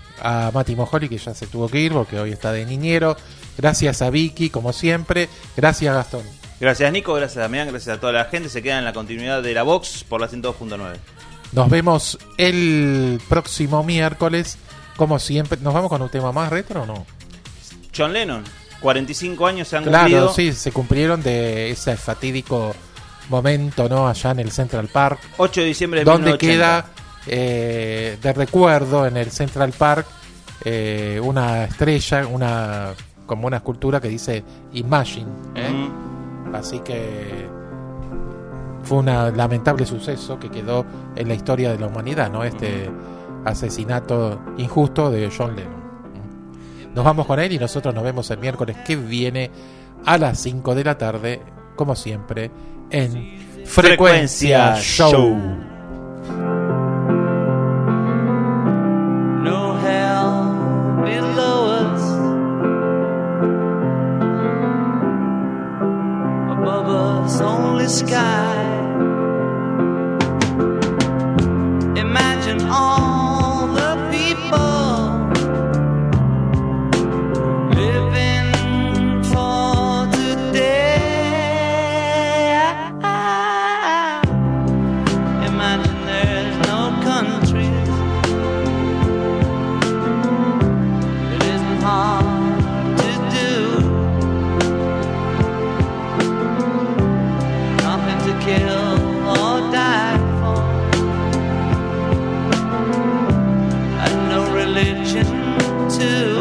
a Mati Mojoli, que ya se tuvo que ir porque hoy está de niñero, gracias a Vicky, como siempre, gracias Gastón. Gracias Nico, gracias Damián, gracias a toda la gente. Se quedan en la continuidad de la Vox por la ciento dos punto nueve. Nos vemos el próximo miércoles, como siempre. ¿Nos vamos con un tema más retro o no? John Lennon, cuarenta y cinco años se han Claro, cumplido. sí, se cumplieron de ese fatídico momento, ¿no? Allá en el Central Park. ocho de diciembre de donde mil novecientos ochenta. queda eh, de recuerdo en el Central Park eh, una estrella, una como una escultura que dice Imagine, ¿eh? Mm. Así que fue un lamentable suceso que quedó en la historia de la humanidad, ¿no? Este asesinato injusto de John Lennon. Nos vamos con él y nosotros nos vemos el miércoles que viene a las cinco de la tarde, como siempre, en Frecuencia, Frecuencia Show. Show. No hell below us, above us only sky. Imagine all the people living for today. Imagine there's no countries. It isn't hard to do. Nothing to kill or die for, and no religion too.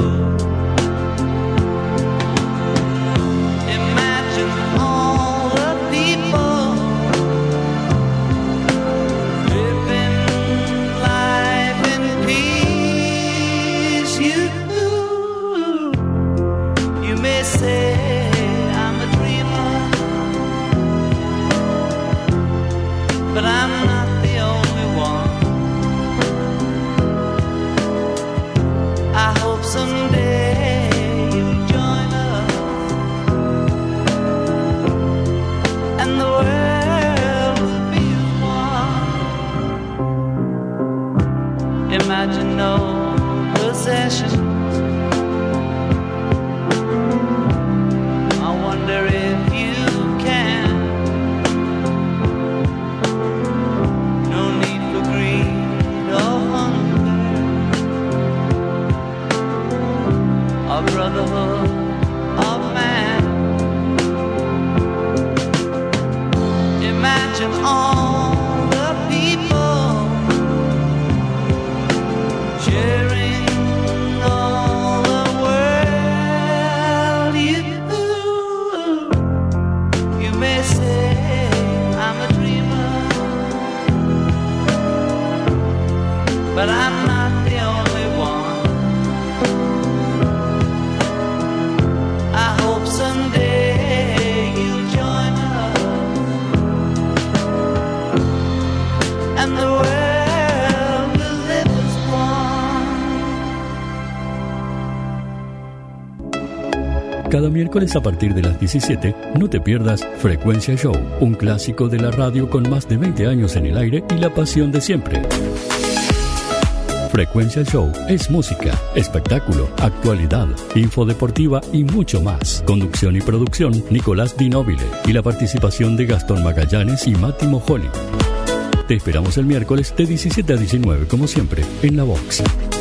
Imagine all the people living life in peace. You, you may say I'm a dreamer, but I'm not the only one. I hope someday you'll join us, and the world will be as one. Imagine no possessions. I wonder if you can. No need for greed or hunger, or brotherhood of man. Imagine all the people sharing all but I'm not the only one. I hope someday you'll join us, and the world will live as one. Cada miércoles a partir de las diecisiete, no te pierdas Frecuencia Show, un clásico de la radio con más de veinte años en el aire y la pasión de siempre. Frecuencia Show es música, espectáculo, actualidad, info deportiva y mucho más. Conducción y producción, Nicolás Di Nobile, y la participación de Gastón Magallanes y Mati Mojoli. Te esperamos el miércoles de diecisiete a diecinueve, como siempre, en La Vox.